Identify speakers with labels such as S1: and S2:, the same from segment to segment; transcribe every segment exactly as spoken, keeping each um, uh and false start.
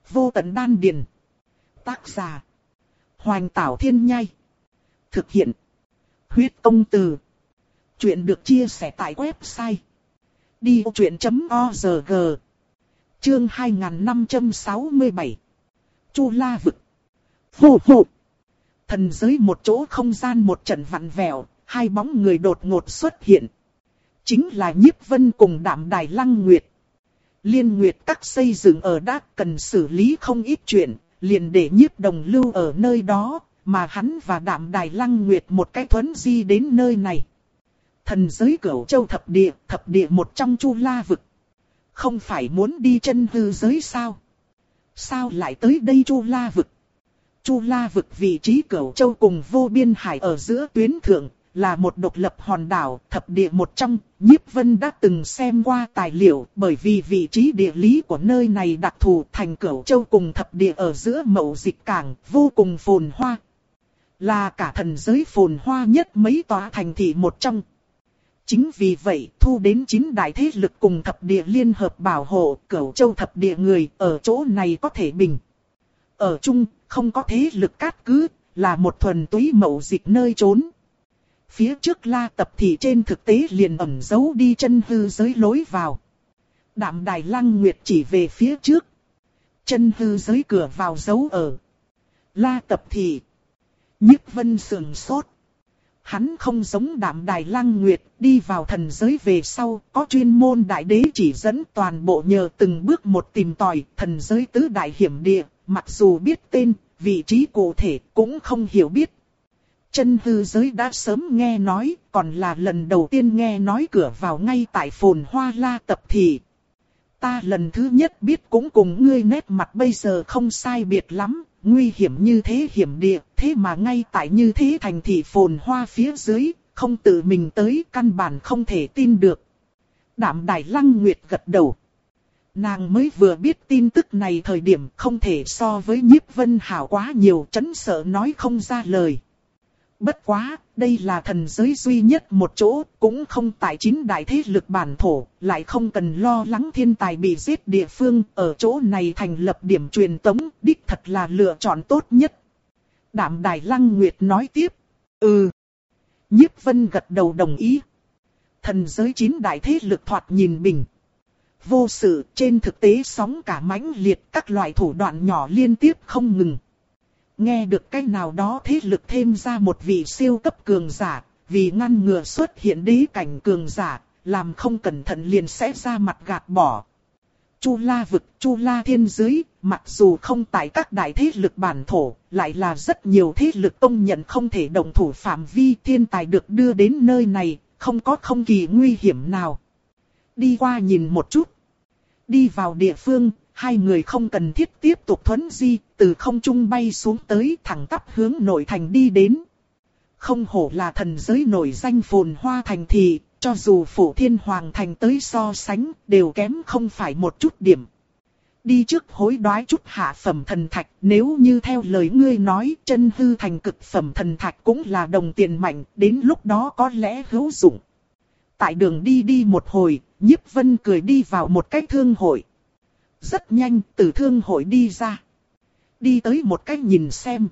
S1: Vô tận đan điền. Tác giả. Hoành Tảo Thiên Nhai. Thực hiện. Huyết Công Từ. Chuyện được chia sẻ tại website đi vô chuyện chấm org. Chương hai nghìn năm trăm sáu mươi bảy. Chu La Vực. Hù hù. Thần giới một chỗ không gian một trận vặn vẹo, hai bóng người đột ngột xuất hiện. Chính là Nhiếp Vân cùng Đạm Đài Lăng Nguyệt. Liên Nguyệt các xây dựng ở Đác cần xử lý không ít chuyện, liền để Nhiếp Đồng lưu ở nơi đó, mà hắn và Đạm Đài Lăng Nguyệt một cái thuấn di đến nơi này. Thần giới Cửu Châu thập địa, thập địa một trong Chu La Vực. Không phải muốn đi chân hư giới sao? Sao lại tới đây Chu La Vực? Chu La Vực vị trí Cửu Châu cùng Vô Biên Hải ở giữa tuyến thượng, là một độc lập hòn đảo, thập địa một trong. Nhiếp Vân đã từng xem qua tài liệu, bởi vì vị trí địa lý của nơi này đặc thù, thành Cửu Châu cùng thập địa ở giữa mậu dịch cảng, vô cùng phồn hoa. Là cả thần giới phồn hoa nhất mấy tòa thành thị một trong. Chính vì vậy, thu đến chín đại thế lực cùng thập địa liên hợp bảo hộ, Cửu Châu thập địa người ở chỗ này có thể bình. Ở chung, không có thế lực cát cứ, là một thuần túy mậu dịch nơi trốn. Phía trước La Tập Thị trên thực tế liền ẩn giấu đi chân hư giới lối vào. Đạm Đài Lăng Nguyệt chỉ về phía trước. Chân hư giới cửa vào giấu ở La Tập Thị. Nhiếp Vân sườn sốt. Hắn không giống Đạm Đài Lăng Nguyệt, đi vào thần giới về sau, có chuyên môn đại đế chỉ dẫn toàn bộ nhờ từng bước một tìm tòi, thần giới tứ đại hiểm địa, mặc dù biết tên, vị trí cụ thể cũng không hiểu biết. Chân hư giới đã sớm nghe nói, còn là lần đầu tiên nghe nói cửa vào ngay tại phồn hoa La Tập Thị. Ta lần thứ nhất biết cũng cùng ngươi nét mặt bây giờ không sai biệt lắm, nguy hiểm như thế hiểm địa, thế mà ngay tại như thế thành thị phồn hoa phía dưới, không tự mình tới căn bản không thể tin được. Đạm Đài Lăng Nguyệt gật đầu. Nàng mới vừa biết tin tức này thời điểm không thể so với Nhiếp Vân hảo quá nhiều, chấn sợ nói không ra lời. Bất quá, đây là thần giới duy nhất một chỗ, cũng không tại chín đại thế lực bản thổ, lại không cần lo lắng thiên tài bị giết địa phương, ở chỗ này thành lập điểm truyền tống, đích thật là lựa chọn tốt nhất. Đạm Đài Lăng Nguyệt nói tiếp, ừ. Nhiếp Vân gật đầu đồng ý. Thần giới chín đại thế lực thoạt nhìn bình. Vô sự, trên thực tế sóng cả mãnh liệt, các loại thủ đoạn nhỏ liên tiếp không ngừng. Nghe được cái nào đó thế lực thêm ra một vị siêu cấp cường giả, vì ngăn ngừa xuất hiện đế cảnh cường giả, làm không cẩn thận liền sẽ ra mặt gạt bỏ. Chu La Vực, Chu La Thiên Giới, mặc dù không tại các đại thế lực bản thổ, lại là rất nhiều thế lực công nhận không thể đồng thủ phạm vi, thiên tài được đưa đến nơi này, không có không kỳ nguy hiểm nào. Đi qua nhìn một chút. Đi vào địa phương, hai người không cần thiết tiếp tục thuấn di, từ không trung bay xuống tới thẳng tắp hướng nội thành đi đến. Không hổ là thần giới nổi danh phồn hoa thành thị, cho dù Phủ Thiên Hoàng thành tới so sánh, đều kém không phải một chút điểm. Đi trước hối đoái chút hạ phẩm thần thạch, nếu như theo lời ngươi nói, chân hư thành cực phẩm thần thạch cũng là đồng tiền mạnh, đến lúc đó có lẽ hữu dụng. Tại đường đi đi một hồi, Nhiếp Vân cười đi vào một cái thương hội. Rất nhanh từ thương hội đi ra. Đi tới một cái nhìn xem.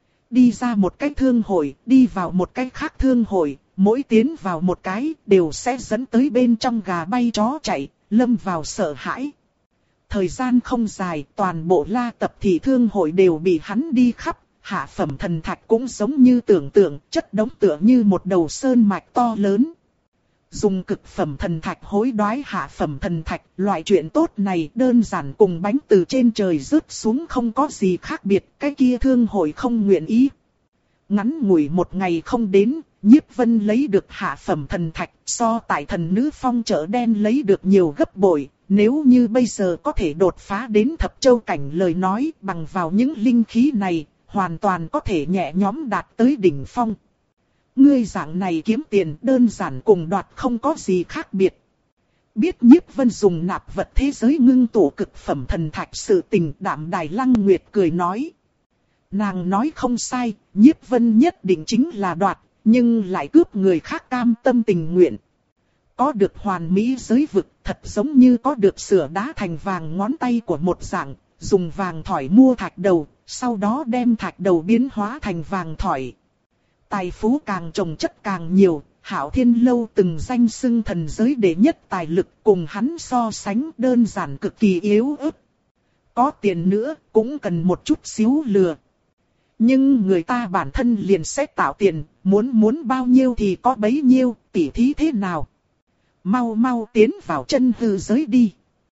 S1: Đi ra một cái thương hội, đi vào một cái khác thương hội. Mỗi tiến vào một cái đều sẽ dẫn tới bên trong gà bay chó chạy, lâm vào sợ hãi. Thời gian không dài, toàn bộ La Tập Thị thương hội đều bị hắn đi khắp. Hạ phẩm thần thạch cũng giống như tưởng tượng, chất đống tựa như một đầu sơn mạch to lớn. Dùng cực phẩm thần thạch hối đoái hạ phẩm thần thạch, loại chuyện tốt này đơn giản cùng bánh từ trên trời rớt xuống không có gì khác biệt, cái kia thương hội không nguyện ý. Ngắn ngủi một ngày không đến, Nhiếp Vân lấy được hạ phẩm thần thạch, so tại thần nữ phong chợ đen lấy được nhiều gấp bội, nếu như bây giờ có thể đột phá đến thập châu cảnh lời nói, bằng vào những linh khí này, hoàn toàn có thể nhẹ nhõm đạt tới đỉnh phong. Ngươi dạng này kiếm tiền đơn giản cùng đoạt không có gì khác biệt. Biết Nhiếp Vân dùng nạp vật thế giới ngưng tụ cực phẩm thần thạch sự tình, Đạm Đài Lăng Nguyệt cười nói. Nàng nói không sai, Nhiếp Vân nhất định chính là đoạt, nhưng lại cướp người khác cam tâm tình nguyện. Có được hoàn mỹ giới vực, thật giống như có được sửa đá thành vàng ngón tay của một dạng, dùng vàng thỏi mua thạch đầu, sau đó đem thạch đầu biến hóa thành vàng thỏi. Tài phú càng trồng chất càng nhiều, Hạo Thiên Lâu từng danh xưng thần giới đệ nhất tài lực, cùng hắn so sánh đơn giản cực kỳ yếu ớt. Có tiền nữa cũng cần một chút xíu lừa. Nhưng người ta bản thân liền sẽ tạo tiền, muốn muốn bao nhiêu thì có bấy nhiêu, tỉ thí thế nào. Mau mau tiến vào chân hư giới đi.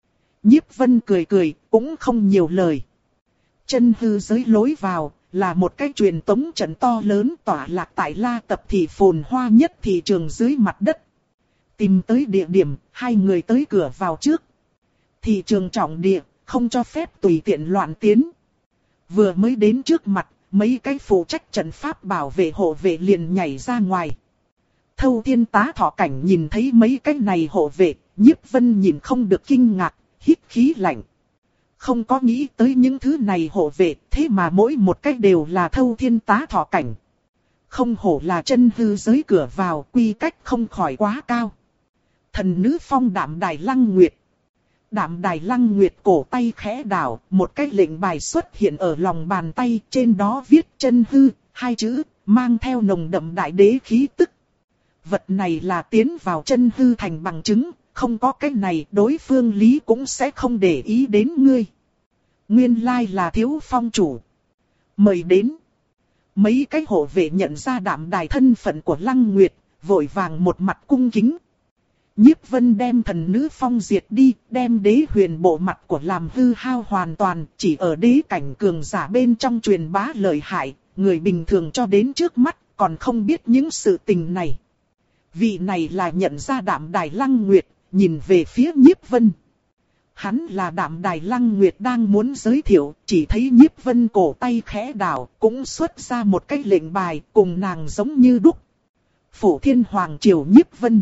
S1: Nhiếp Vân cười cười, cũng không nhiều lời. Chân hư giới lối vào, là một cái truyền tống trận to lớn tỏa lạc tại La Tập thị phồn hoa nhất thị trường dưới mặt đất. Tìm tới địa điểm, hai người tới cửa vào trước. Thị trường trọng địa, không cho phép tùy tiện loạn tiến. Vừa mới đến trước mặt, mấy cái phụ trách trận pháp bảo vệ hộ vệ liền nhảy ra ngoài. Thâu Thiên Tá Thọ Cảnh nhìn thấy mấy cái này hộ vệ, Nhiếp Vân nhìn không được kinh ngạc, hít khí lạnh. Không có nghĩ tới những thứ này hộ vệ, thế mà mỗi một cái đều là Thâu Thiên Tá Thọ Cảnh. Không hổ là chân hư giới cửa vào, quy cách không khỏi quá cao. Thần nữ phong Đạm Đài Lăng Nguyệt. Đạm Đài Lăng Nguyệt cổ tay khẽ đảo, một cái lệnh bài xuất hiện ở lòng bàn tay, trên đó viết chân hư, hai chữ, mang theo nồng đậm đại đế khí tức. Vật này là tiến vào chân hư thành bằng chứng, không có cái này đối phương lý cũng sẽ không để ý đến ngươi. Nguyên lai là Thiếu Phong chủ. Mời đến. Mấy cái hộ vệ nhận ra Đạm Đài thân phận của Lăng Nguyệt, vội vàng một mặt cung kính. Nhiếp Vân đem thần nữ phong diệt đi, đem đế huyền bộ mặt của làm hư hao hoàn toàn, chỉ ở đế cảnh cường giả bên trong truyền bá lợi hại, người bình thường cho đến trước mắt, còn không biết những sự tình này. Vị này là nhận ra Đạm Đài Lăng Nguyệt, nhìn về phía Nhiếp Vân. Hắn là Đạm Đài Lăng Nguyệt đang muốn giới thiệu, chỉ thấy Nhiếp Vân cổ tay khẽ đảo, cũng xuất ra một cái lệnh bài, cùng nàng giống như đúc. Phổ Thiên Hoàng Triều Nhiếp Vân.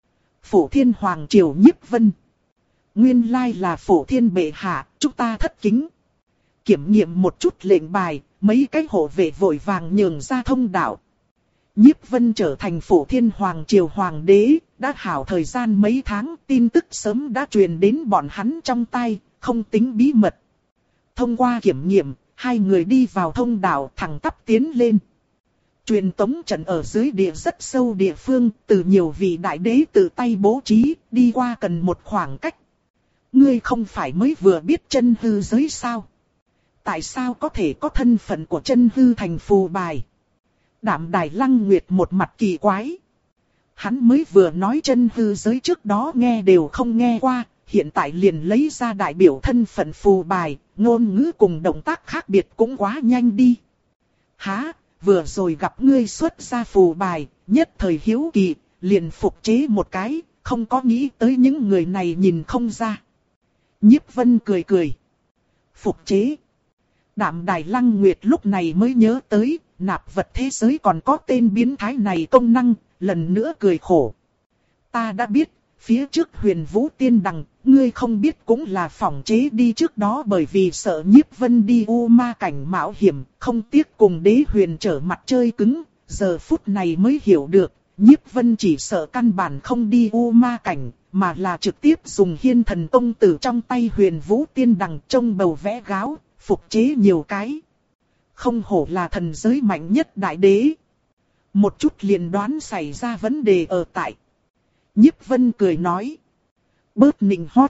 S1: Phổ Thiên Hoàng Triều Nhiếp Vân. Nguyên lai là Phổ Thiên bệ hạ, chúng ta thất kính. Kiểm nghiệm một chút lệnh bài, mấy cái hộ vệ vội vàng nhường ra thông đạo. Nhiếp Vân trở thành Phổ Thiên Hoàng Triều Hoàng đế, đã hảo thời gian mấy tháng, tin tức sớm đã truyền đến bọn hắn trong tay, không tính bí mật. Thông qua kiểm nghiệm, hai người đi vào thông đạo thẳng tắp tiến lên. Truyền tống trận ở dưới địa rất sâu địa phương, từ nhiều vị đại đế tự tay bố trí, đi qua cần một khoảng cách. Ngươi không phải mới vừa biết chân hư giới sao? Tại sao có thể có thân phận của chân hư thành phù bài? Đạm Đài Lăng Nguyệt một mặt kỳ quái. Hắn mới vừa nói chân hư giới trước đó nghe đều không nghe qua, hiện tại liền lấy ra đại biểu thân phận phù bài, ngôn ngữ cùng động tác khác biệt cũng quá nhanh đi. Hả? Vừa rồi gặp ngươi xuất ra phù bài, nhất thời hiếu kỳ, liền phục chế một cái, không có nghĩ tới những người này nhìn không ra. Nhiếp Vân cười cười. Phục chế. Đạm Đài Lăng Nguyệt lúc này mới nhớ tới, nạp vật thế giới còn có tên biến thái này công năng, lần nữa cười khổ. Ta đã biết, phía trước Huyền Vũ Tiên Đằng, ngươi không biết cũng là phỏng chế đi trước đó bởi vì sợ Nhiếp Vân đi u ma cảnh mạo hiểm, không tiếc cùng đế huyền trở mặt chơi cứng, giờ phút này mới hiểu được, Nhiếp Vân chỉ sợ căn bản không đi u ma cảnh, mà là trực tiếp dùng hiên thần tông tử trong tay Huyền Vũ Tiên Đằng trông bầu vẽ gáo, phục chế nhiều cái. Không hổ là thần giới mạnh nhất đại đế. Một chút liền đoán xảy ra vấn đề ở tại. Nhiếp Vân cười nói. Bớt nịnh hót.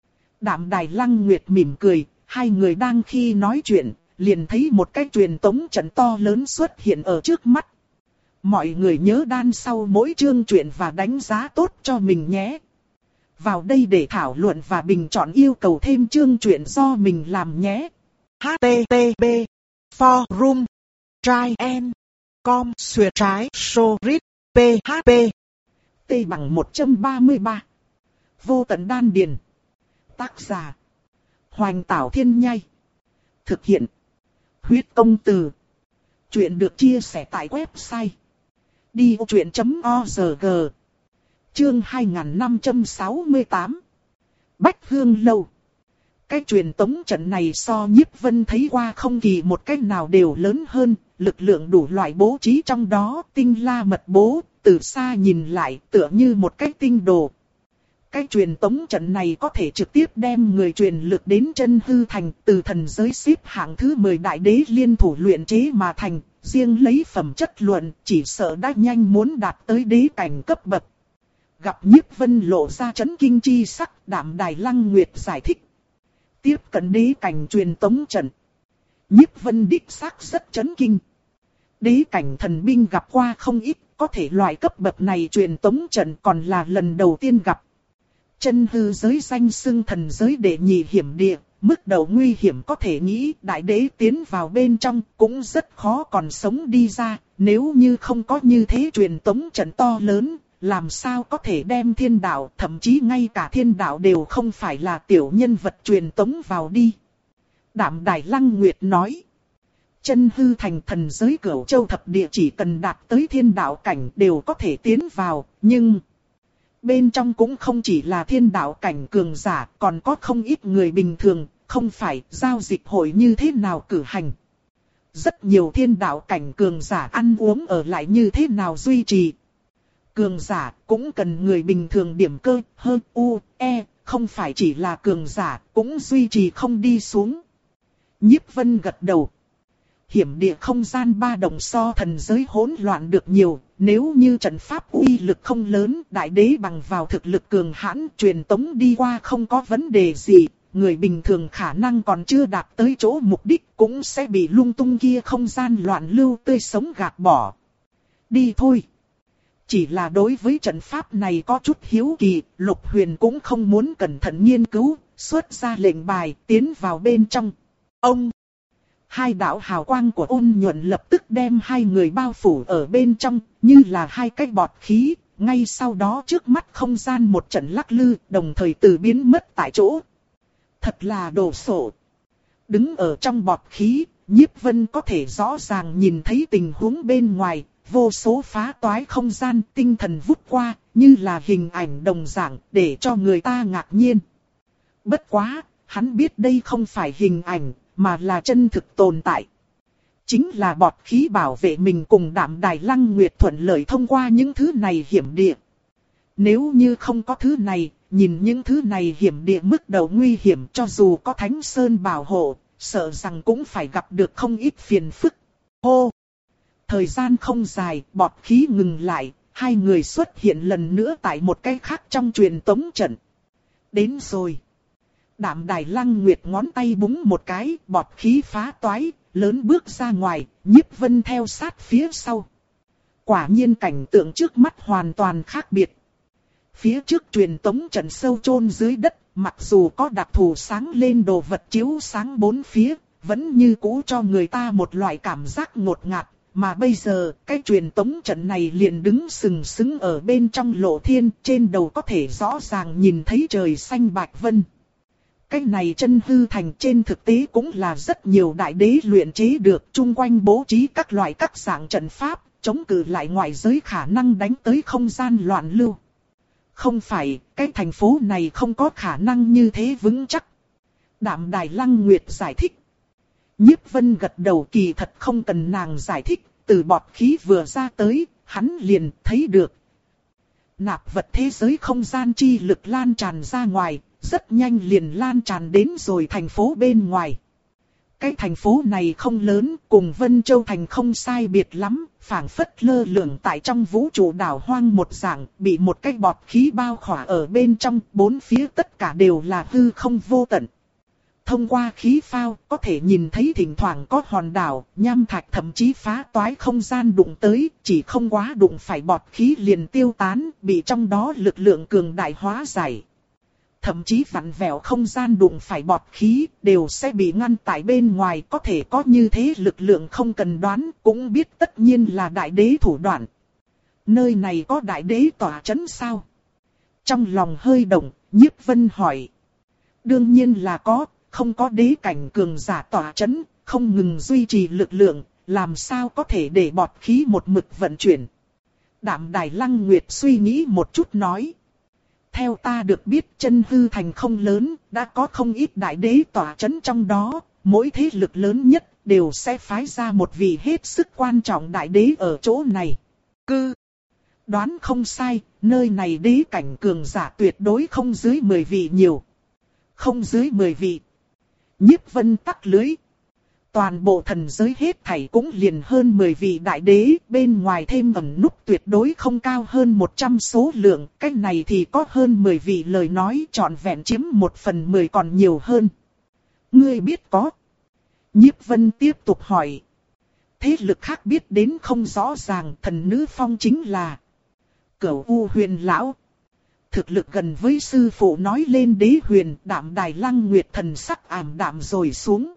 S1: Đạm Đài Lăng Nguyệt mỉm cười. Hai người đang khi nói chuyện. Liền thấy một cái truyền tống trận to lớn xuất hiện ở trước mắt. Mọi người nhớ đan sau mỗi chương truyện và đánh giá tốt cho mình nhé. Vào đây để thảo luận và bình chọn yêu cầu thêm chương truyện do mình làm nhé. H T T P Forum Try and Com Xuyệt trái Sorit P H P T bằng một trăm ba mươi ba. Vô tận đan điền. Tác giả Hoành Tảo Thiên Nhai. Thực hiện Huyết Công Từ. Chuyện được chia sẻ tại website đi ô truyện chấm org. Chương hai nghìn năm trăm sáu mươi tám. Bách Hương Lâu. Cái truyền tống trận này so Nhiếp Vân thấy qua không kỳ một cách nào đều lớn hơn, lực lượng đủ loại bố trí trong đó tinh la mật bố, từ xa nhìn lại tựa như một cái tinh đồ. cái truyền tống trận này có thể trực tiếp đem người truyền lực đến chân hư thành, từ thần giới xếp hạng thứ mười đại đế liên thủ luyện chế mà thành, riêng lấy phẩm chất luận, chỉ sợ đã nhanh muốn đạt tới đế cảnh cấp bậc. Gặp Nhiếp Vân lộ ra chấn kinh chi sắc, Đạm Đài Lăng Nguyệt giải thích. Tiếp cận đế cảnh truyền tống trận. Nhiếp Vân đích xác rất chấn kinh. Đế cảnh thần binh gặp qua không ít, có thể loại cấp bậc này truyền tống trận còn là lần đầu tiên gặp. Chân hư giới danh xưng thần giới đệ nhị hiểm địa, mức độ nguy hiểm có thể nghĩ đại đế tiến vào bên trong cũng rất khó còn sống đi ra, nếu như không có như thế truyền tống trận to lớn, làm sao có thể đem thiên đạo, thậm chí ngay cả thiên đạo đều không phải là tiểu nhân vật truyền tống vào đi. Đạm Đài Lăng Nguyệt nói, chân hư thành thần giới Cửu Châu thập địa chỉ cần đạt tới thiên đạo cảnh đều có thể tiến vào, nhưng bên trong cũng không chỉ là thiên đạo cảnh cường giả, còn có không ít người bình thường, không phải giao dịch hội như thế nào cử hành. Rất nhiều thiên đạo cảnh cường giả ăn uống ở lại như thế nào duy trì. Cường giả cũng cần người bình thường điểm cơ, hơn u, e, không phải chỉ là cường giả, cũng duy trì không đi xuống. Nhiếp Vân gật đầu. Hiểm địa không gian ba đồng so thần giới hỗn loạn được nhiều, nếu như trận pháp uy lực không lớn, đại đế bằng vào thực lực cường hãn truyền tống đi qua không có vấn đề gì, người bình thường khả năng còn chưa đạt tới chỗ mục đích cũng sẽ bị lung tung kia không gian loạn lưu tươi sống gạt bỏ. Đi thôi. Chỉ là đối với trận pháp này có chút hiếu kỳ, Lục Huyền cũng không muốn cẩn thận nghiên cứu, xuất ra lệnh bài tiến vào bên trong. Ông! Hai đạo hào quang của ôn nhuận lập tức đem hai người bao phủ ở bên trong, như là hai cái bọt khí, ngay sau đó trước mắt không gian một trận lắc lư, đồng thời từ biến mất tại chỗ. Thật là đồ sộ. Đứng ở trong bọt khí, Nhiếp Vân có thể rõ ràng nhìn thấy tình huống bên ngoài, vô số phá toái không gian tinh thần vút qua, như là hình ảnh đồng dạng, để cho người ta ngạc nhiên. Bất quá, hắn biết đây không phải hình ảnh, mà là chân thực tồn tại. Chính là bọt khí bảo vệ mình cùng Đạm Đài Lăng Nguyệt thuận lợi thông qua những thứ này hiểm địa. Nếu như không có thứ này, nhìn những thứ này hiểm địa mức độ nguy hiểm cho dù có Thánh Sơn bảo hộ, sợ rằng cũng phải gặp được không ít phiền phức. Hô! Thời gian không dài, bọt khí ngừng lại, hai người xuất hiện lần nữa tại một cái khác trong truyền tống trận. Đến rồi. Đạm Đài Lăng Nguyệt ngón tay búng một cái, bọt khí phá toái, lớn bước ra ngoài, Nhiếp Vân theo sát phía sau. Quả nhiên cảnh tượng trước mắt hoàn toàn khác biệt. Phía trước truyền tống trận sâu chôn dưới đất, mặc dù có đặc thù sáng lên đồ vật chiếu sáng bốn phía, vẫn như cũ cho người ta một loại cảm giác ngột ngạt. Mà bây giờ, cái truyền tống trận này liền đứng sừng sững ở bên trong lộ thiên, trên đầu có thể rõ ràng nhìn thấy trời xanh bạch vân. Cái này chân hư thành trên thực tế cũng là rất nhiều đại đế luyện chế được, chung quanh bố trí các loại các dạng trận pháp, chống cự lại ngoại giới khả năng đánh tới không gian loạn lưu. Không phải, cái thành phố này không có khả năng như thế vững chắc. Đạm Đài Lăng Nguyệt giải thích. Nhiếp Vân gật đầu, kỳ thật không cần nàng giải thích, từ bọt khí vừa ra tới, hắn liền thấy được. Nạp vật thế giới không gian chi lực lan tràn ra ngoài, rất nhanh liền lan tràn đến rồi thành phố bên ngoài. Cái thành phố này không lớn, cùng Vân Châu Thành không sai biệt lắm, phảng phất lơ lửng tại trong vũ trụ đảo hoang một dạng, bị một cái bọt khí bao khỏa ở bên trong, bốn phía tất cả đều là hư không vô tận. Thông qua khí phao, có thể nhìn thấy thỉnh thoảng có hòn đảo, nham thạch thậm chí phá toái không gian đụng tới, chỉ không quá đụng phải bọt khí liền tiêu tán, bị trong đó lực lượng cường đại hóa giải. Thậm chí vặn vẹo không gian đụng phải bọt khí, đều sẽ bị ngăn tại bên ngoài, có thể có như thế lực lượng không cần đoán, cũng biết tất nhiên là đại đế thủ đoạn. Nơi này có đại đế tỏa chấn sao? Trong lòng hơi động, Nhiếp Vân hỏi. Đương nhiên là có. Không có đế cảnh cường giả tỏa chấn, không ngừng duy trì lực lượng, làm sao có thể để bọt khí một mực vận chuyển. Đạm Đài Lăng Nguyệt suy nghĩ một chút nói. Theo ta được biết chân hư thành không lớn, đã có không ít đại đế tỏa chấn trong đó, mỗi thế lực lớn nhất đều sẽ phái ra một vị hết sức quan trọng đại đế ở chỗ này. Cư Đoán không sai, nơi này đế cảnh cường giả tuyệt đối không dưới mười vị nhiều. Không dưới mười vị. Nhiếp Vân tắc lưới. Toàn bộ thần giới hết thảy cũng liền hơn mười vị đại đế, bên ngoài thêm ẩn núp tuyệt đối không cao hơn một trăm số lượng, cái này thì có hơn mười vị lời nói trọn vẹn chiếm một phần mười còn nhiều hơn. Ngươi biết có. Nhiếp Vân tiếp tục hỏi. Thế lực khác biết đến không rõ ràng, Thần Nữ Phong chính là Cửu U Huyền Lão. Thực lực gần với sư phụ nói lên đế huyền, Đạm Đài Lăng Nguyệt thần sắc ảm đạm rồi xuống.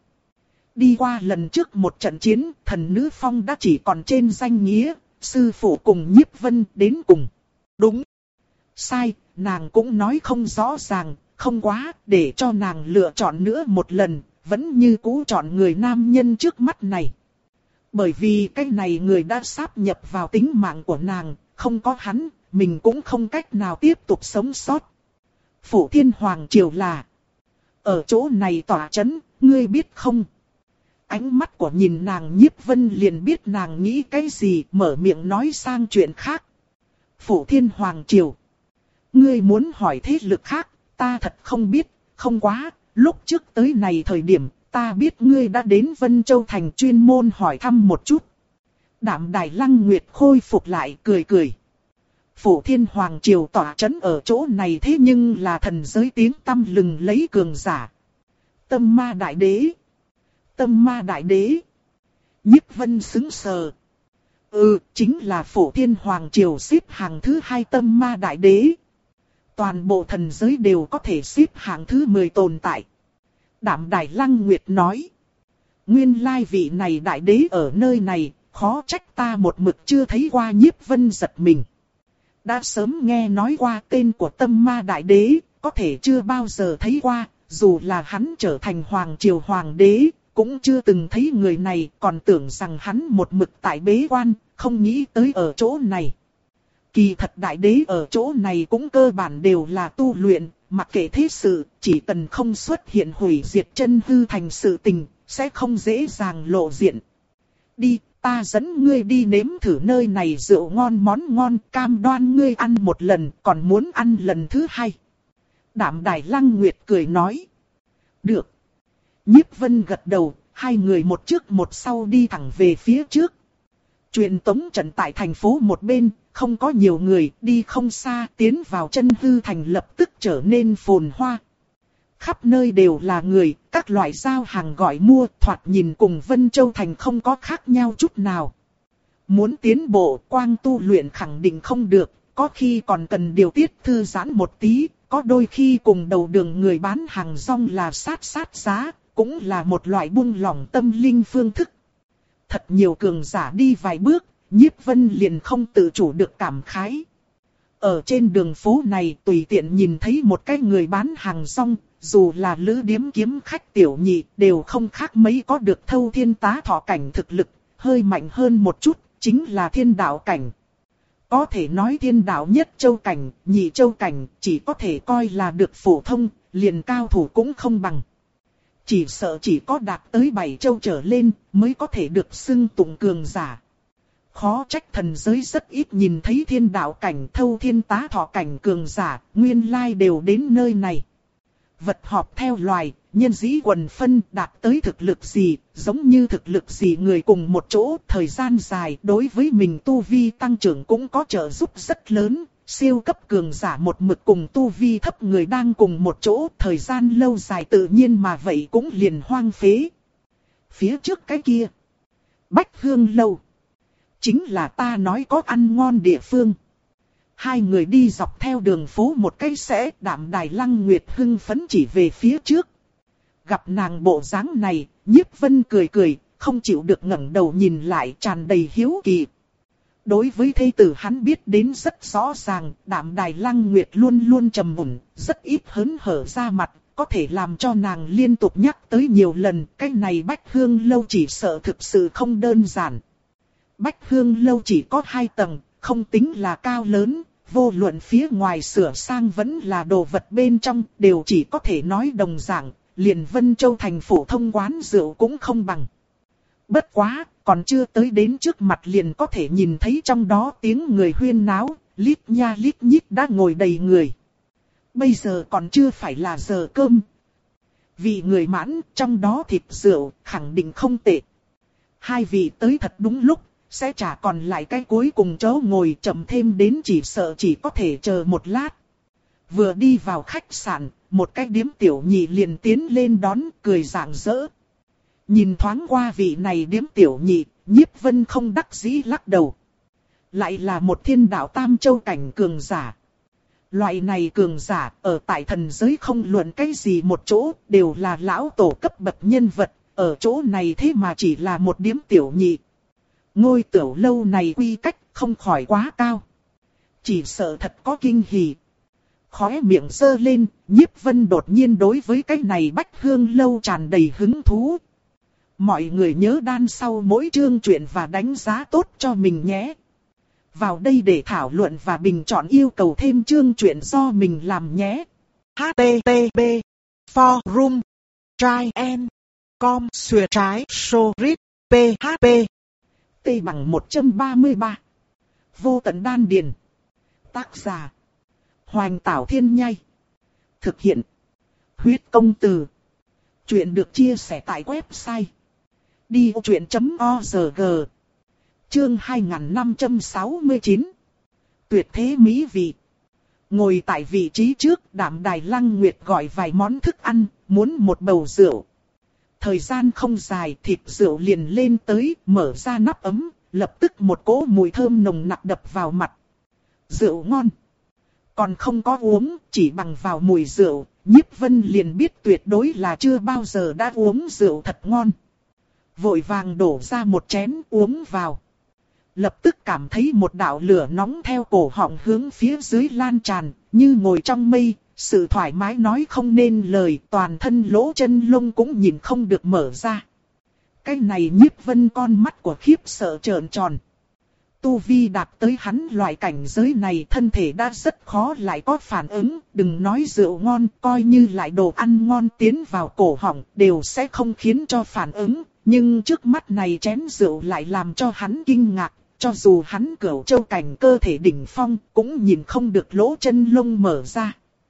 S1: Đi qua lần trước một trận chiến, Thần Nữ Phong đã chỉ còn trên danh nghĩa, sư phụ cùng Nhiếp Vân đến cùng. Đúng. Sai, nàng cũng nói không rõ ràng, không quá, để cho nàng lựa chọn nữa một lần, vẫn như cũ chọn người nam nhân trước mắt này. Bởi vì cái này người đã sáp nhập vào tính mạng của nàng, không có hắn, mình cũng không cách nào tiếp tục sống sót. Phủ Thiên Hoàng Triều là ở chỗ này tỏa chấn, ngươi biết không? Ánh mắt của nhìn nàng Nhiếp Vân liền biết nàng nghĩ cái gì, mở miệng nói sang chuyện khác. Phủ Thiên Hoàng Triều. Ngươi muốn hỏi thế lực khác, ta thật không biết, không quá, lúc trước tới này thời điểm, ta biết ngươi đã đến Vân Châu Thành chuyên môn hỏi thăm một chút. Đạm Đài Lăng Nguyệt khôi phục lại cười cười. Phủ Thiên Hoàng Triều tỏa chấn ở chỗ này thế nhưng là thần giới tiếng tăm lừng lấy cường giả. Tâm Ma Đại Đế. Tâm Ma Đại Đế. Nhiếp Vân sững sờ. Ừ, chính là Phủ Thiên Hoàng Triều xếp hàng thứ hai Tâm Ma Đại Đế. Toàn bộ thần giới đều có thể xếp hạng thứ mười tồn tại. Đạm Đài Lăng Nguyệt nói. Nguyên lai vị này đại đế ở nơi này, khó trách ta một mực chưa thấy qua. Nhiếp Vân giật mình. Đã sớm nghe nói qua tên của Tâm Ma Đại Đế, có thể chưa bao giờ thấy qua, dù là hắn trở thành Hoàng Triều Hoàng Đế, cũng chưa từng thấy người này, còn tưởng rằng hắn một mực tại bế quan, không nghĩ tới ở chỗ này. Kỳ thật đại đế ở chỗ này cũng cơ bản đều là tu luyện, mặc kệ thế sự, chỉ cần không xuất hiện hủy diệt chân hư thành sự tình, sẽ không dễ dàng lộ diện. Đi, ta dẫn ngươi đi nếm thử nơi này rượu ngon món ngon, cam đoan ngươi ăn một lần, còn muốn ăn lần thứ hai. Đạm Đài Lăng Nguyệt cười nói. Được. Nhiếp Vân gật đầu, hai người một trước một sau đi thẳng về phía trước. Truyền tống trận tại thành phố một bên, không có nhiều người, đi không xa, tiến vào chân hư thành lập tức trở nên phồn hoa. Khắp nơi đều là người, các loại giao hàng gọi mua, thoạt nhìn cùng Vân Châu Thành không có khác nhau chút nào. Muốn tiến bộ, quang tu luyện khẳng định không được, có khi còn cần điều tiết thư giãn một tí, có đôi khi cùng đầu đường người bán hàng rong là sát sát giá, cũng là một loại buông lỏng tâm linh phương thức. Thật nhiều cường giả đi vài bước, Nhiếp Vân liền không tự chủ được cảm khái. Ở trên đường phố này tùy tiện nhìn thấy một cái người bán hàng rong, dù là lữ điếm kiếm khách tiểu nhị đều không khác mấy có được thâu thiên tá thọ cảnh thực lực, hơi mạnh hơn một chút, chính là thiên đạo cảnh. Có thể nói thiên đạo nhất châu cảnh, nhị châu cảnh, chỉ có thể coi là được phổ thông, liền cao thủ cũng không bằng. Chỉ sợ chỉ có đạt tới bảy châu trở lên mới có thể được xưng tụng cường giả. Khó trách thần giới rất ít nhìn thấy thiên đạo cảnh thâu thiên tá thọ cảnh cường giả, nguyên lai đều đến nơi này. Vật họp theo loài, nhân dĩ quần phân đạt tới thực lực gì, giống như thực lực gì người cùng một chỗ, thời gian dài đối với mình tu vi tăng trưởng cũng có trợ giúp rất lớn. Siêu cấp cường giả một mực cùng tu vi thấp người đang cùng một chỗ, thời gian lâu dài tự nhiên mà vậy cũng liền hoang phế. Phía trước cái kia, Bách Hương Lâu, chính là ta nói có ăn ngon địa phương. Hai người đi dọc theo đường phố một cái sẽ, Đạm Đài Lăng Nguyệt hưng phấn chỉ về phía trước. Gặp nàng bộ dáng này, Nhiếp Vân cười cười, không chịu được ngẩng đầu nhìn lại, tràn đầy hiếu kỳ. Đối với thê tử hắn biết đến rất rõ ràng, Đạm Đài Lăng Nguyệt luôn luôn trầm mùn, rất ít hớn hở ra mặt, có thể làm cho nàng liên tục nhắc tới nhiều lần, cái này Bách Hương Lâu chỉ sợ thực sự không đơn giản. Bách Hương Lâu chỉ có hai tầng, không tính là cao lớn, vô luận phía ngoài sửa sang vẫn là đồ vật bên trong, đều chỉ có thể nói đồng dạng, liền Vân Châu thành phổ thông quán rượu cũng không bằng. Bất quá, còn chưa tới đến trước mặt liền có thể nhìn thấy trong đó tiếng người huyên náo, lít nha lít nhít đã ngồi đầy người. Bây giờ còn chưa phải là giờ cơm. Vị người mãn, trong đó thịt rượu, khẳng định không tệ. Hai vị tới thật đúng lúc, sẽ chả còn lại cái cuối cùng chỗ ngồi, chậm thêm đến chỉ sợ chỉ có thể chờ một lát. Vừa đi vào khách sạn, một cái điếm tiểu nhị liền tiến lên đón, cười rạng rỡ. Nhìn thoáng qua vị này điếm tiểu nhị, Nhiếp Vân không đắc dĩ lắc đầu. Lại là một thiên đạo tam châu cảnh cường giả. Loại này cường giả ở tại thần giới không luận cái gì một chỗ, đều là lão tổ cấp bậc nhân vật, ở chỗ này thế mà chỉ là một điếm tiểu nhị. Ngôi tiểu lâu này quy cách không khỏi quá cao. Chỉ sợ thật có kinh hỉ. Khóe miệng giơ lên, Nhiếp Vân đột nhiên đối với cái này Bách Hương lâu tràn đầy hứng thú. Mọi người nhớ đan sau mỗi chương truyện và đánh giá tốt cho mình nhé. Vào đây để thảo luận và bình chọn yêu cầu thêm chương truyện do mình làm nhé. H T T P Forum Try and Com Xuyệt trái Sorit P H P T bằng một trăm ba mươi ba. Vô tận đan điền. Tác giả Hoành Tảo Thiên Nhai. Thực hiện Huyết Công Từ. Chuyện được chia sẻ tại website đi ô chuyện chấm org. Chương hai nghìn năm trăm sáu mươi chín. Tuyệt thế mỹ vị. Ngồi tại vị trí trước, Đạm Đài Lăng Nguyệt gọi vài món thức ăn, muốn một bầu rượu. Thời gian không dài, thịt rượu liền lên tới, mở ra nắp ấm, lập tức một cỗ mùi thơm nồng nặc đập vào mặt. Rượu ngon. Còn không có uống, chỉ bằng vào mùi rượu, Nhiếp Vân liền biết tuyệt đối là chưa bao giờ đã uống rượu thật ngon. Vội vàng đổ ra một chén uống vào. Lập tức cảm thấy một đạo lửa nóng theo cổ họng hướng phía dưới lan tràn, như ngồi trong mây, sự thoải mái nói không nên lời, toàn thân lỗ chân lông cũng nhìn không được mở ra. Cái này Nhiếp Vân con mắt của khiếp sợ trợn tròn. Tu vi đạt tới hắn loại cảnh giới này, thân thể đã rất khó lại có phản ứng, đừng nói rượu ngon, coi như lại đồ ăn ngon tiến vào cổ họng đều sẽ không khiến cho phản ứng, nhưng trước mắt này chén rượu lại làm cho hắn kinh ngạc, cho dù hắn Cửu Châu cảnh cơ thể đỉnh phong cũng nhìn không được lỗ chân lông mở ra.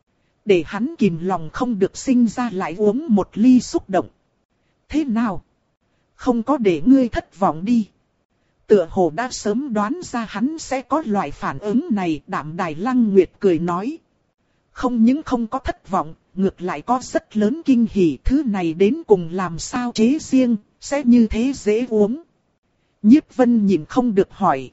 S1: Để hắn kìm lòng không được sinh ra lại uống một ly xúc động. Thế nào? Không có để ngươi thất vọng đi. Tựa hồ đã sớm đoán ra hắn sẽ có loại phản ứng này, Đạm Đài Lăng Nguyệt cười nói. Không những không có thất vọng, ngược lại có rất lớn kinh hỉ, thứ này đến cùng làm sao chế riêng, sẽ như thế dễ uống. Nhiếp Vân nhìn không được hỏi.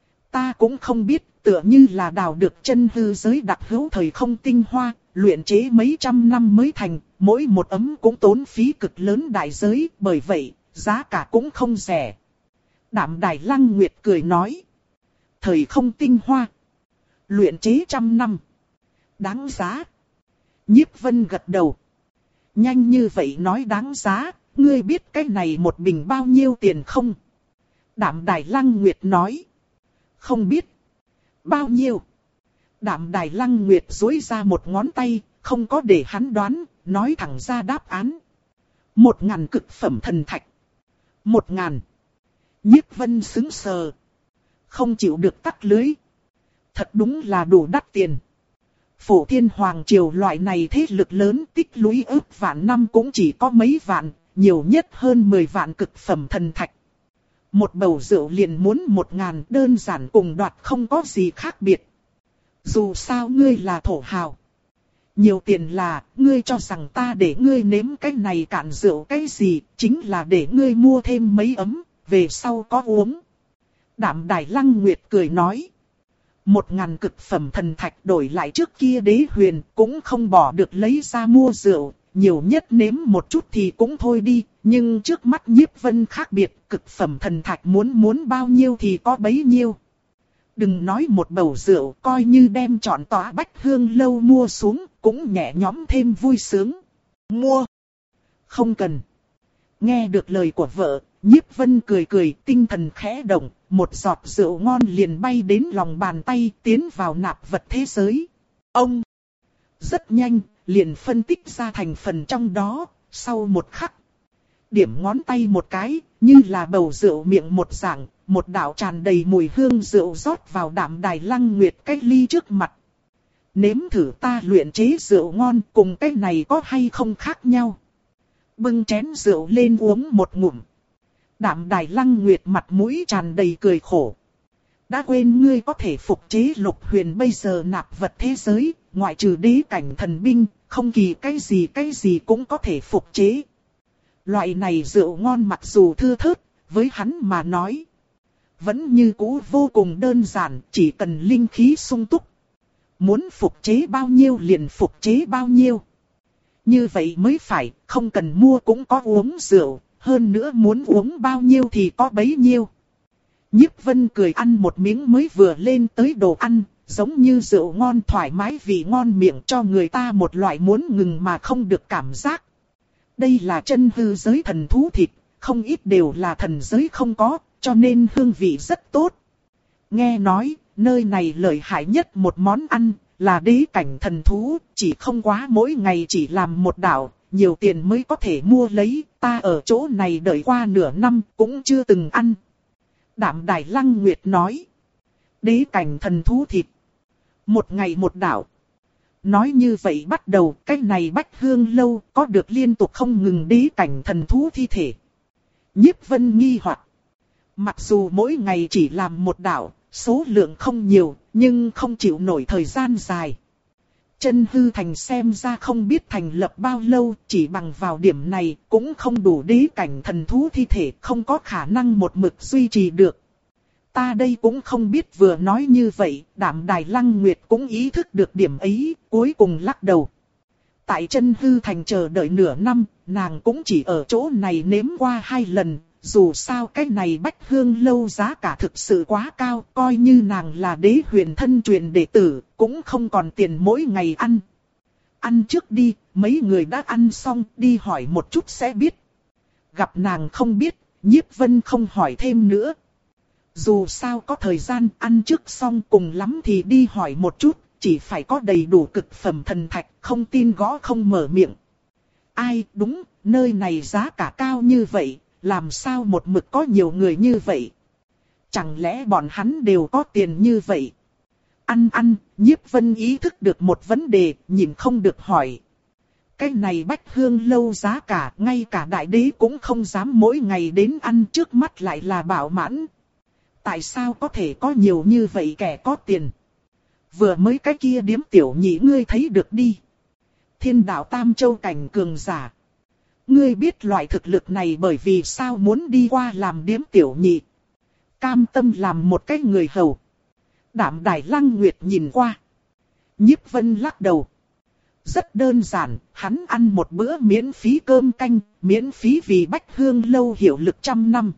S1: Ta cũng không biết, tựa như là đào được chân hư giới đặc hữu thời không tinh hoa, luyện chế mấy trăm năm mới thành, mỗi một ấm cũng tốn phí cực lớn đại giới, bởi vậy, giá cả cũng không rẻ. Đạm Đài Lăng Nguyệt cười nói. Thời không tinh hoa. Luyện chế trăm năm. Đáng giá. Nhiếp Vân gật đầu. Nhanh như vậy nói đáng giá, ngươi biết cái này một bình bao nhiêu tiền không? Đạm Đài Lăng Nguyệt nói. Không biết. Bao nhiêu? Đạm Đài Lăng Nguyệt duỗi ra một ngón tay, không có để hắn đoán, nói thẳng ra đáp án. Một ngàn cực phẩm thần thạch. Một ngàn. Nhiếp Vân sững sờ. Không chịu được tắt lưới. Thật đúng là đủ đắt tiền. Phổ Thiên Hoàng Triều loại này thế lực lớn tích lũy ước vạn năm cũng chỉ có mấy vạn, nhiều nhất hơn mười vạn cực phẩm thần thạch. Một bầu rượu liền muốn một ngàn, đơn giản cùng đoạt không có gì khác biệt. Dù sao ngươi là thổ hào. Nhiều tiền là, ngươi cho rằng ta để ngươi nếm cái này cạn rượu cái gì, chính là để ngươi mua thêm mấy ấm, về sau có uống. Đạm Đài Lăng Nguyệt cười nói. Một ngàn cực phẩm thần thạch đổi lại trước kia đế huyền cũng không bỏ được lấy ra mua rượu, nhiều nhất nếm một chút thì cũng thôi đi, nhưng trước mắt Nhiếp Vân khác biệt, cực phẩm thần thạch muốn muốn bao nhiêu thì có bấy nhiêu. Đừng nói một bầu rượu, coi như đem trọn tòa Bách Hương lâu mua xuống, cũng nhẹ nhõm thêm vui sướng. Mua? Không cần. Nghe được lời của vợ, Nhiếp Vân cười cười, tinh thần khẽ động, một giọt rượu ngon liền bay đến lòng bàn tay, tiến vào nạp vật thế giới. Ông! Rất nhanh, liền phân tích ra thành phần trong đó, sau một khắc. Điểm ngón tay một cái, như là bầu rượu miệng một dạng, một đạo tràn đầy mùi hương rượu rót vào Đạm Đài Lăng Nguyệt cái ly trước mặt. Nếm thử ta luyện chế rượu ngon, cùng cái này có hay không khác nhau. Bưng chén rượu lên uống một ngụm. Đạm Đài Lăng Nguyệt mặt mũi tràn đầy cười khổ. Đã quên ngươi có thể phục chế Lục Huyền bây giờ nạp vật thế giới, ngoại trừ đế cảnh thần binh, không kỳ cái gì cái gì cũng có thể phục chế. Loại này rượu ngon mặc dù thưa thớt, với hắn mà nói, vẫn như cũ vô cùng đơn giản, chỉ cần linh khí sung túc. Muốn phục chế bao nhiêu liền phục chế bao nhiêu. Như vậy mới phải, không cần mua cũng có uống rượu, hơn nữa muốn uống bao nhiêu thì có bấy nhiêu. Nhiếp Vân cười ăn một miếng mới vừa lên tới đồ ăn, giống như rượu ngon thoải mái vị ngon miệng cho người ta một loại muốn ngừng mà không được cảm giác. Đây là chân hư giới thần thú thịt, không ít đều là thần giới không có, cho nên hương vị rất tốt. Nghe nói, nơi này lợi hại nhất một món ăn, là đế cảnh thần thú, chỉ không quá mỗi ngày chỉ làm một đạo, nhiều tiền mới có thể mua lấy, ta ở chỗ này đợi qua nửa năm cũng chưa từng ăn. Đạm Đài Lăng Nguyệt nói, đế cảnh thần thú thịt, một ngày một đạo. Nói như vậy bắt đầu, cái này Bách Hương Lâu có được liên tục không ngừng đế cảnh thần thú thi thể. Nhiếp Vân nghi hoặc, mặc dù mỗi ngày chỉ làm một đạo, số lượng không nhiều, nhưng không chịu nổi thời gian dài. Chân hư thành xem ra không biết thành lập bao lâu, chỉ bằng vào điểm này cũng không đủ đế cảnh thần thú thi thể, không có khả năng một mực duy trì được. Ta đây cũng không biết vừa nói như vậy, Đạm Đài Lăng Nguyệt cũng ý thức được điểm ấy, cuối cùng lắc đầu. Tại chân hư thành chờ đợi nửa năm, nàng cũng chỉ ở chỗ này nếm qua hai lần. Dù sao cái này Bách Hương Lâu giá cả thực sự quá cao, coi như nàng là đế huyền thân truyền đệ tử, cũng không còn tiền mỗi ngày ăn. Ăn trước đi, mấy người đã ăn xong, đi hỏi một chút sẽ biết. Gặp nàng không biết, Nhiếp Vân không hỏi thêm nữa. Dù sao có thời gian ăn trước xong cùng lắm thì đi hỏi một chút, chỉ phải có đầy đủ cực phẩm thần thạch, không tin gõ không mở miệng. Ai đúng, nơi này giá cả cao như vậy. Làm sao một mực có nhiều người như vậy? Chẳng lẽ bọn hắn đều có tiền như vậy? Ăn ăn, Nhiếp Vân ý thức được một vấn đề, nhìn không được hỏi. Cái này Bách Hương Lâu giá cả, ngay cả đại đế cũng không dám mỗi ngày đến ăn, trước mắt lại là bảo mãn. Tại sao có thể có nhiều như vậy kẻ có tiền? Vừa mới cái kia điếm tiểu nhị ngươi thấy được đi. Thiên đạo Tam Châu cảnh cường giả. Ngươi biết loại thực lực này bởi vì sao muốn đi qua làm điếm tiểu nhị. Cam tâm làm một cái người hầu. Đạm Đài Lăng Nguyệt nhìn qua. Nhiếp Vân lắc đầu. Rất đơn giản, hắn ăn một bữa miễn phí cơm canh, miễn phí vì Bách Hương Lâu hiệu lực trăm năm.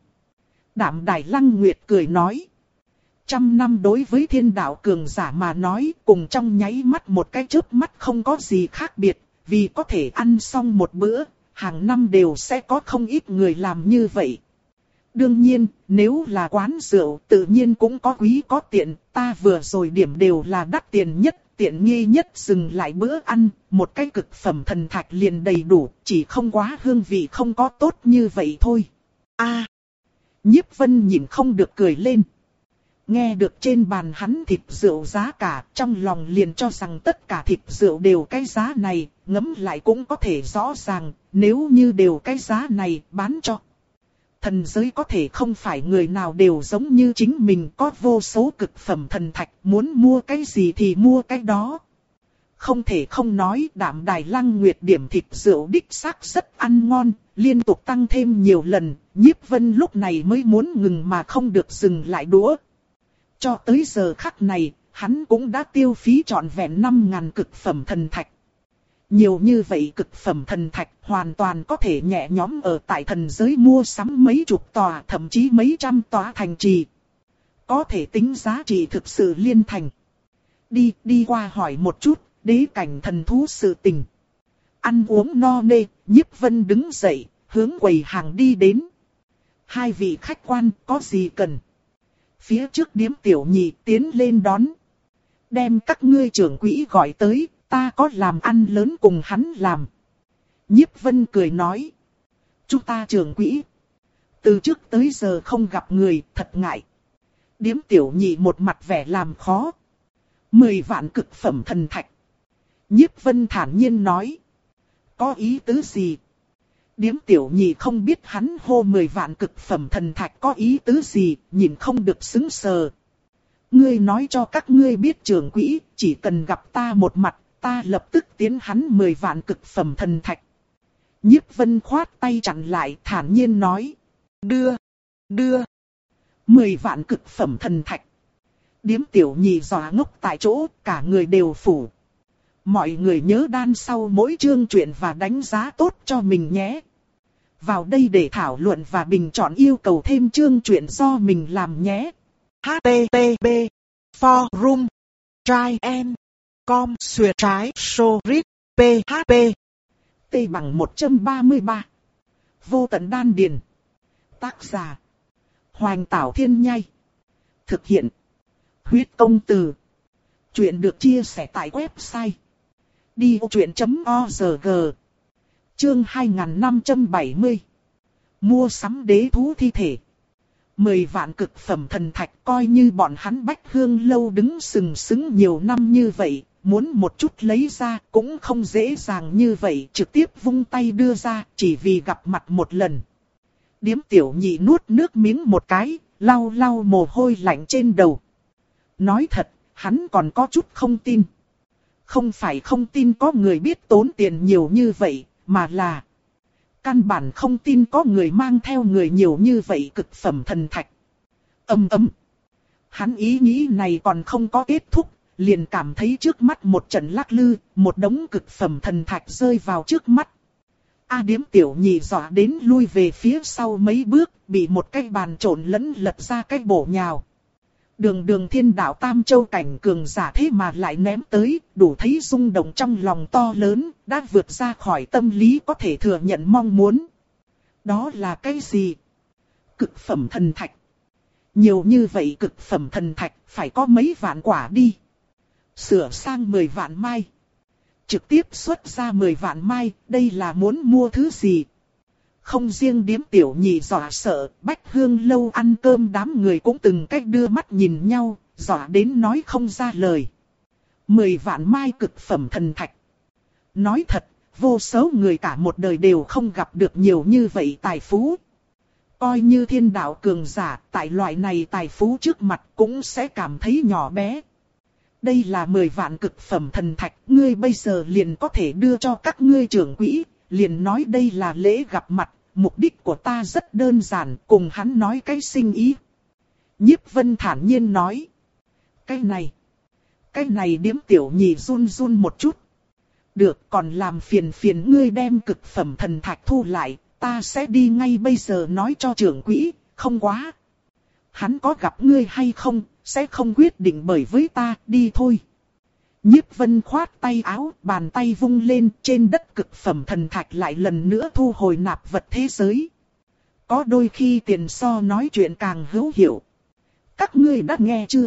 S1: Đạm Đài Lăng Nguyệt cười nói. Trăm năm đối với thiên đạo cường giả mà nói, cùng trong nháy mắt một cái chớp mắt không có gì khác biệt, vì có thể ăn xong một bữa. Hàng năm đều sẽ có không ít người làm như vậy. Đương nhiên, nếu là quán rượu, tự nhiên cũng có quý có tiện. Ta vừa rồi điểm đều là đắt tiền nhất, tiện nghi nhất, dừng lại bữa ăn. Một cái cực phẩm thần thạch liền đầy đủ, chỉ không quá hương vị không có tốt như vậy thôi. A, Nhiếp Vân nhìn không được cười lên. Nghe được trên bàn hắn thịt rượu giá cả, trong lòng liền cho rằng tất cả thịt rượu đều cái giá này, ngẫm lại cũng có thể rõ ràng, nếu như đều cái giá này bán cho. Thần giới có thể không phải người nào đều giống như chính mình có vô số cực phẩm thần thạch, muốn mua cái gì thì mua cái đó. Không thể không nói Đạm Đài Lăng Nguyệt điểm thịt rượu đích xác rất ăn ngon, liên tục tăng thêm nhiều lần, Nhiếp Vân lúc này mới muốn ngừng mà không được dừng lại đũa. Cho tới giờ khắc này, hắn cũng đã tiêu phí trọn vẹn năm ngàn cực phẩm thần thạch. Nhiều như vậy cực phẩm thần thạch hoàn toàn có thể nhẹ nhõm ở tại thần giới mua sắm mấy chục tòa, thậm chí mấy trăm tòa thành trì. Có thể tính giá trị thực sự liên thành. Đi, đi qua hỏi một chút, đế cảnh thần thú sự tình. Ăn uống no nê, Nhiếp Vân đứng dậy, hướng quầy hàng đi đến. Hai vị khách quan, có gì cần? Phía trước điếm tiểu nhị tiến lên đón. Đem các ngươi trưởng quỹ gọi tới, ta có làm ăn lớn cùng hắn làm. Nhiếp Vân cười nói. Chúng ta trưởng quỹ. Từ trước tới giờ không gặp người, thật ngại. Điếm tiểu nhị một mặt vẻ làm khó. Mười vạn cực phẩm thần thạch. Nhiếp Vân thản nhiên nói. Có ý tứ gì? Điếm tiểu nhị không biết hắn hô mười vạn cực phẩm thần thạch có ý tứ gì, nhìn không được sững sờ. Ngươi nói cho các ngươi biết trưởng quỹ, chỉ cần gặp ta một mặt, ta lập tức tiến hắn mười vạn cực phẩm thần thạch. Nhiếp Vân khoát tay chặn lại, thản nhiên nói. Đưa, đưa. Mười vạn cực phẩm thần thạch. Điếm tiểu nhị dọa ngốc tại chỗ, cả người đều phủ. Mọi người nhớ đan sau mỗi chương truyện và đánh giá tốt cho mình nhé. Vào đây để thảo luận và bình chọn yêu cầu thêm chương truyện do mình làm nhé. H T T P Forum Try and Com Xuyệt trái Sorit P H P T bằng một trăm ba mươi ba. Vô tận đan điền. Tác giả Hoành Tảo Thiên Nhai. Thực hiện Huyết Công Từ. Chuyện được chia sẻ tại website đi ô truyện chấm org. Chương hai nghìn năm trăm bảy mươi. Mua sắm đế thú thi thể. Mười vạn cực phẩm thần thạch, coi như bọn hắn Bách Hương Lâu đứng sừng sững nhiều năm như vậy, muốn một chút lấy ra cũng không dễ dàng như vậy, trực tiếp vung tay đưa ra, chỉ vì gặp mặt một lần. Điếm tiểu nhị nuốt nước miếng một cái, lau lau mồ hôi lạnh trên đầu. Nói thật, hắn còn có chút không tin. Không phải không tin có người biết tốn tiền nhiều như vậy, mà là căn bản không tin có người mang theo người nhiều như vậy cực phẩm thần thạch. Ầm ầm. Hắn ý nghĩ này còn không có kết thúc, liền cảm thấy trước mắt một trận lắc lư, một đống cực phẩm thần thạch rơi vào trước mắt. A Điếm tiểu nhị dọa đến lui về phía sau mấy bước, bị một cái bàn trộn lẫn lật ra cái bổ nhào. Đường đường thiên đạo tam châu cảnh cường giả thế mà lại ném tới, đủ thấy rung động trong lòng to lớn, đã vượt ra khỏi tâm lý có thể thừa nhận mong muốn. Đó là cái gì? Cực phẩm thần thạch. Nhiều như vậy cực phẩm thần thạch, phải có mấy vạn quả đi. Sửa sang mười vạn mai. Trực tiếp xuất ra mười vạn mai, đây là muốn mua thứ gì? Không riêng Điếm tiểu nhị dọa sợ, Bách Hương Lâu ăn cơm đám người cũng từng cách đưa mắt nhìn nhau, dọa đến nói không ra lời. Mười vạn mai cực phẩm thần thạch. Nói thật, vô số người cả một đời đều không gặp được nhiều như vậy tài phú. Coi như thiên đạo cường giả, tại loại này tài phú trước mặt cũng sẽ cảm thấy nhỏ bé. Đây là mười vạn cực phẩm thần thạch, ngươi bây giờ liền có thể đưa cho các ngươi trưởng quỹ, liền nói đây là lễ gặp mặt. Mục đích của ta rất đơn giản, cùng hắn nói cái sinh ý. Nhiếp Vân thản nhiên nói. Cái này, cái này Điếm tiểu nhị run run một chút. Được, còn làm phiền phiền ngươi đem cực phẩm thần thạch thu lại, ta sẽ đi ngay bây giờ nói cho trưởng quỹ, không quá. Hắn có gặp ngươi hay không, sẽ không quyết định bởi với ta, đi thôi. Nhiếp Vân khoát tay áo, bàn tay vung lên, trên đất cực phẩm thần thạch lại lần nữa thu hồi nạp vật thế giới. Có đôi khi tiền so nói chuyện càng hữu hiệu. Các ngươi đã nghe chưa?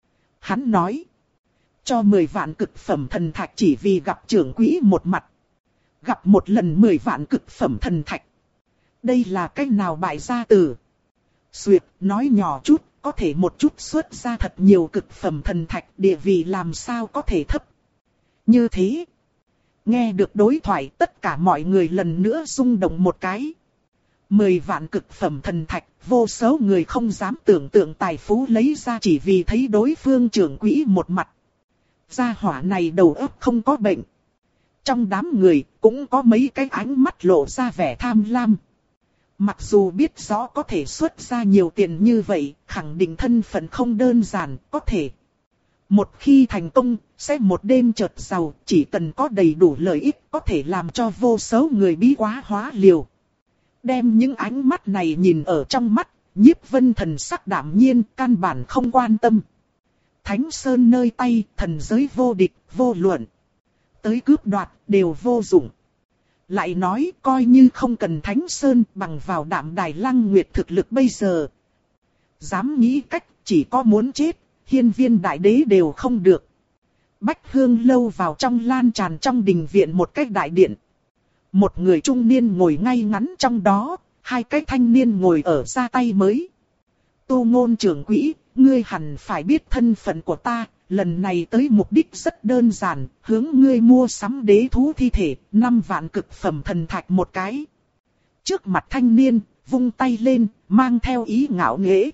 S1: Hắn nói. Cho mười vạn cực phẩm thần thạch chỉ vì gặp trưởng quỹ một mặt. Gặp một lần mười vạn cực phẩm thần thạch. Đây là cách nào bại gia tử? Xuyệt, nói nhỏ chút. Có thể một chút xuất ra thật nhiều cực phẩm thần thạch, địa vị làm sao có thể thấp. Như thế, nghe được đối thoại tất cả mọi người lần nữa rung động một cái. Mười vạn cực phẩm thần thạch, vô số người không dám tưởng tượng tài phú lấy ra chỉ vì thấy đối phương trưởng quỹ một mặt. Gia hỏa này đầu óc không có bệnh. Trong đám người cũng có mấy cái ánh mắt lộ ra vẻ tham lam. Mặc dù biết rõ có thể xuất ra nhiều tiền như vậy, khẳng định thân phận không đơn giản, có thể. Một khi thành công, sẽ một đêm chợt giàu, chỉ cần có đầy đủ lợi ích, có thể làm cho vô số người bí quá hóa liều. Đem những ánh mắt này nhìn ở trong mắt, Nhiếp Vân thần sắc đạm nhiên, căn bản không quan tâm. Thánh Sơn nơi tay, thần giới vô địch, vô luận. Tới cướp đoạt, đều vô dụng. Lại nói coi như không cần Thánh Sơn bằng vào Đạm Đài Lăng Nguyệt thực lực bây giờ. Dám nghĩ cách chỉ có muốn chết, hiên viên đại đế đều không được. Bách Hương Lâu vào trong lan tràn trong đình viện một cách đại điện. Một người trung niên ngồi ngay ngắn trong đó, hai cái thanh niên ngồi ở ra tay mới. Tu Ngôn trưởng quỹ, ngươi hẳn phải biết thân phận của ta, lần này tới mục đích rất đơn giản, hướng ngươi mua sắm đế thú thi thể, năm vạn cực phẩm thần thạch một cái. Trước mặt thanh niên, vung tay lên, mang theo ý ngạo nghễ.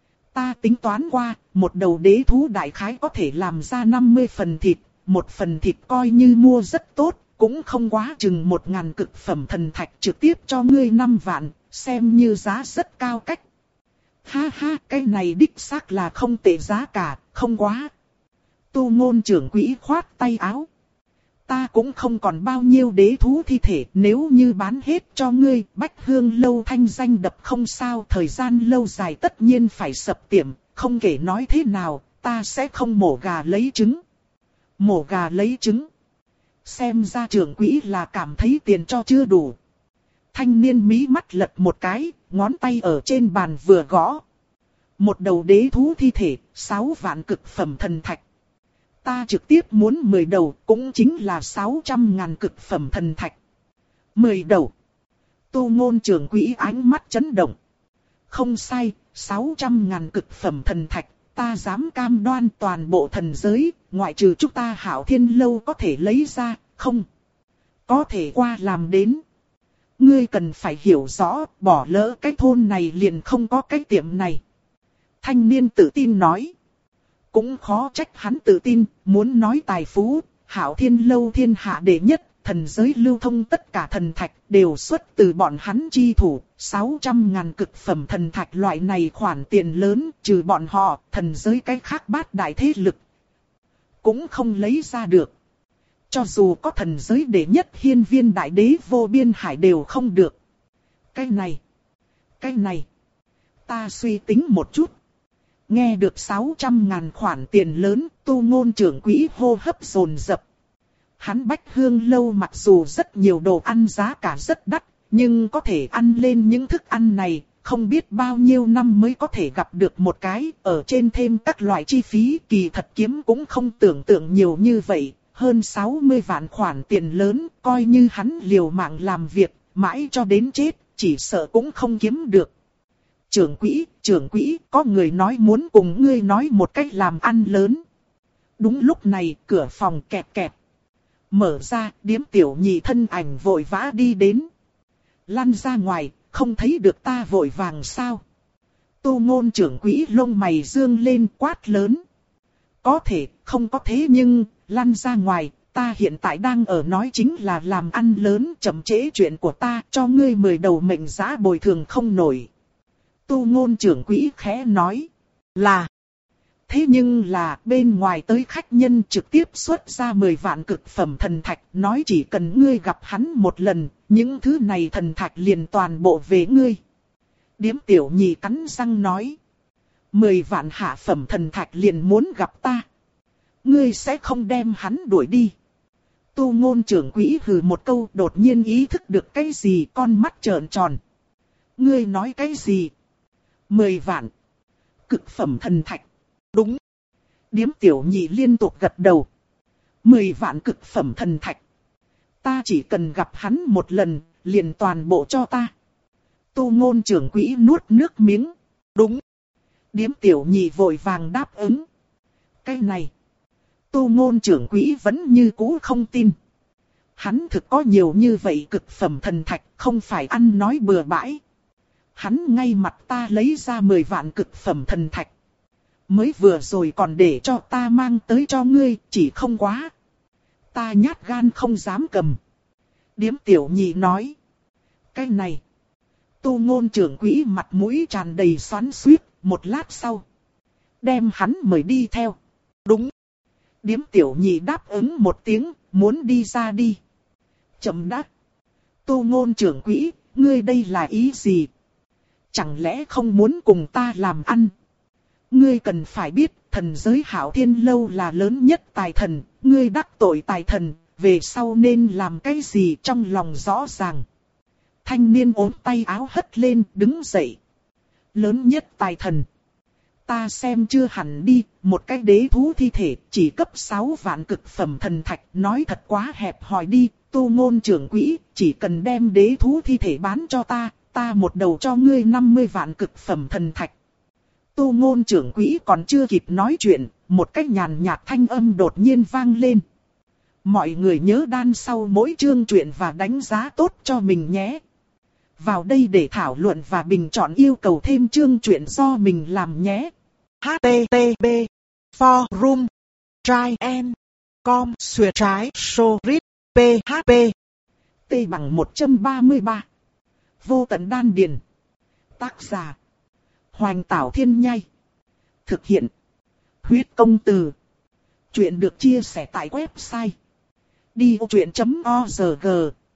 S1: Ta tính toán qua, một đầu đế thú đại khái có thể làm ra năm mươi phần thịt, một phần thịt coi như mua rất tốt, cũng không quá chừng một ngàn cực phẩm thần thạch trực tiếp cho ngươi năm vạn, xem như giá rất cao cách. Ha ha, cái này đích xác là không tệ giá cả, không quá. Tu Ngôn trưởng quỹ khoát tay áo. Ta cũng không còn bao nhiêu đế thú thi thể, nếu như bán hết cho ngươi, Bách Hương lâu thanh danh đập không sao, thời gian lâu dài tất nhiên phải sập tiệm, không kể nói thế nào, ta sẽ không mổ gà lấy trứng. Mổ gà lấy trứng. Xem ra trưởng quỹ là cảm thấy tiền cho chưa đủ. Thanh niên mí mắt lật một cái, ngón tay ở trên bàn vừa gõ. Một đầu đế thú thi thể, sáu vạn cực phẩm thần thạch. Ta trực tiếp muốn mười đầu, cũng chính là sáu trăm ngàn cực phẩm thần thạch. mười đầu. Tu Ngôn trưởng quỹ ánh mắt chấn động. Không sai, sáu trăm ngàn cực phẩm thần thạch, ta dám cam đoan toàn bộ thần giới, ngoại trừ chúng ta Hạo Thiên lâu có thể lấy ra, không. Có thể qua làm đến. Ngươi cần phải hiểu rõ, bỏ lỡ cái thôn này liền không có cái tiệm này. Thanh niên tự tin nói. Cũng khó trách hắn tự tin, muốn nói tài phú, Hạo Thiên lâu thiên hạ đệ nhất, thần giới lưu thông tất cả thần thạch đều xuất từ bọn hắn chi thủ, sáu trăm ngàn cực phẩm thần thạch loại này khoản tiền lớn, trừ bọn họ, thần giới cái khác bát đại thế lực cũng không lấy ra được. Cho dù có thần giới đệ nhất hiên viên đại đế vô biên hải đều không được. Cái này, cái này, ta suy tính một chút. Nghe được sáu trăm ngàn khoản tiền lớn, Tu Ngôn trưởng quỹ hô hấp dồn dập. Hắn Bách Hương lâu mặc dù rất nhiều đồ ăn giá cả rất đắt, nhưng có thể ăn lên những thức ăn này, không biết bao nhiêu năm mới có thể gặp được một cái, ở trên thêm các loại chi phí kỳ thật kiếm cũng không tưởng tượng nhiều như vậy, hơn sáu mươi vạn khoản tiền lớn, coi như hắn liều mạng làm việc, mãi cho đến chết, chỉ sợ cũng không kiếm được. Trưởng quỹ, trưởng quỹ, có người nói muốn cùng ngươi nói một cách làm ăn lớn. Đúng lúc này, cửa phòng kẹt kẹt. Mở ra, Điếm Tiểu Nhị thân ảnh vội vã đi đến. Lăn ra ngoài, không thấy được ta vội vàng sao? Tu Ngôn trưởng quỹ lông mày dương lên quát lớn. Có thể, không có thế nhưng, lăn ra ngoài, ta hiện tại đang ở nói chính là làm ăn lớn, chậm trễ chuyện của ta, cho ngươi mười đầu mệnh giá bồi thường không nổi. Tu Ngôn trưởng quỹ khẽ nói, là. Thế nhưng là bên ngoài tới khách nhân trực tiếp xuất ra mười vạn cực phẩm thần thạch, nói chỉ cần ngươi gặp hắn một lần, những thứ này thần thạch liền toàn bộ về ngươi. Điếm Tiểu Nhị cắn răng nói, mười vạn hạ phẩm thần thạch liền muốn gặp ta. Ngươi sẽ không đem hắn đuổi đi. Tu Ngôn trưởng quỹ hừ một câu, đột nhiên ý thức được cái gì, con mắt trợn tròn. Ngươi nói cái gì? Mười vạn cực phẩm thần thạch. Đúng. Điếm Tiểu Nhị liên tục gật đầu. Mười vạn cực phẩm thần thạch. Ta chỉ cần gặp hắn một lần, liền toàn bộ cho ta. Tu Ngôn trưởng quỹ nuốt nước miếng. Đúng. Điếm Tiểu Nhị vội vàng đáp ứng. Cái này. Tu Ngôn trưởng quỹ vẫn như cũ không tin. Hắn thực có nhiều như vậy cực phẩm thần thạch, không phải ăn nói bừa bãi. Hắn ngay mặt ta lấy ra mười vạn cực phẩm thần thạch. Mới vừa rồi còn để cho ta mang tới cho ngươi, chỉ không quá. Ta nhát gan không dám cầm. Điếm Tiểu Nhị nói. Cái này. Tu Ngôn trưởng quỹ mặt mũi tràn đầy xoắn xuýt, một lát sau. Đem hắn mời đi theo. Đúng. Điếm Tiểu Nhị đáp ứng một tiếng, muốn đi ra đi. Chậm đã. Tu Ngôn trưởng quỹ, ngươi đây là ý gì? Chẳng lẽ không muốn cùng ta làm ăn? Ngươi cần phải biết, thần giới Hạo Thiên lâu là lớn nhất tài thần, ngươi đắc tội tài thần, về sau nên làm cái gì trong lòng rõ ràng. Thanh niên ốm tay áo hất lên, đứng dậy. Lớn nhất tài thần. Ta xem chưa hẳn đi, một cái đế thú thi thể chỉ cấp sáu vạn cực phẩm thần thạch, nói thật quá hẹp hòi đi, Tu ngôn trưởng quỹ, chỉ cần đem đế thú thi thể bán cho ta, ta một đầu cho ngươi năm mươi vạn cực phẩm thần thạch. Tu ngôn trưởng quỹ còn chưa kịp nói chuyện, một cách nhàn nhạt thanh âm đột nhiên vang lên. Mọi người nhớ đan sau mỗi chương truyện và đánh giá tốt cho mình nhé. Vào đây để thảo luận và bình chọn yêu cầu thêm chương truyện do mình làm nhé.
S2: H T T P Forum Trine Com Xuyệt trái Sorit P H P
S1: T bằng một trăm ba mươi ba. Vô tận đan điền. Tác giả Hoành Tảo Thiên Nhai. Thực hiện Huyết Công Từ. Chuyện được chia sẻ tại website đi ô truyện chấm org.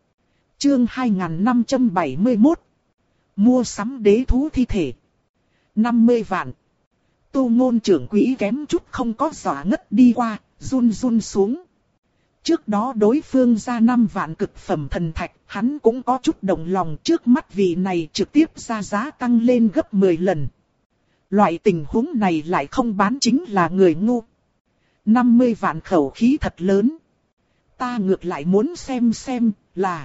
S1: Chương hai nghìn năm trăm bảy mươi mốt. Mua sắm đế thú thi thể. năm mươi vạn. Tu ngôn trưởng quỹ kém chút không có dọa ngất đi qua, run run xuống. Trước đó đối phương ra năm vạn cực phẩm thần thạch, hắn cũng có chút động lòng, trước mắt vị này trực tiếp ra giá tăng lên gấp mười lần. Loại tình huống này lại không bán chính là người ngu. năm mươi vạn khẩu khí thật lớn. Ta ngược lại muốn xem xem là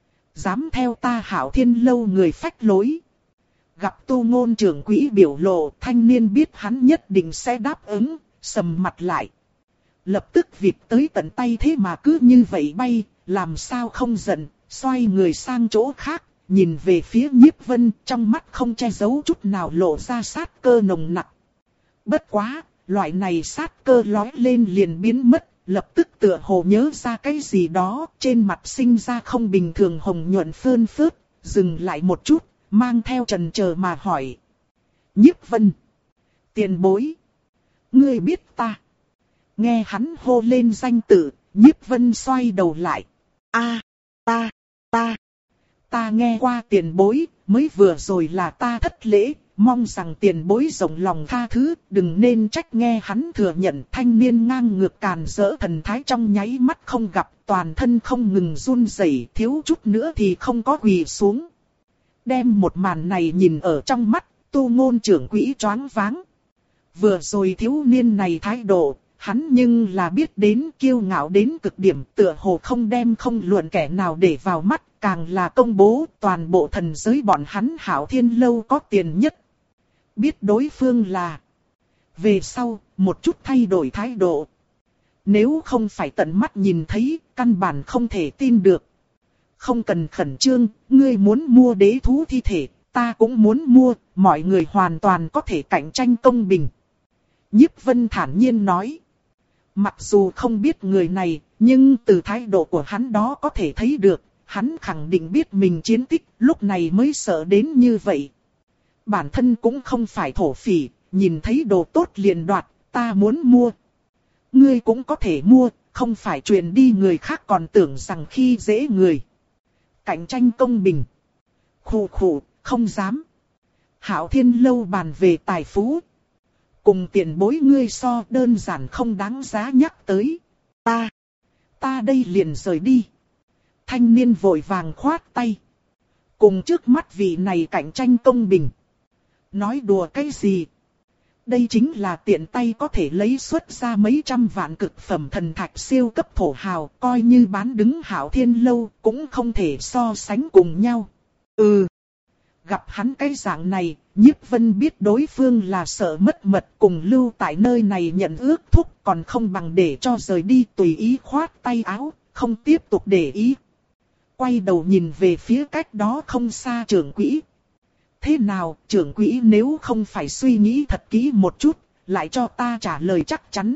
S1: dám theo ta Hạo Thiên lâu người phách lối. Gặp tu ngôn trưởng quỹ biểu lộ, thanh niên biết hắn nhất định sẽ đáp ứng, sầm mặt lại. Lập tức vịt tới tận tay thế mà cứ như vậy bay, làm sao không giận, xoay người sang chỗ khác, nhìn về phía Nhiếp Vân, trong mắt không che giấu chút nào lộ ra sát cơ nồng nặc. Bất quá, loại này sát cơ lói lên liền biến mất, lập tức tựa hồ nhớ ra cái gì đó, trên mặt sinh ra không bình thường hồng nhuận phơn phớt, dừng lại một chút, mang theo trần chờ mà hỏi. Nhiếp Vân, tiền bối, ngươi biết ta? Nghe hắn hô lên danh tự, Nhiếp Vân xoay đầu lại. A, ta, ta, ta nghe qua tiền bối, mới vừa rồi là ta thất lễ, mong rằng tiền bối rộng lòng tha thứ, đừng nên trách. Nghe hắn thừa nhận. Thanh niên ngang ngược càn rỡ thần thái trong nháy mắt không gặp, toàn thân không ngừng run rẩy, thiếu chút nữa thì không có quỳ xuống. Đem một màn này nhìn ở trong mắt, tu ngôn trưởng quỹ choáng váng. Vừa rồi thiếu niên này thái độ, hắn nhưng là biết đến, kiêu ngạo đến cực điểm, tựa hồ không đem không luận kẻ nào để vào mắt, càng là công bố toàn bộ thần giới bọn hắn Hạo Thiên lâu có tiền nhất. Biết đối phương là về sau, một chút thay đổi thái độ. Nếu không phải tận mắt nhìn thấy, căn bản không thể tin được. Không cần khẩn trương, ngươi muốn mua đế thú thi thể, ta cũng muốn mua, mọi người hoàn toàn có thể cạnh tranh công bình. Nhiếp Vân thản nhiên nói. Mặc dù không biết người này, nhưng từ thái độ của hắn đó có thể thấy được, hắn khẳng định biết mình chiến tích, lúc này mới sợ đến như vậy. Bản thân cũng không phải thổ phỉ, nhìn thấy đồ tốt liền đoạt, ta muốn mua. Ngươi cũng có thể mua, không phải truyền đi người khác còn tưởng rằng khi dễ người. Cạnh tranh công bình. Khụ khụ, không dám. Hạo Thiên lâu bàn về tài phú. Cùng tiền bối ngươi so đơn giản không đáng giá nhắc tới. Ta, ta đây liền rời đi. Thanh niên vội vàng khoát tay. Cùng trước mắt vị này cạnh tranh công bình. Nói đùa cái gì? Đây chính là tiện tay có thể lấy xuất ra mấy trăm vạn cực phẩm thần thạch siêu cấp thổ hào, coi như bán đứng Hạo Thiên lâu cũng không thể so sánh cùng nhau. Ừ. Gặp hắn cái dạng này, Nhiếp Vân biết đối phương là sợ mất mật, cùng lưu tại nơi này nhận ước thúc, còn không bằng để cho rời đi, tùy ý khoát tay áo, không tiếp tục để ý. Quay đầu nhìn về phía cách đó không xa trưởng quỹ. Thế nào, trưởng quỹ, nếu không phải suy nghĩ thật kỹ một chút, lại cho ta trả lời chắc chắn.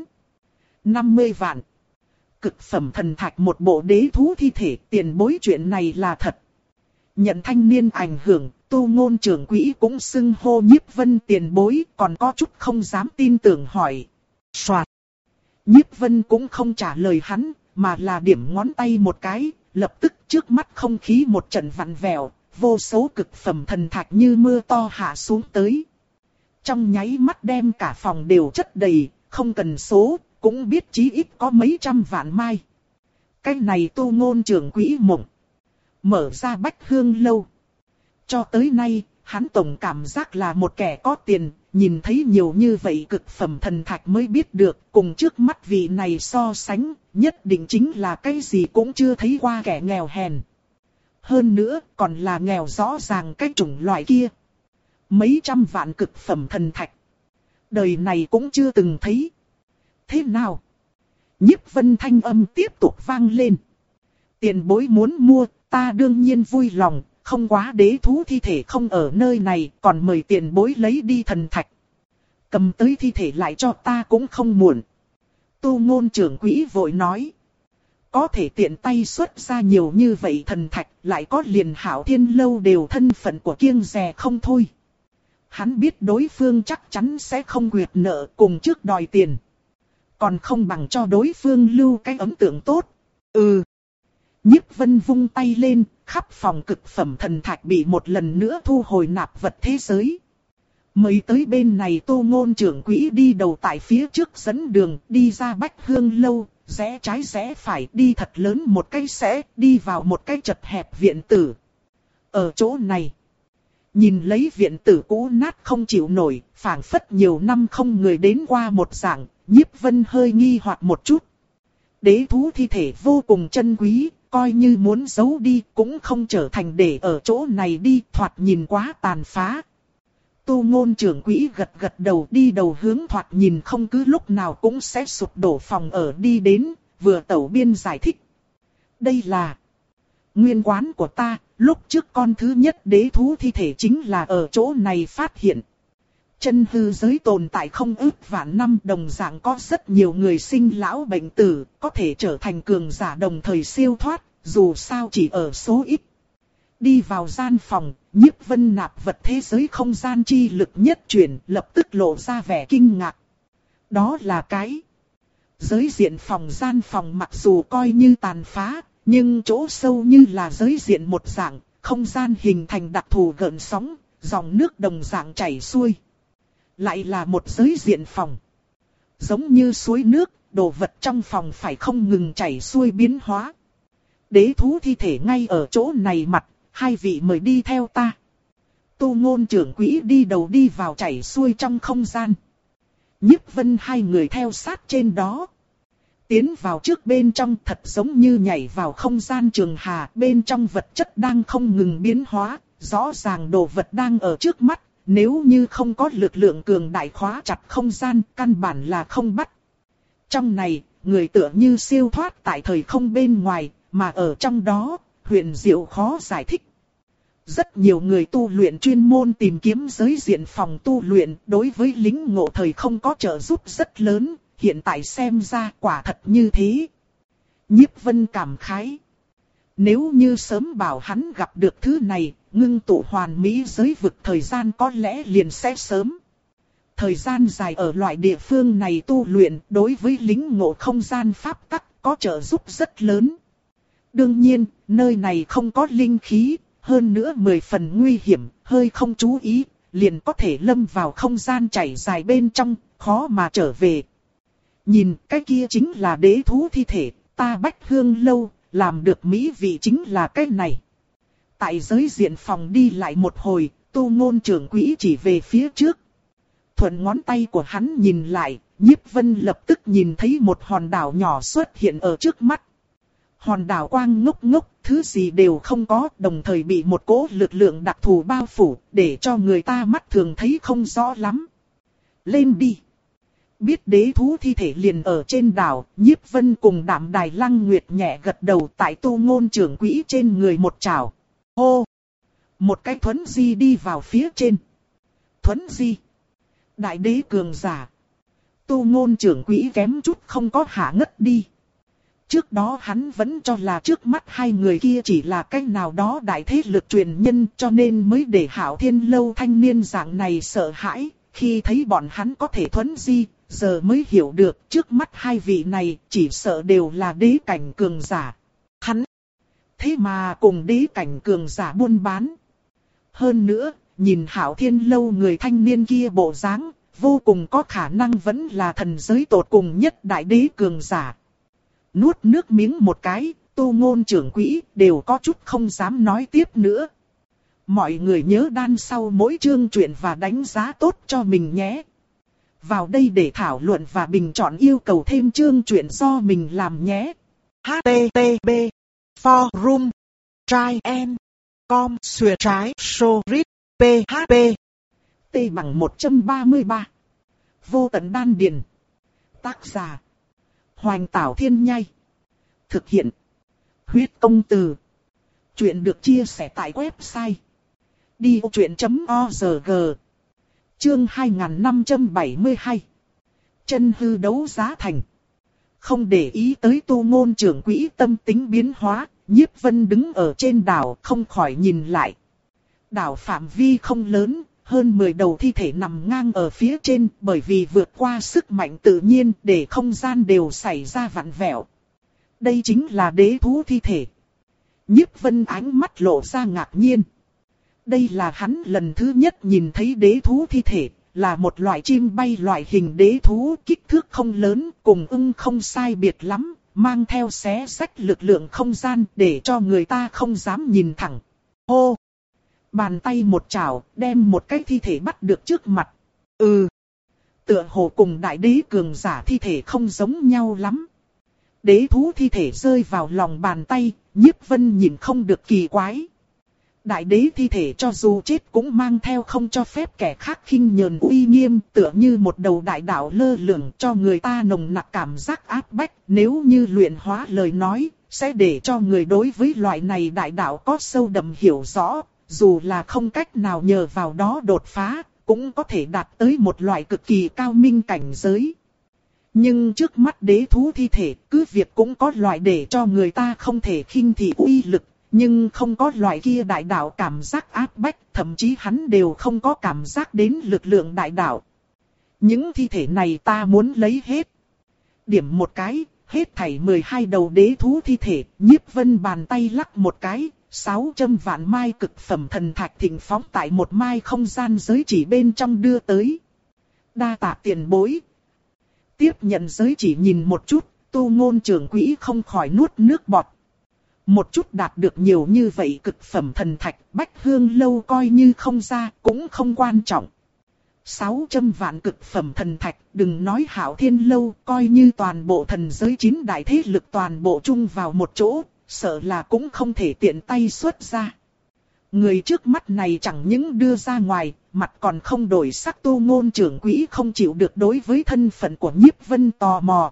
S1: năm mươi vạn. Cực phẩm thần thạch một bộ đế thú thi thể, tiền bối, chuyện này là thật. Nhận thanh niên ảnh hưởng, tu ngôn trưởng quỹ cũng xưng hô Nhiếp Vân tiền bối, còn có chút không dám tin tưởng hỏi. Soạt. Nhiếp Vân cũng không trả lời hắn, mà là điểm ngón tay một cái, lập tức trước mắt không khí một trận vặn vẹo, vô số cực phẩm thần thạch như mưa to hạ xuống tới. Trong nháy mắt đem cả phòng đều chất đầy, không cần số, cũng biết chí ít có mấy trăm vạn mai. Cái này tu ngôn trưởng quỹ mộng. Mở ra Bách Hương lâu. Cho tới nay, hắn tổng cảm giác là một kẻ có tiền, nhìn thấy nhiều như vậy cực phẩm thần thạch mới biết được, cùng trước mắt vị này so sánh, nhất định chính là cái gì cũng chưa thấy qua kẻ nghèo hèn. Hơn nữa, còn là nghèo rõ ràng cái chủng loại kia. Mấy trăm vạn cực phẩm thần thạch. Đời này cũng chưa từng thấy. Thế nào? Nhiếp Vân thanh âm tiếp tục vang lên. Tiền bối muốn mua, ta đương nhiên vui lòng, không quá đế thú thi thể không ở nơi này, còn mời tiền bối lấy đi thần thạch. Cầm tới thi thể lại cho ta cũng không muộn. Tu Ngôn trưởng quỹ vội nói. Có thể tiện tay xuất ra nhiều như vậy thần thạch, lại có liền Hạo Thiên Lâu đều thân phận của kiêng dè không thôi. Hắn biết đối phương chắc chắn sẽ không quyệt nợ cùng trước đòi tiền. Còn không bằng cho đối phương lưu cái ấn tượng tốt. Ừ. Nhiếp Vân vung tay lên, khắp phòng cực phẩm thần thạch bị một lần nữa thu hồi nạp vật thế giới. Mới tới bên này Tô Ngôn trưởng quỹ đi đầu tại phía trước dẫn đường, đi ra Bách Hương Lâu, rẽ trái rẽ phải, đi thật lớn một cái sẽ, đi vào một cái chật hẹp viện tử. Ở chỗ này, nhìn lấy viện tử cũ nát không chịu nổi, phảng phất nhiều năm không người đến qua một dạng, Nhiếp Vân hơi nghi hoặc một chút. Đế thú thi thể vô cùng chân quý, coi như muốn giấu đi cũng không trở thành để ở chỗ này đi, thoạt nhìn quá tàn phá. Tu Ngôn trưởng quỹ gật gật đầu, đi đầu hướng thoạt nhìn không cứ lúc nào cũng sẽ sụp đổ phòng ở đi đến, vừa tẩu biên giải thích. Đây là nguyên quán của ta, lúc trước con thứ nhất đế thú thi thể chính là ở chỗ này phát hiện. Chân hư giới tồn tại không ước vạn năm, đồng dạng có rất nhiều người sinh lão bệnh tử, có thể trở thành cường giả đồng thời siêu thoát, dù sao chỉ ở số ít. Đi vào gian phòng, Nhiếp Vân nạp vật thế giới không gian chi lực nhất chuyển, lập tức lộ ra vẻ kinh ngạc. Đó là cái giới diện phòng gian phòng, mặc dù coi như tàn phá, nhưng chỗ sâu như là giới diện một dạng, không gian hình thành đặc thù gợn sóng, dòng nước đồng dạng chảy xuôi. Lại là một giới diện phòng. Giống như suối nước, đồ vật trong phòng phải không ngừng chảy xuôi biến hóa. Đế thú thi thể ngay ở chỗ này mặt, hai vị mời đi theo ta. Tu Ngôn trưởng quỹ đi đầu đi vào chảy xuôi trong không gian. Nhiếp Vân hai người theo sát trên đó. Tiến vào trước bên trong thật giống như nhảy vào không gian trường hà, bên trong vật chất đang không ngừng biến hóa, rõ ràng đồ vật đang ở trước mắt. Nếu như không có lực lượng cường đại khóa chặt không gian, căn bản là không bắt. Trong này, người tựa như siêu thoát tại thời không bên ngoài, mà ở trong đó, huyền diệu khó giải thích. Rất nhiều người tu luyện chuyên môn tìm kiếm giới diện phòng tu luyện, đối với lính ngộ thời không có trợ giúp rất lớn, hiện tại xem ra quả thật như thế. Nhiếp Vân cảm khái. Nếu như sớm bảo hắn gặp được thứ này, ngưng tụ hoàn mỹ giới vực thời gian có lẽ liền sẽ sớm. Thời gian dài ở loại địa phương này tu luyện, đối với lính ngộ không gian pháp tắc có trợ giúp rất lớn. Đương nhiên, nơi này không có linh khí, hơn nữa mười phần nguy hiểm, hơi không chú ý, liền có thể lâm vào không gian chảy dài bên trong, khó mà trở về. Nhìn, cái kia chính là đế thú thi thể, ta Bách Hương Lâu, làm được mỹ vị chính là cái này. Tại giới diện phòng đi lại một hồi, Tu Ngôn trưởng quỹ chỉ về phía trước. Thuận ngón tay của hắn nhìn lại, Nhiếp Vân lập tức nhìn thấy một hòn đảo nhỏ xuất hiện ở trước mắt. Hòn đảo quang ngốc ngốc, thứ gì đều không có, đồng thời bị một cỗ lực lượng đặc thù bao phủ, để cho người ta mắt thường thấy không rõ lắm. Lên đi! Biết đế thú thi thể liền ở trên đảo, Nhiếp Vân cùng Đạm Đài Lăng Nguyệt nhẹ gật đầu tại Tu Ngôn trưởng quỹ trên người một chảo. Hô! Một cái thuấn di đi vào phía trên. Thuấn di! Đại đế cường giả. Tu Ngôn trưởng quỹ kém chút không có hạ ngất đi. Trước đó hắn vẫn cho là trước mắt hai người kia chỉ là cái nào đó đại thế lực truyền nhân, cho nên mới để Hạo Thiên Lâu thanh niên dạng này sợ hãi. Khi thấy bọn hắn có thể thuấn di, giờ mới hiểu được trước mắt hai vị này chỉ sợ đều là đế cảnh cường giả. Hắn thế mà cùng đế cảnh cường giả buôn bán. Hơn nữa, nhìn Hạo Thiên Lâu người thanh niên kia bộ dáng, vô cùng có khả năng vẫn là thần giới tột cùng nhất đại đế cường giả. Nuốt nước miếng một cái, Tu Ngôn trưởng quỹ đều có chút không dám nói tiếp nữa. Mọi người nhớ đan sau mỗi chương truyện và đánh giá tốt cho mình nhé. Vào đây để thảo luận và bình chọn yêu cầu thêm chương truyện do mình làm nhé.
S2: H T T P Forum Try and Com Xuyệt trái Sorit P H P
S1: T bằng một trăm ba mươi ba. Vô tận đan điền. Tác giả Hoành Tảo Thiên Nhai. Thực hiện Huyết Công Từ. Chuyện được chia sẻ tại website đi vô chuyện chấm org. Chương hai nghìn năm trăm bảy mươi hai. Chân hư đấu giá thành. Không để ý tới Tu Ngôn trưởng quỹ tâm tính biến hóa, Nhiếp Vân đứng ở trên đảo không khỏi nhìn lại. Đảo phạm vi không lớn, hơn mười đầu thi thể nằm ngang ở phía trên, bởi vì vượt qua sức mạnh tự nhiên để không gian đều xảy ra vặn vẹo. Đây chính là đế thú thi thể. Nhiếp Vân ánh mắt lộ ra ngạc nhiên. Đây là hắn lần thứ nhất nhìn thấy đế thú thi thể, là một loại chim bay loại hình đế thú, kích thước không lớn, cùng ưng không sai biệt lắm, mang theo xé xách lực lượng không gian để cho người ta không dám nhìn thẳng. Hô! Bàn tay một chảo, đem một cái thi thể bắt được trước mặt. Ừ! Tựa hồ cùng đại đế cường giả thi thể không giống nhau lắm. Đế thú thi thể rơi vào lòng bàn tay, Nhiếp Vân nhìn không được kỳ quái. Đại đế thi thể cho dù chết cũng mang theo không cho phép kẻ khác khinh nhờn uy nghiêm, tựa như một đầu đại đạo lơ lửng cho người ta nồng nặc cảm giác áp bách. Nếu như luyện hóa lời nói, sẽ để cho người đối với loại này đại đạo có sâu đậm hiểu rõ, dù là không cách nào nhờ vào đó đột phá, cũng có thể đạt tới một loại cực kỳ cao minh cảnh giới. Nhưng trước mắt đế thú thi thể, cứ việc cũng có loại để cho người ta không thể khinh thị uy lực, nhưng không có loại kia đại đạo cảm giác áp bách, thậm chí hắn đều không có cảm giác đến lực lượng đại đạo. Những thi thể này ta muốn lấy hết. Điểm một cái, hết thảy mười hai đầu đế thú thi thể, Nhiếp Vân bàn tay lắc một cái, sáu trăm vạn mai cực phẩm thần thạch thịnh phóng tại một mai không gian giới chỉ bên trong đưa tới. Đa tạ tiền bối. Tiếp nhận giới chỉ nhìn một chút, Tu Ngôn trưởng quỹ không khỏi nuốt nước bọt. Một chút đạt được nhiều như vậy cực phẩm thần thạch, Bách Hương Lâu coi như không ra, cũng không quan trọng. sáu trăm vạn cực phẩm thần thạch, đừng nói Hạo Thiên Lâu, coi như toàn bộ thần giới chín đại thế lực toàn bộ chung vào một chỗ, sợ là cũng không thể tiện tay xuất ra. Người trước mắt này chẳng những đưa ra ngoài, mặt còn không đổi sắc. Tu Ngôn trưởng quỹ không chịu được đối với thân phận của Nhiếp Vân tò mò.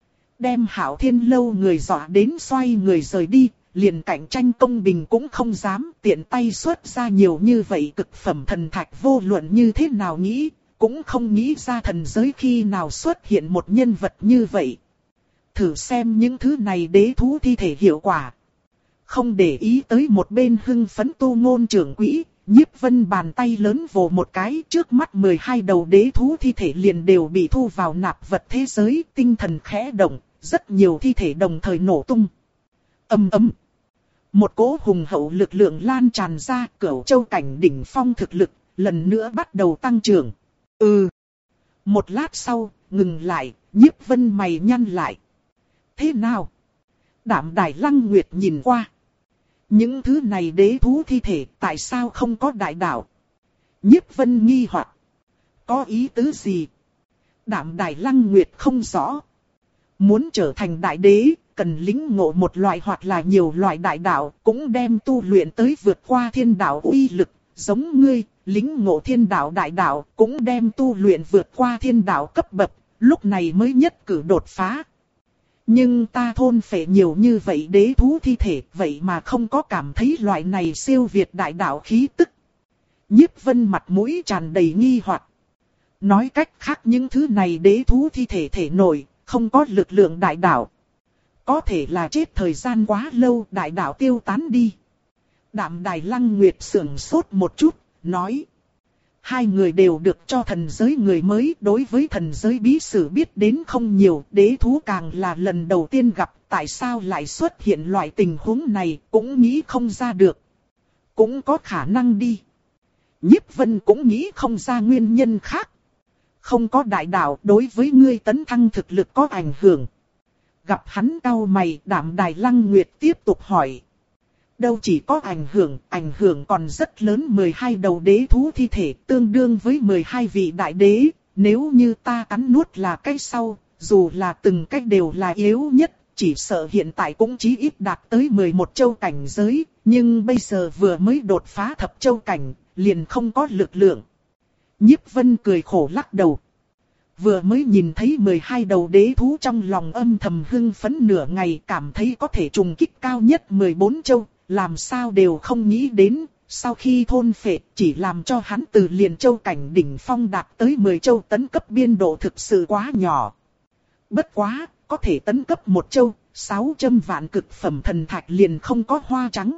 S1: Đem Hạo Thiên Lâu người dọa đến xoay người rời đi, liền cạnh tranh công bình cũng không dám tiện tay xuất ra nhiều như vậy cực phẩm thần thạch. Vô luận như thế nào nghĩ, cũng không nghĩ ra thần giới khi nào xuất hiện một nhân vật như vậy. Thử xem những thứ này đế thú thi thể hiệu quả. Không để ý tới một bên hưng phấn Tu Ngôn trưởng quỹ, Nhiếp Vân bàn tay lớn vồ một cái, trước mắt mười hai đầu đế thú thi thể liền đều bị thu vào nạp vật thế giới. Tinh thần khẽ động, rất nhiều thi thể đồng thời nổ tung. Ầm ầm. Một cỗ hùng hậu lực lượng lan tràn ra, Cửu Châu cảnh đỉnh phong thực lực lần nữa bắt đầu tăng trưởng. Ừ. Một lát sau, ngừng lại, Nhiếp Vân mày nhăn lại. Thế nào? Đạm Đài Lăng Nguyệt nhìn qua. Những thứ này đế thú thi thể tại sao không có đại đạo? Nhiếp Vân nghi hoặc. Có ý tứ gì? Đạm Đài Lăng Nguyệt không rõ. Muốn trở thành đại đế, cần lĩnh ngộ một loại hoặc là nhiều loại đại đạo, cũng đem tu luyện tới vượt qua thiên đạo uy lực. Giống ngươi, lĩnh ngộ thiên đạo đại đạo, cũng đem tu luyện vượt qua thiên đạo cấp bậc, lúc này mới nhất cử đột phá. Nhưng ta thôn phệ nhiều như vậy đế thú thi thể, vậy mà không có cảm thấy loại này siêu việt đại đạo khí tức. Nhiếp Vân mặt mũi tràn đầy nghi hoặc. Nói cách khác những thứ này đế thú thi thể thể nổi, không có lực lượng đại đạo. Có thể là chết thời gian quá lâu, đại đạo tiêu tán đi. Đạm Đài Lăng Nguyệt sững sốt một chút, nói. Hai người đều được cho thần giới người mới, đối với thần giới bí sử biết đến không nhiều, đế thú càng là lần đầu tiên gặp, tại sao lại xuất hiện loại tình huống này, cũng nghĩ không ra được. Cũng có khả năng đi. Nhiếp Vân cũng nghĩ không ra nguyên nhân khác. Không có đại đạo đối với ngươi tấn thăng thực lực có ảnh hưởng. Gặp hắn cau mày, Đạm Đài Lăng Nguyệt tiếp tục hỏi. đâu chỉ có ảnh hưởng, ảnh hưởng còn rất lớn. mười hai đầu đế thú thi thể tương đương với mười hai vị đại đế. Nếu như ta cắn nuốt là cái sau, dù là từng cái đều là yếu nhất, chỉ sợ hiện tại cũng chí ít đạt tới mười một châu cảnh giới. Nhưng bây giờ vừa mới đột phá thập châu cảnh, liền không có lực lượng. Nhiếp Vân cười khổ lắc đầu. Vừa mới nhìn thấy mười hai đầu đế thú trong lòng âm thầm hưng phấn nửa ngày, cảm thấy có thể trùng kích cao nhất mười bốn châu, làm sao đều không nghĩ đến, sau khi thôn phệ chỉ làm cho hắn từ liền châu cảnh đỉnh phong đạt tới mười châu tấn cấp biên độ thực sự quá nhỏ. Bất quá, có thể tấn cấp một châu, sáu trăm vạn cực phẩm thần thạch liền không có hoa trắng.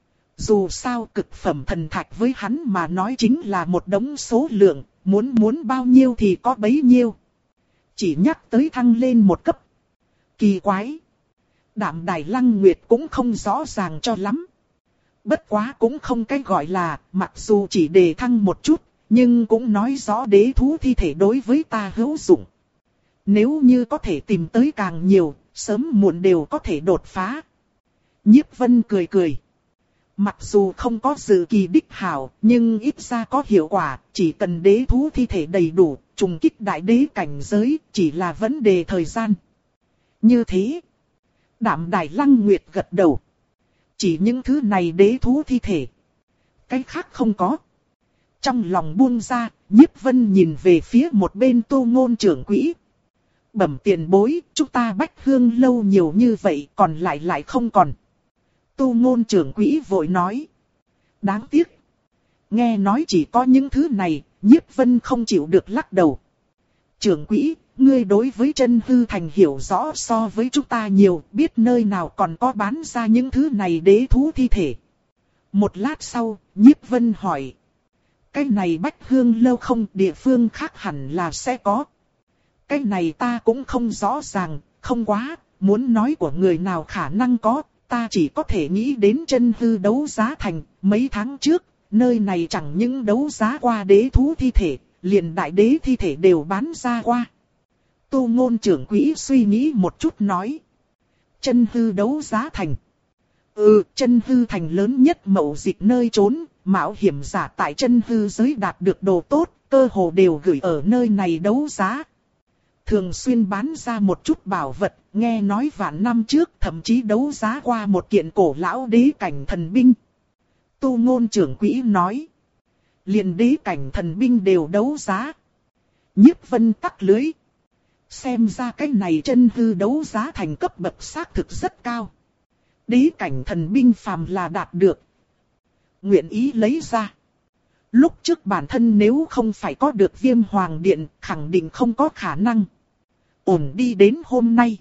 S1: Dù sao cực phẩm thần thạch với hắn mà nói chính là một đống số lượng, muốn muốn bao nhiêu thì có bấy nhiêu. Chỉ nhắc tới thăng lên một cấp. Kỳ quái. Đạm Đài Lăng Nguyệt cũng không rõ ràng cho lắm. Bất quá cũng không cái gọi là, mặc dù chỉ đề thăng một chút, nhưng cũng nói rõ đế thú thi thể đối với ta hữu dụng. Nếu như có thể tìm tới càng nhiều, sớm muộn đều có thể đột phá. Nhiếp Vân cười cười. Mặc dù không có dự kỳ đích hảo, nhưng ít ra có hiệu quả, chỉ cần đế thú thi thể đầy đủ, trùng kích đại đế cảnh giới, chỉ là vấn đề thời gian. Như thế, Đạm Đài Lăng Nguyệt gật đầu. Chỉ những thứ này đế thú thi thể. Cái khác không có. Trong lòng buông ra, Nhiếp Vân nhìn về phía một bên Tô Ngôn trưởng quỹ. Bẩm tiền bối, chúng ta Bách Hương lâu nhiều như vậy, còn lại lại không còn. Tô Ngôn trưởng quỹ vội nói. Đáng tiếc. Nghe nói chỉ có những thứ này, Nhiếp Vân không chịu được lắc đầu. Trưởng quỹ, ngươi đối với chân hư thành hiểu rõ so với chúng ta nhiều, biết nơi nào còn có bán ra những thứ này đế thú thi thể. Một lát sau, Nhiếp Vân hỏi. Cái này Bách Hương lâu không, địa phương khác hẳn là sẽ có. Cái này ta cũng không rõ ràng, không quá, muốn nói của người nào khả năng có, ta chỉ có thể nghĩ đến chân hư đấu giá thành. Mấy tháng trước, nơi này chẳng những đấu giá qua đế thú thi thể, liền đại đế thi thể đều bán ra qua. Tô Ngôn trưởng quỹ suy nghĩ một chút nói. Chân hư đấu giá thành. Ừ, chân hư thành lớn nhất mậu dịch nơi trốn, mạo hiểm giả tại chân hư giới đạt được đồ tốt, cơ hồ đều gửi ở nơi này đấu giá. Thường xuyên bán ra một chút bảo vật, nghe nói vạn năm trước thậm chí đấu giá qua một kiện cổ lão đế cảnh thần binh. Tô Ngôn trưởng quỹ nói. Liền đế cảnh thần binh đều đấu giá. Nhiếp Vân tắc lưới. Xem ra cái này chân hư đấu giá thành cấp bậc xác thực rất cao. Đế cảnh thần binh phàm là đạt được. Nguyện ý lấy ra. Lúc trước bản thân nếu không phải có được Viêm Hoàng Điện, khẳng định không có khả năng. Ổn đi đến hôm nay.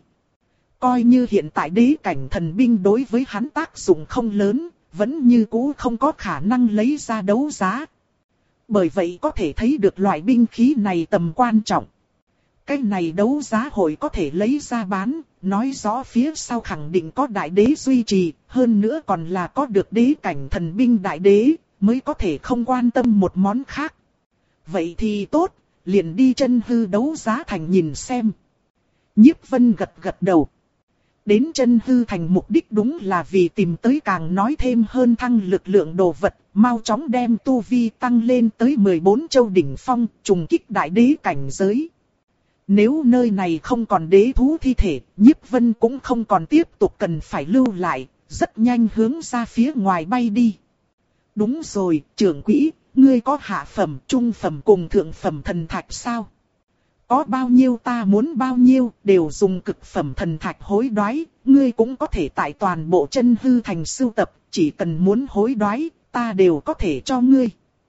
S1: Coi như hiện tại đế cảnh thần binh đối với hắn tác dụng không lớn, vẫn như cũ không có khả năng lấy ra đấu giá. Bởi vậy có thể thấy được loại binh khí này tầm quan trọng. Cái này đấu giá hội có thể lấy ra bán, nói rõ phía sau khẳng định có đại đế duy trì, hơn nữa còn là có được đế cảnh thần binh đại đế, mới có thể không quan tâm một món khác. Vậy thì tốt, liền đi chân hư đấu giá thành nhìn xem. Nhiếp Vân gật gật đầu. Đến chân hư thành mục đích đúng là vì tìm tới càng nói thêm hơn thăng lực lượng đồ vật, mau chóng đem tu vi tăng lên tới mười bốn châu đỉnh phong, trùng kích đại đế cảnh giới. Nếu nơi này không còn đế thú thi thể, Nhiếp Vân cũng không còn tiếp tục cần phải lưu lại, rất nhanh hướng ra phía ngoài bay đi. Đúng rồi, trưởng quỹ, ngươi có hạ phẩm, trung phẩm cùng thượng phẩm thần thạch sao? Có bao nhiêu ta muốn bao nhiêu, đều dùng cực phẩm thần thạch hối đoái, ngươi cũng có thể tại toàn bộ chân hư thành sưu tập, chỉ cần muốn hối đoái, ta đều có thể cho ngươi.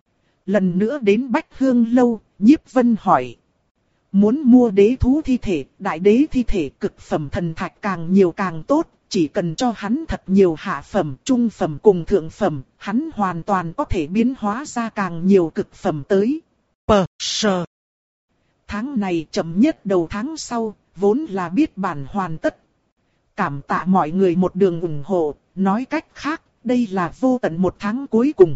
S1: Lần nữa đến Bách Hương lâu, Nhiếp Vân hỏi. Muốn mua đế thú thi thể, đại đế thi thể cực phẩm thần thạch càng nhiều càng tốt, chỉ cần cho hắn thật nhiều hạ phẩm, trung phẩm cùng thượng phẩm, hắn hoàn toàn có thể biến hóa ra càng nhiều cực phẩm tới. Pờ, sờ. Tháng này chậm nhất đầu tháng sau, vốn là biết bản hoàn tất. Cảm tạ mọi người một đường ủng hộ, nói cách khác, đây là vô tận một tháng cuối cùng.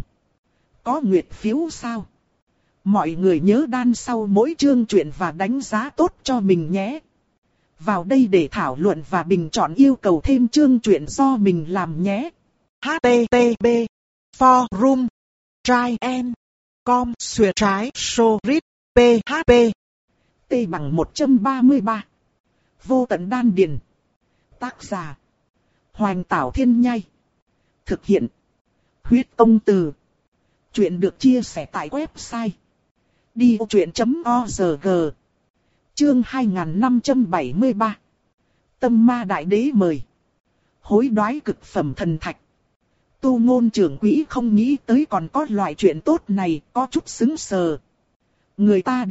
S1: Có nguyệt phiếu sao? Mọi người nhớ đan sau mỗi chương truyện và đánh giá tốt cho mình nhé. Vào đây để thảo luận và bình chọn yêu cầu thêm chương truyện do mình làm nhé.
S2: hát tê tê pê forum try and com xuyệt trái sorit pê hát pê.
S1: T bằng một trăm ba mươi ba. Vô tận đan điền. Tác giả: Hoành Tảo Thiên Nhai. Thực hiện: Huyết Công Từ. Chuyện được chia sẻ tại website đi ô chuyện chấm org. Chương hai nghìn năm trăm bảy mươi ba. Tâm Ma Đại Đế mời. Hối đoái cực phẩm thần thạch. Tu Ngôn trưởng quỹ không nghĩ tới còn có loại chuyện tốt này, có chút sững sờ. Người ta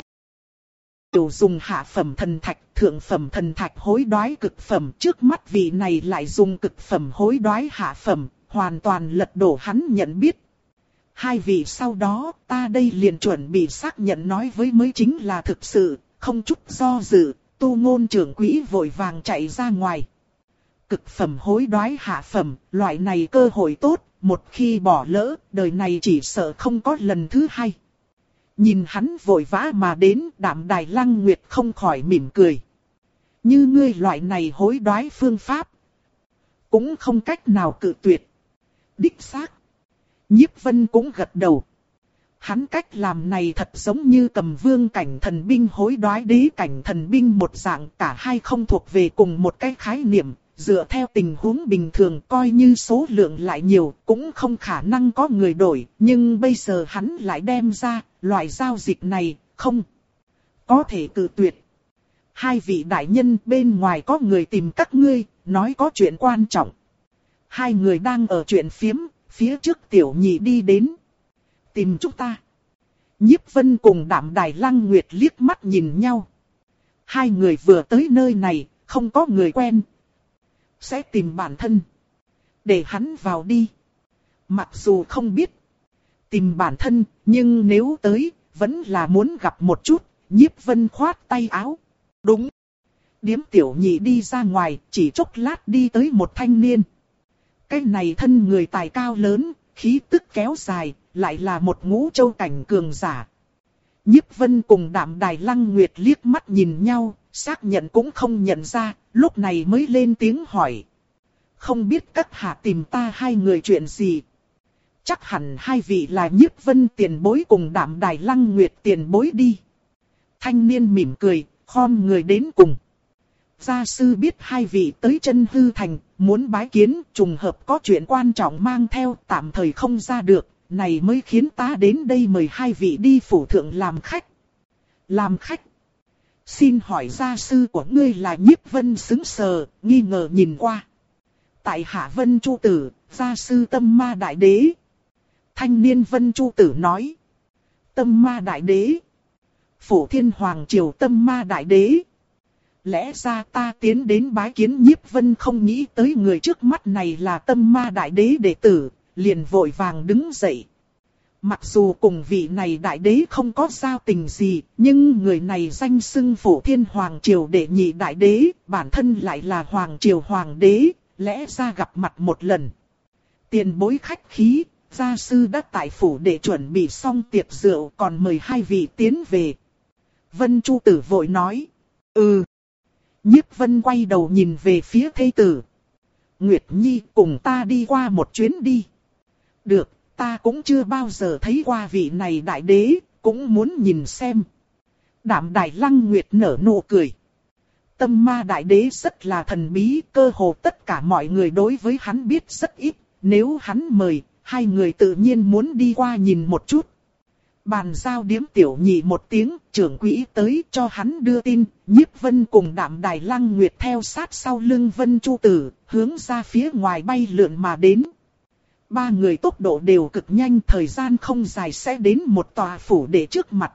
S1: đều dùng hạ phẩm thần thạch, thượng phẩm thần thạch hối đoái cực phẩm, trước mắt vị này lại dùng cực phẩm hối đoái hạ phẩm, hoàn toàn lật đổ hắn nhận biết. Hai vị sau đó, ta đây liền chuẩn bị xác nhận nói với mới chính là thực sự, không chút do dự, Tu Ngôn trưởng quỹ vội vàng chạy ra ngoài. Cực phẩm hối đoái hạ phẩm, loại này cơ hội tốt, một khi bỏ lỡ, đời này chỉ sợ không có lần thứ hai. Nhìn hắn vội vã mà đến, Đạm Đài Lăng Nguyệt không khỏi mỉm cười. Như ngươi loại này hối đoái phương pháp, cũng không cách nào cự tuyệt. Đích xác. Nhiếp Vân cũng gật đầu. Hắn cách làm này thật giống như cầm vương cảnh thần binh hối đoái đế cảnh thần binh một dạng, cả hai không thuộc về cùng một cái khái niệm. Dựa theo tình huống bình thường coi như số lượng lại nhiều cũng không khả năng có người đổi, nhưng bây giờ hắn lại đem ra, loại giao dịch này, không có thể cự tuyệt. Hai vị đại nhân, bên ngoài có người tìm các ngươi, nói có chuyện quan trọng. Hai người đang ở chuyện phiếm, phía trước Tiểu Nhị đi đến. Tìm chúng ta. Nhiếp Vân cùng Đạm Đài Lăng Nguyệt liếc mắt nhìn nhau. Hai người vừa tới nơi này, không có người quen. Sẽ tìm bản thân. Để hắn vào đi. Mặc dù không biết tìm bản thân, nhưng nếu tới, vẫn là muốn gặp một chút. Nhiếp Vân khoát tay áo. Đúng. Điếm Tiểu Nhị đi ra ngoài, chỉ chốc lát đi tới một thanh niên. Cái này thân người tài cao lớn, khí tức kéo dài, lại là một ngũ châu cảnh cường giả. Nhiếp Vân cùng Đạm Đài Lăng Nguyệt liếc mắt nhìn nhau, xác nhận cũng không nhận ra, lúc này mới lên tiếng hỏi. Không biết các hạ tìm ta hai người chuyện gì? Chắc hẳn hai vị là Nhiếp Vân tiền bối cùng Đạm Đài Lăng Nguyệt tiền bối đi. Thanh niên mỉm cười, khom người đến cùng. Gia sư biết hai vị tới Chân Hư Thành, muốn bái kiến, trùng hợp có chuyện quan trọng mang theo, tạm thời không ra được, này mới khiến ta đến đây mời hai vị đi phủ thượng làm khách. Làm khách? Xin hỏi gia sư của ngươi là Nhiếp Vân sững sờ, nghi ngờ nhìn qua. Tại hạ Vân Chu Tử, gia sư Tâm Ma Đại Đế. Thanh niên Vân Chu Tử nói. Tâm Ma Đại Đế. Phổ Thiên Hoàng Triều Tâm Ma Đại Đế. Lẽ ra ta tiến đến bái kiến Nhiếp Vân không nghĩ tới người trước mắt này là Tâm Ma Đại Đế đệ tử, liền vội vàng đứng dậy. Mặc dù cùng vị này đại đế không có giao tình gì, nhưng người này danh xưng Phổ Thiên Hoàng Triều đệ nhị đại đế, bản thân lại là Hoàng Triều Hoàng đế, lẽ ra gặp mặt một lần. Tiền bối khách khí, gia sư đã tại phủ để chuẩn bị xong tiệc rượu, còn mời hai vị tiến về. Vân Chu Tử vội nói. Ừ. Nhiếp Vân quay đầu nhìn về phía thê tử. Nguyệt Nhi cùng ta đi qua một chuyến đi. Được. Ta cũng chưa bao giờ thấy qua vị này đại đế, cũng muốn nhìn xem. Đạm Đài Lăng Nguyệt nở nụ cười. Tâm Ma Đại Đế rất là thần bí, cơ hồ tất cả mọi người đối với hắn biết rất ít. Nếu hắn mời, hai người tự nhiên muốn đi qua nhìn một chút. Bàn giao điếm Tiểu Nhị một tiếng, trưởng quỹ tới cho hắn đưa tin. Nhiếp Vân cùng Đạm Đài Lăng Nguyệt theo sát sau lưng Vân Chu Tử, hướng ra phía ngoài bay lượn mà đến. Ba người tốc độ đều cực nhanh, thời gian không dài sẽ đến một tòa phủ đệ trước mặt.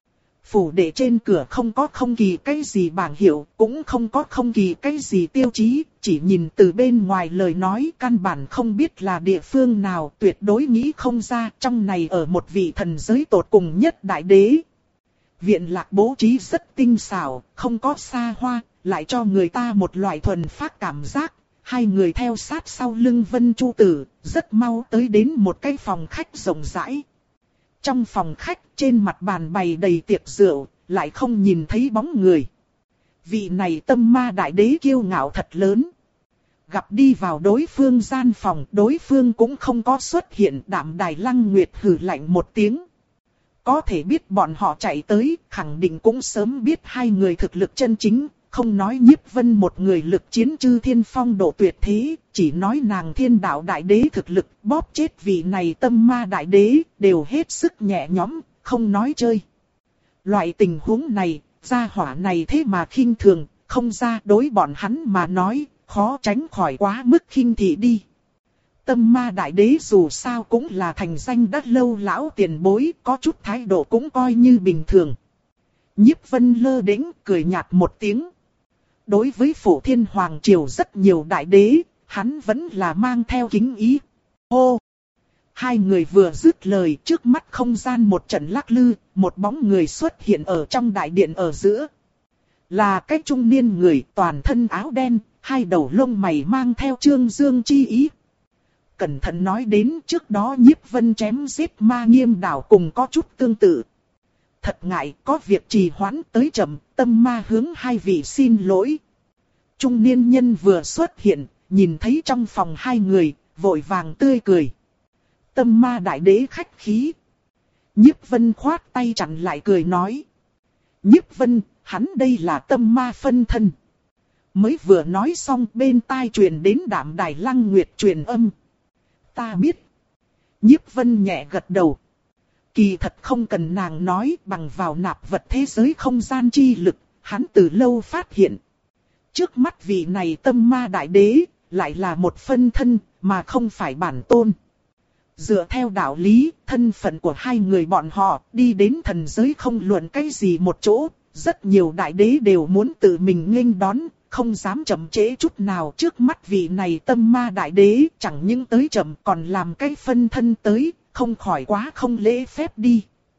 S1: Phủ đệ trên cửa không có không kỳ cái gì bảng hiệu, cũng không có không kỳ cái gì tiêu chí, chỉ nhìn từ bên ngoài lời nói căn bản không biết là địa phương nào, tuyệt đối nghĩ không ra trong này ở một vị thần giới tột cùng nhất đại đế. Viện lạc bố trí rất tinh xảo, không có xa hoa, lại cho người ta một loại thuần phác cảm giác. Hai người theo sát sau lưng Vân Chu Tử, rất mau tới đến một cái phòng khách rộng rãi. Trong phòng khách, trên mặt bàn bày đầy tiệc rượu, lại không nhìn thấy bóng người. Vị này Tâm Ma Đại Đế kiêu ngạo thật lớn. gặp đi vào đối phương gian phòng, đối phương cũng không có xuất hiện. Đạm Đài Lăng Nguyệt hừ lạnh một tiếng. Có thể biết bọn họ chạy tới, khẳng định cũng sớm biết hai người thực lực chân chính. Không nói Nhiếp Vân một người lực chiến chư thiên phong độ tuyệt thế, chỉ nói nàng Thiên Đạo Đại Đế thực lực bóp chết vị này Tâm Ma Đại Đế, đều hết sức nhẹ nhõm, không nói chơi. Loại tình huống này, gia hỏa này thế mà khinh thường, không ra đối bọn hắn mà nói, khó tránh khỏi quá mức khinh thị đi. Tâm Ma Đại Đế dù sao cũng là thành danh đã lâu lão tiền bối, có chút thái độ cũng coi như bình thường. Nhiếp Vân lơ đễnh cười nhạt một tiếng. Đối với Phổ Thiên Hoàng Triều rất nhiều đại đế, hắn vẫn là mang theo kính ý. Hô! Hai người vừa dứt lời, trước mắt không gian một trận lắc lư, một bóng người xuất hiện ở trong đại điện ở giữa. Là cái trung niên người toàn thân áo đen, hai đầu lông mày mang theo trương dương chi ý. Cẩn thận nói đến trước đó Nhiếp Vân chém giết Ma Nghiêm Đảo cùng có chút tương tự. Thật ngại có việc trì hoãn tới chậm, Tâm Ma hướng hai vị xin lỗi. Trung niên nhân vừa xuất hiện, nhìn thấy trong phòng hai người, vội vàng tươi cười. Tâm Ma Đại Đế khách khí. Nhiếp Vân khoát tay chặn lại cười nói. Nhiếp Vân, hắn đây là Tâm Ma phân thân. Mới vừa nói xong bên tai truyền đến Đạm Đài Lăng Nguyệt truyền âm. Ta biết. Nhiếp Vân nhẹ gật đầu. Kỳ thật không cần nàng nói, bằng vào nạp vật thế giới không gian chi lực, hắn từ lâu phát hiện. Trước mắt vị này Tâm Ma Đại Đế, lại là một phân thân, mà không phải bản tôn. Dựa theo đạo lý, thân phận của hai người bọn họ, đi đến thần giới không luận cái gì một chỗ, rất nhiều đại đế đều muốn tự mình nghênh đón, không dám chậm trễ chút nào. Trước mắt vị này Tâm Ma Đại Đế, chẳng những tới chậm còn làm cái phân thân tới, không khỏi quá không lễ phép đi.